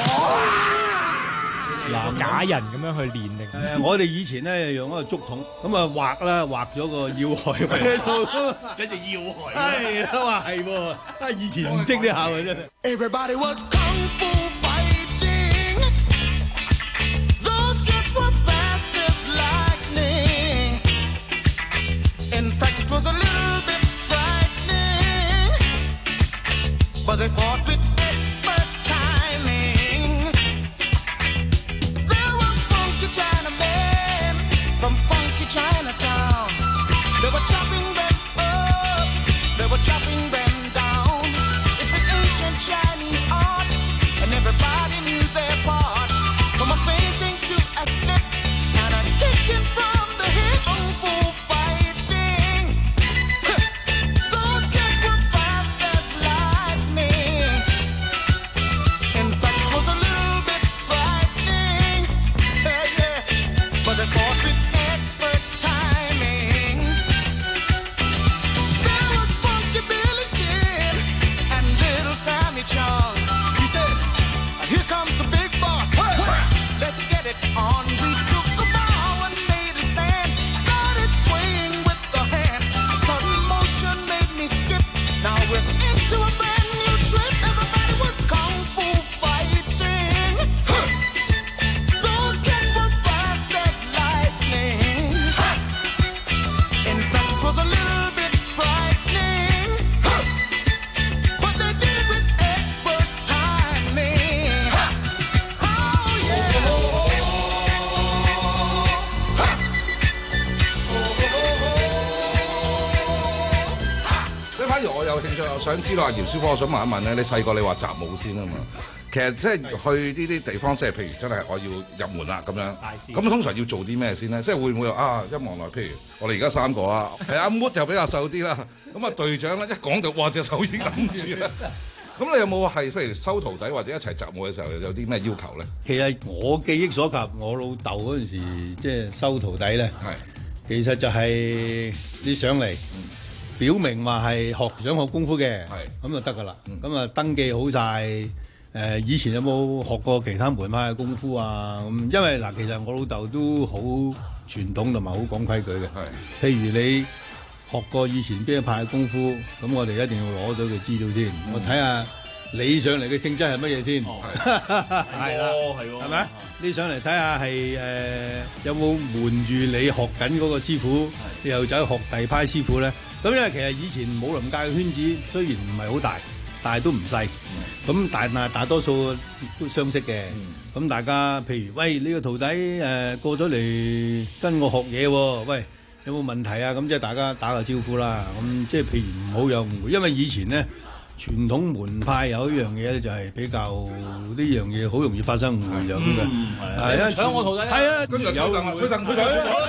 嗱假人咁樣去練力。 誒，我哋以前咧用一個竹筒，咁啊畫啦，畫咗個要害喺度， 寫住要害。 係啊，話係喎，啊以前唔識呢下嘅真係。 Everybody was kung fu fighting. Those kids were fast as lightning. In fact, it was a little bit frightening, but they fought with Chinatown. They were chopping them up, they were chopping them down. It's an ancient Chinese art, and everybody knew their part. From a fainting to a slip, and a kicking from the hip. Kung fu fighting. Those kids were fast as lightning. In fact, it was a little bit frightening. Yeah, yeah. But they fought with expert timing. There was Funky Billy Chin and Little Sammy Chung. He said, here comes the big boss. Let's get it on. We took a bow and made a stand. Started swaying with the hand. Sudden motion made me skip. Now we're into a brand new trip. Everybody was kung fu fighting. Those kids were fast as lightning. In fact, it was a little bit frightening, but they did it with expert timing. Oh yeah. 呢反而我有興趣，我想知道阿姚師傅，我想問一問咧，你細個你話習武先啊嘛？其實即係去呢啲地方，即係譬如真係我要入門啦咁樣，咁通常要做啲咩先咧？即係會唔會啊？一望落，譬如我哋而家三個啊，係阿 Mood 就比較瘦啲啦，咁啊隊長咧一講就哇隻手已經揞住啦。咁你有冇係譬如收徒弟或者一齊習武嘅時候有啲咩要求咧？ 其實我記憶所及，我老豆嗰陣時即係收徒弟咧，其實就係你上嚟。表明話係學想學功夫嘅，咁就得噶啦。咁啊、嗯、登記好晒，誒、呃、以前有冇學過其他門派嘅功夫啊？咁因為嗱，其實我老豆都好傳統同埋好講規矩嘅。譬如你學過以前邊一派嘅功夫，咁我哋一定要攞到佢資料先。嗯、我睇下你上嚟嘅性質係乜嘢先。係啦，係喎，係咪？你上嚟睇下係誒有冇瞞住你學緊嗰個師傅，你又走去學第二派師傅咧？ 咁因為其實以前武林界嘅圈子雖然唔係好大，但係都唔細。咁大大大多數都相識嘅。咁、嗯、大家譬如喂呢、呢個徒弟誒、呃、過咗嚟跟我學嘢喎，喂有冇問題啊？咁即係大家打個招呼啦。咁即係譬如唔好有誤會，因為以前咧傳統門派有一樣嘢咧就係比較呢樣嘢好容易發生誤會咁嘅。係啊，搶我徒弟係啊，跟住有推凳推凳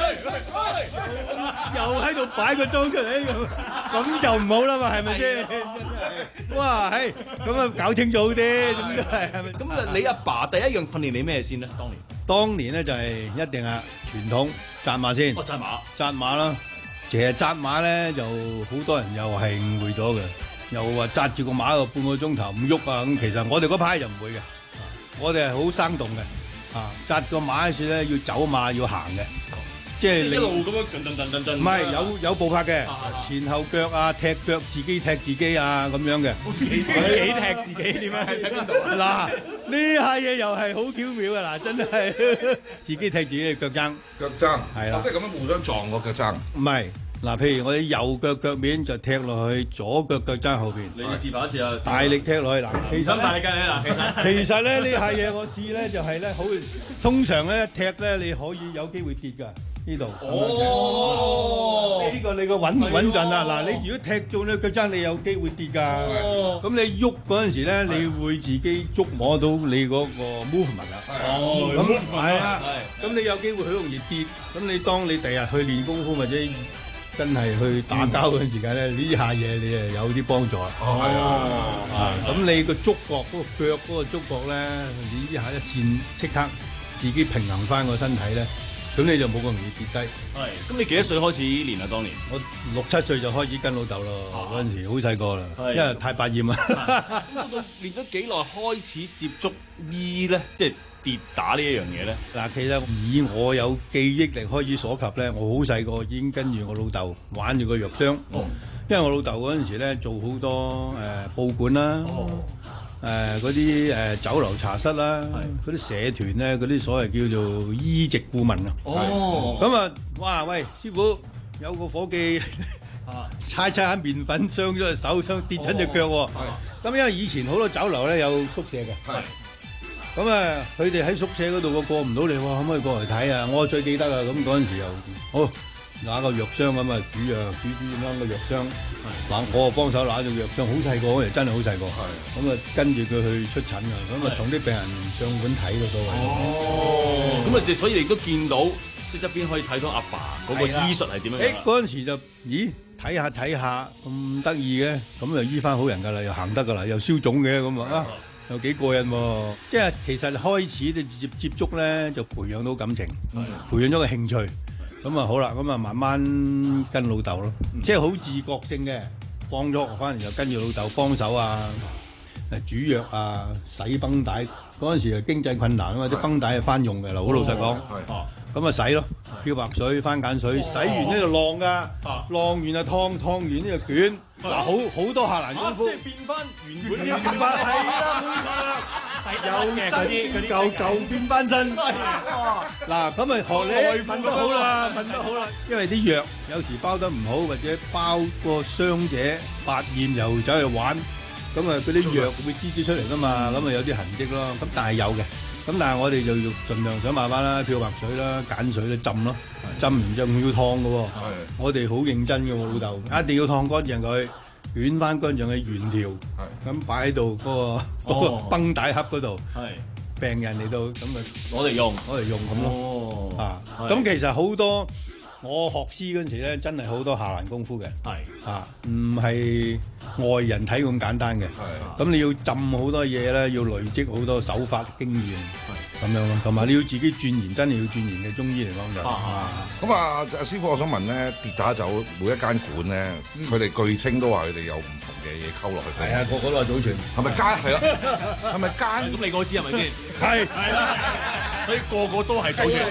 又喺度擺個裝出嚟，咁就唔好啦嘛，係咪先？哇，係咁啊，搞清楚啲，咁都係係咪？ 咁啊，你阿爸第一樣訓練你咩先咧？當年當年咧就係一定係傳統紮馬先。 哦，紮馬， 紮馬啦。其實紮馬咧就好多人又係誤會咗嘅，又話紮住個馬個半個鐘頭唔喐啊咁。其實我哋嗰派就唔會嘅，我哋係好生動嘅。啊，紮個馬嗰時咧要走馬要行嘅。即係一路咁樣震震震震震， 唔係有有步伐嘅，前後腳啊，踢腳自己踢自己啊咁樣嘅。 自己踢自己點樣？喺邊度啊？ 嗱，呢下嘢又係好巧妙嘅嗱，真係自己踢自己嘅腳踭。 腳踭係啦， 即係咁樣互相撞個腳踭。 唔係嗱，譬如我哋右腳腳面就踢落去左腳腳踭後邊。 你示範一次啊！ 大力踢落去嗱，其實大力㗎你嗱，其實其實咧呢下嘢我試咧就係咧好，通常咧踢咧你可以有機會跌㗎。呢度哦，呢個你個穩穩陣啊！嗱，你如果踢中咧腳踭，你有機會跌㗎。咁你喐嗰陣時咧，你會自己觸摸到你嗰個 movement 啦。 哦， 咁係啊，咁你有機會好容易跌。咁你當你第日去練功夫或者真係去打交嗰陣時間咧，呢下嘢你係有啲幫助啊。 哦，係啊， 咁你個觸覺嗰個腳嗰個觸覺咧，你呢下一線即刻自己平衡翻個身體咧。咁你就冇咁容易跌低。 係。咁你幾多歲開始練啊？當年我六七歲就開始跟老豆咯，嗰陣時好細個啦，因為太百厭啦。 咁到到練咗幾耐開始接觸醫咧，即係跌打呢一樣嘢咧？ 嗱，其實以我有記憶力開始所及咧，我好細個已經跟住我老豆玩住個藥箱。哦。因為我老豆嗰陣時咧做好多誒報館啦。哦。誒嗰啲誒酒樓茶室啦，嗰啲社團咧，嗰啲所謂叫做醫籍顧問啊。哦，咁啊，哇喂，師傅有個夥計猜猜下麵粉傷咗隻手，傷跌親隻腳喎。咁因為以前好多酒樓咧有宿舍嘅。係。咁啊，佢哋喺宿舍嗰度個過唔到嚟喎，可唔可以過嚟睇啊？我最記得啊，咁嗰陣時又好拿個藥箱咁啊，煮啊煮煮咁樣個藥箱。嗱，我啊幫手攞住藥箱，好細個嗰陣真係好細個，咁啊跟住佢去出診啊，咁啊同啲病人上門睇咯，所謂。 哦，咁啊，即所以你都見到，即側邊可以睇到阿爸嗰個醫術係點樣樣。 誒嗰陣時就，咦睇下睇下咁得意嘅，咁就醫翻好人㗎啦，又行得㗎啦，又消腫嘅咁啊，又幾過癮喎！即係其實開始你接接觸咧，就培養到感情，培養咗個興趣。咁啊好啦，咁啊慢慢跟老豆咯，嗯、即係好自覺性嘅，放咗學翻嚟就跟住老豆幫手啊，誒煮藥啊，洗繃帶。嗰陣時啊經濟困難啊嘛，啲繃帶係翻用嘅啦，好老實講。咁啊洗咯，漂白水、番梘水，洗完呢就晾噶，晾完啊燙，燙完呢就捲。嗱，好好多下欄功夫。 即係變翻原本變翻係啦，冇錯啦。有新變舊，舊變翻新。嗱，咁咪學你瞓得好啦，瞓得好啦。因為啲藥有時包得唔好，或者包個傷者百厭又走去玩，咁啊嗰啲藥會支支出嚟噶嘛，咁啊有啲痕跡咯。咁但係有嘅，咁但係我哋就要盡量想辦法啦，漂白水啦、鹼水咧浸咯，浸完之後要燙嘅喎。我哋好認真嘅喎，老豆一定要燙乾淨佢。捲翻乾淨嘅原條，咁擺喺度嗰個嗰個繃帶盒嗰度，病人嚟到咁咪攞嚟用， 攞嚟用咁咯。啊，咁其實好多我學師嗰陣時咧，真係好多下欄功夫嘅，啊，唔係外人睇咁簡單嘅。咁你要浸好多嘢咧，要累積好多手法經驗，咁樣咯。同埋你要自己鑽研，真係要鑽研嘅中醫嚟講就。 咁啊，阿師傅，我想問咧，跌打酒每一間館咧，佢哋據稱都話佢哋有唔同嘅嘢溝落去。 係啊，個個都係祖傳。 係咪奸？係啦，係咪奸？ 咁你個知係咪先？ 係係啦，所以個個都係祖傳。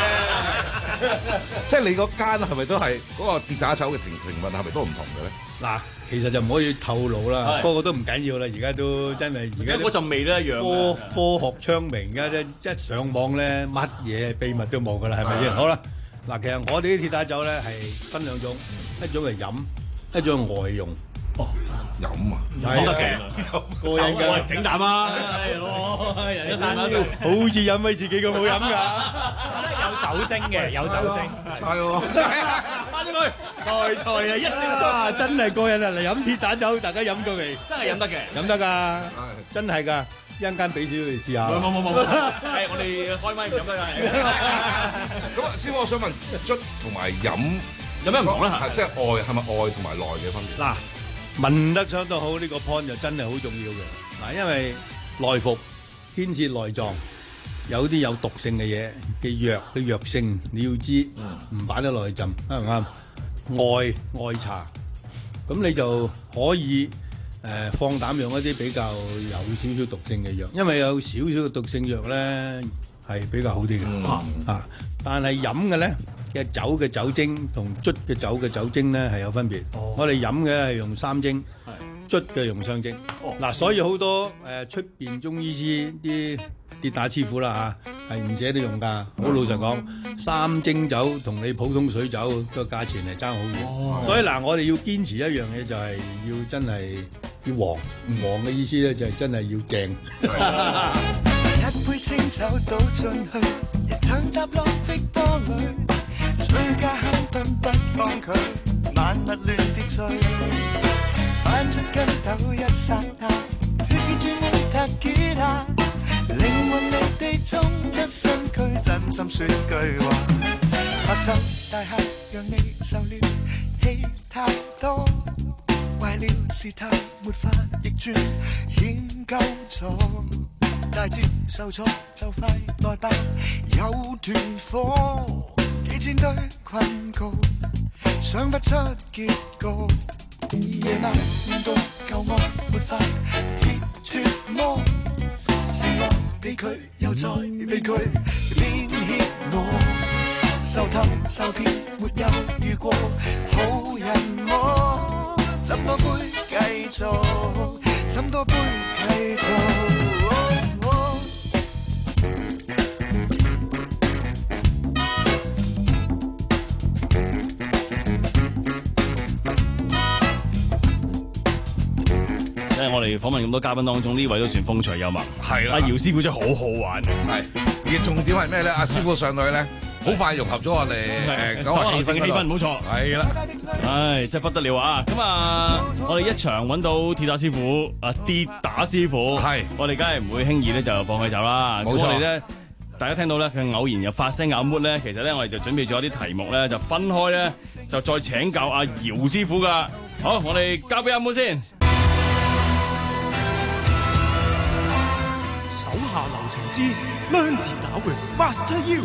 即係你嗰間係咪都係嗰個跌打酒嘅成成分係咪都唔同嘅咧？ 嗱，其實就唔可以透露啦，個個都唔緊要啦。而家都真係而家嗰陣味都一樣。 科科學昌明，而家一上網咧，乜嘢秘密都冇噶啦，係咪先？好啦，嗱，其實我哋啲跌打酒咧係分兩種，一種係飲， 一種外用。 哦，飲啊， 飲得嘅，過癮㗎， 頂膽啊！攞人一餐啦， 好似飲威士忌咁好飲㗎， 有酒精嘅，有酒精， 係喎， 翻咗佢，菜菜啊，一秒鐘， 真係過癮啊！嚟飲鐵蛋酒，大家飲過未？ 真係飲得嘅， 飲得㗎，真係㗎，一陣間俾少你試下。 冇冇冇冇，係我哋開麥唔飲得㗎。 咁啊，師傅，我想問捽同埋飲有咩唔同咧？ 即係外係咪外同埋內嘅分別？ 嗱。聞得出都好，呢個 point 就真係好重要嘅。嗱，因為內服牽涉內臟，有啲有毒性嘅嘢嘅藥嘅藥性，你要知，唔擺得落去浸，啱唔啱？外外茶，咁你就可以誒放膽用一啲比較有少少毒性嘅藥，因為有少少嘅毒性藥咧係比較好啲嘅。啊，但係飲嘅咧。嘅酒嘅酒精同捽嘅酒嘅酒精咧係有分別。Oh. 我哋飲嘅係用三精，捽嘅用雙精。嗱、oh. ，所以好多誒出邊中醫師啲跌打師傅啦嚇，係唔捨得用㗎。好老實講，三精酒同你普通水酒個價錢係爭好遠。Oh. 所以嗱，我哋要堅持一樣嘢就係要真係要黃，黃嘅意思咧就係真係要正。一杯清酒倒進去，一場踏落碧波裏。醉駕香檳不抗拒，萬物亂跌碎，翻出筋斗一剎那，血液轉換彈吉他，靈魂離地衝出身軀，真心說句話。白晝大廈讓你受了氣太多，壞了事態沒法逆轉，欠夠咗，大戰受挫就快待爆，有團火。幾千堆困局，想不出結局。夜晚面對舊愛，沒法撇脱麼？是我被拒，又再被拒，變怯我。受透受騙，沒有遇過好人麼？怎多杯繼續，怎多杯繼續。 即係我哋訪問咁多嘉賓當中，呢位都算風趣幽默。 係啦， 阿姚師傅真係好好玩。 係，而重點係咩咧？阿師傅上到去咧，好快融合咗我哋誒九華氣氛嘅氣氛， 冇錯。 係啦， 唉，真係不得了啊！咁啊，我哋一場揾到鐵打師傅，啊跌打師傅，係，我哋梗係唔會輕易咧就放佢走啦。冇錯。我哋咧，大家聽到咧佢偶然又發聲咬抹咧，其實咧我哋就準備咗啲題目咧，就分開咧就再請教阿姚師傅噶。好，我哋交俾阿抹先。 手下留情之 Learn 跌打 with Master You。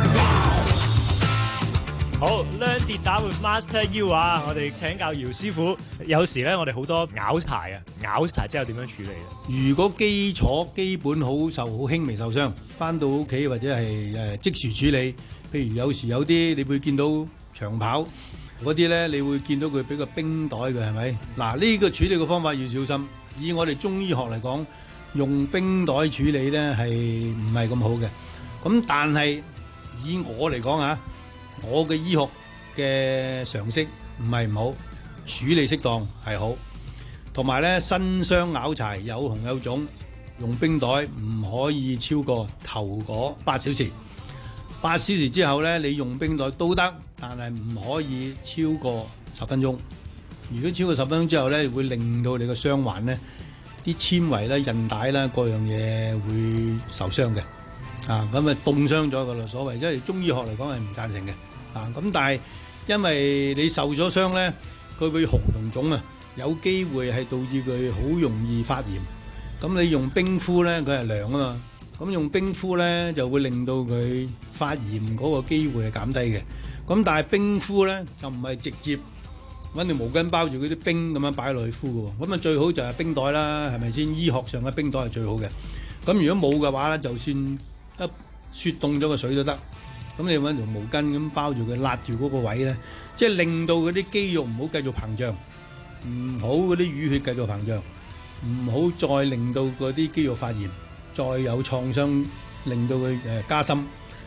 好 Learn 跌打 with Master You 啊！我哋請教姚師傅。有時咧，我哋好多拗柴啊，拗柴之後點樣處理咧？ 如果基礎基本好受好輕微受傷，翻到屋企或者係誒即時處理。譬如有時有啲你會見到長跑嗰啲咧，你會見到佢俾個冰袋嘅係咪？嗱，呢個處理嘅方法要小心。以我哋中醫學嚟講，用冰袋處理咧係唔係咁好嘅。咁但係以我嚟講啊，我嘅醫學嘅常識唔係唔好，處理適當係好。同埋咧，新傷拗柴有紅有腫，用冰袋唔可以超過頭嗰八小時。八小時之後咧，你用冰袋都得，但係唔可以超過十分鐘。如果超過十分鐘之後咧，會令到你個傷患咧，啲纖維咧、韌帶啦，各樣嘢會受傷嘅。啊，咁啊凍傷咗噶啦，所謂，因為中醫學嚟講係唔贊成嘅。啊，咁但係因為你受咗傷咧，佢會紅同腫啊，有機會係導致佢好容易發炎。咁你用冰敷咧，佢係涼啊嘛。咁用冰敷咧就會令到佢發炎嗰個機會係減低嘅。咁但係冰敷咧就唔係直接揾條毛巾包住嗰啲冰咁樣擺落去敷嘅喎。咁啊最好就係冰袋啦，係咪先？醫學上嘅冰袋係最好嘅。咁如果冇嘅話咧，就算一雪凍咗個水都得。咁你揾條毛巾咁包住佢，勒住嗰個位咧，即係令到嗰啲肌肉唔好繼續膨脹，唔好嗰啲淤血繼續膨脹，唔好再令到嗰啲肌肉發炎。再有創傷，令到佢誒加深，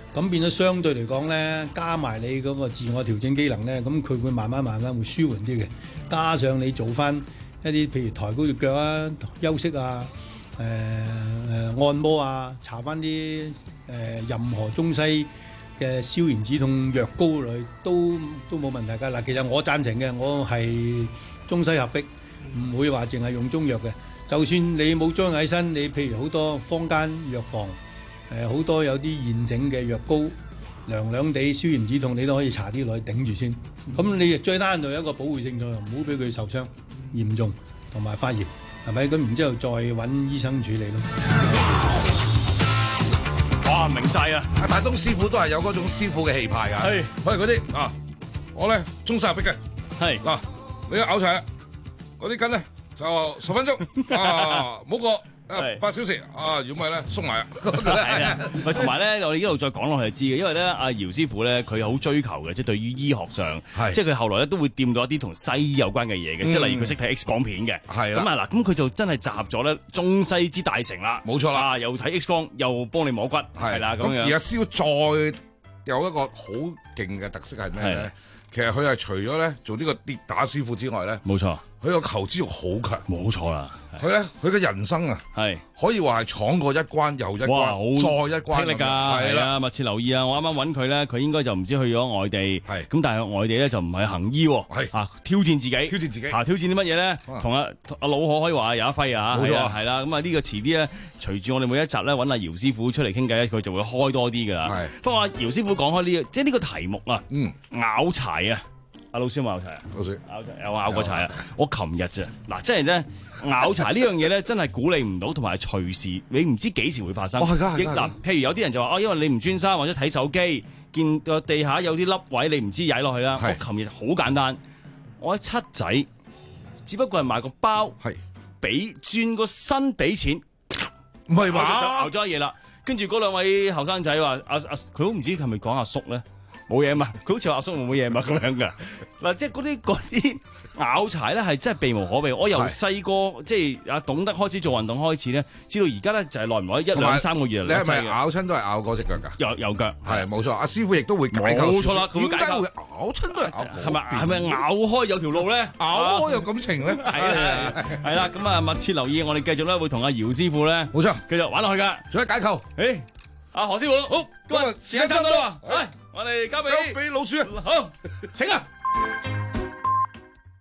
咁變咗相對嚟講咧，加埋你嗰個自我調整機能咧，咁佢會慢慢慢慢會舒緩啲嘅。加上你做翻一啲譬如抬高隻腳啊、休息啊、誒、呃、誒按摩啊、搽翻啲誒任何中西嘅消炎止痛藥膏類都都冇問題㗎。嗱，其實我贊成嘅，我係中西合璧，唔會話淨係用中藥嘅。就算你冇將喺身，你譬如好多坊間藥房誒好多有啲現成嘅藥膏，涼涼地消炎止痛，你都可以搽啲落去頂住先。咁你最單就有一個保護性作用，唔好俾佢受傷嚴重同埋發炎，係咪？咁然之後再揾醫生處理咯。 哇，明晒啊！ 阿大東師傅都係有嗰種師傅嘅氣派㗎。係，佢係嗰啲啊，我咧中西合璧嘅。係嗱，你拗柴嗰啲筋咧就十分鐘啊，冇過。八小時啊，如果唔係咧鬆埋啊！ 係啊，喂，同埋咧，我哋一路再講落去就知嘅，因為咧，阿姚師傅咧，佢好追求嘅，即係對於醫學上，即係佢後來咧都會掂到一啲同西醫有關嘅嘢嘅，即係例如佢識睇 X 光片嘅，係咁啊嗱，咁佢就真係集合咗咧中西之大成啦， 冇錯啦， 又睇 X 光，又幫你摸骨，係啦咁樣。 而阿蕭再有一個好勁嘅特色係咩咧？其實佢係除咗咧做呢個跌打師傅之外咧， 冇錯。 佢個求知欲好強， 冇錯啦。 佢咧，佢嘅人生啊，係可以話係闖過一關又一關，再一關， 霹靂㗎，係啦，密切留意啊！我啱啱揾佢咧，佢應該就唔知去咗外地，係咁，但係外地咧就唔係行醫，係啊，挑戰自己，挑戰自己，啊，挑戰啲乜嘢咧？同阿阿老可可以話有一揮啊，冇錯，係啦，咁啊呢個遲啲咧，隨住我哋每一集咧揾阿姚師傅出嚟傾偈咧，佢就會開多啲㗎啦。係，不過阿姚師傅講開呢個，即係呢個題目啊，嗯，拗柴啊！阿老師有冇拗柴啊？老師拗柴有拗過柴啊！我琴日啫，嗱，即係咧拗柴呢樣嘢咧，真係估你唔到，同埋隨時你唔知幾時會發生。係㗎，係㗎。嗱，譬如有啲人就話哦，因為你唔專心或者睇手機，見個地下有啲凹位，你唔知踩落去啦。我琴日好簡單，我喺七仔，只不過係買個包，係俾轉個身俾錢，唔係嘛？拗咗嘢啦，跟住嗰兩位後生仔話阿阿，佢都唔知係咪講阿叔咧。冇嘢嘛，佢好似話阿叔冇冇嘢嘛咁樣噶。嗱，即係嗰啲嗰啲拗柴咧，係真係避無可避。我由細個即係啊懂得開始做運動開始咧，至到而家咧就係耐唔耐一兩三個月。 你係咪拗親都係拗嗰隻腳㗎？ 右右腳係冇錯，阿師傅亦都會解構。 冇錯啦，佢會解構。 拗親都係拗， 係咪係咪拗開有條路咧？ 拗開有感情咧？ 係啊係啦，咁啊密切留意，我哋繼續咧會同阿姚師傅咧， 冇錯， 繼續玩落去㗎。 仲有解構， 誒，阿何師傅，好，今日時間差唔多啦，嚟。我哋交俾俾老鼠啊！ 好，請啊！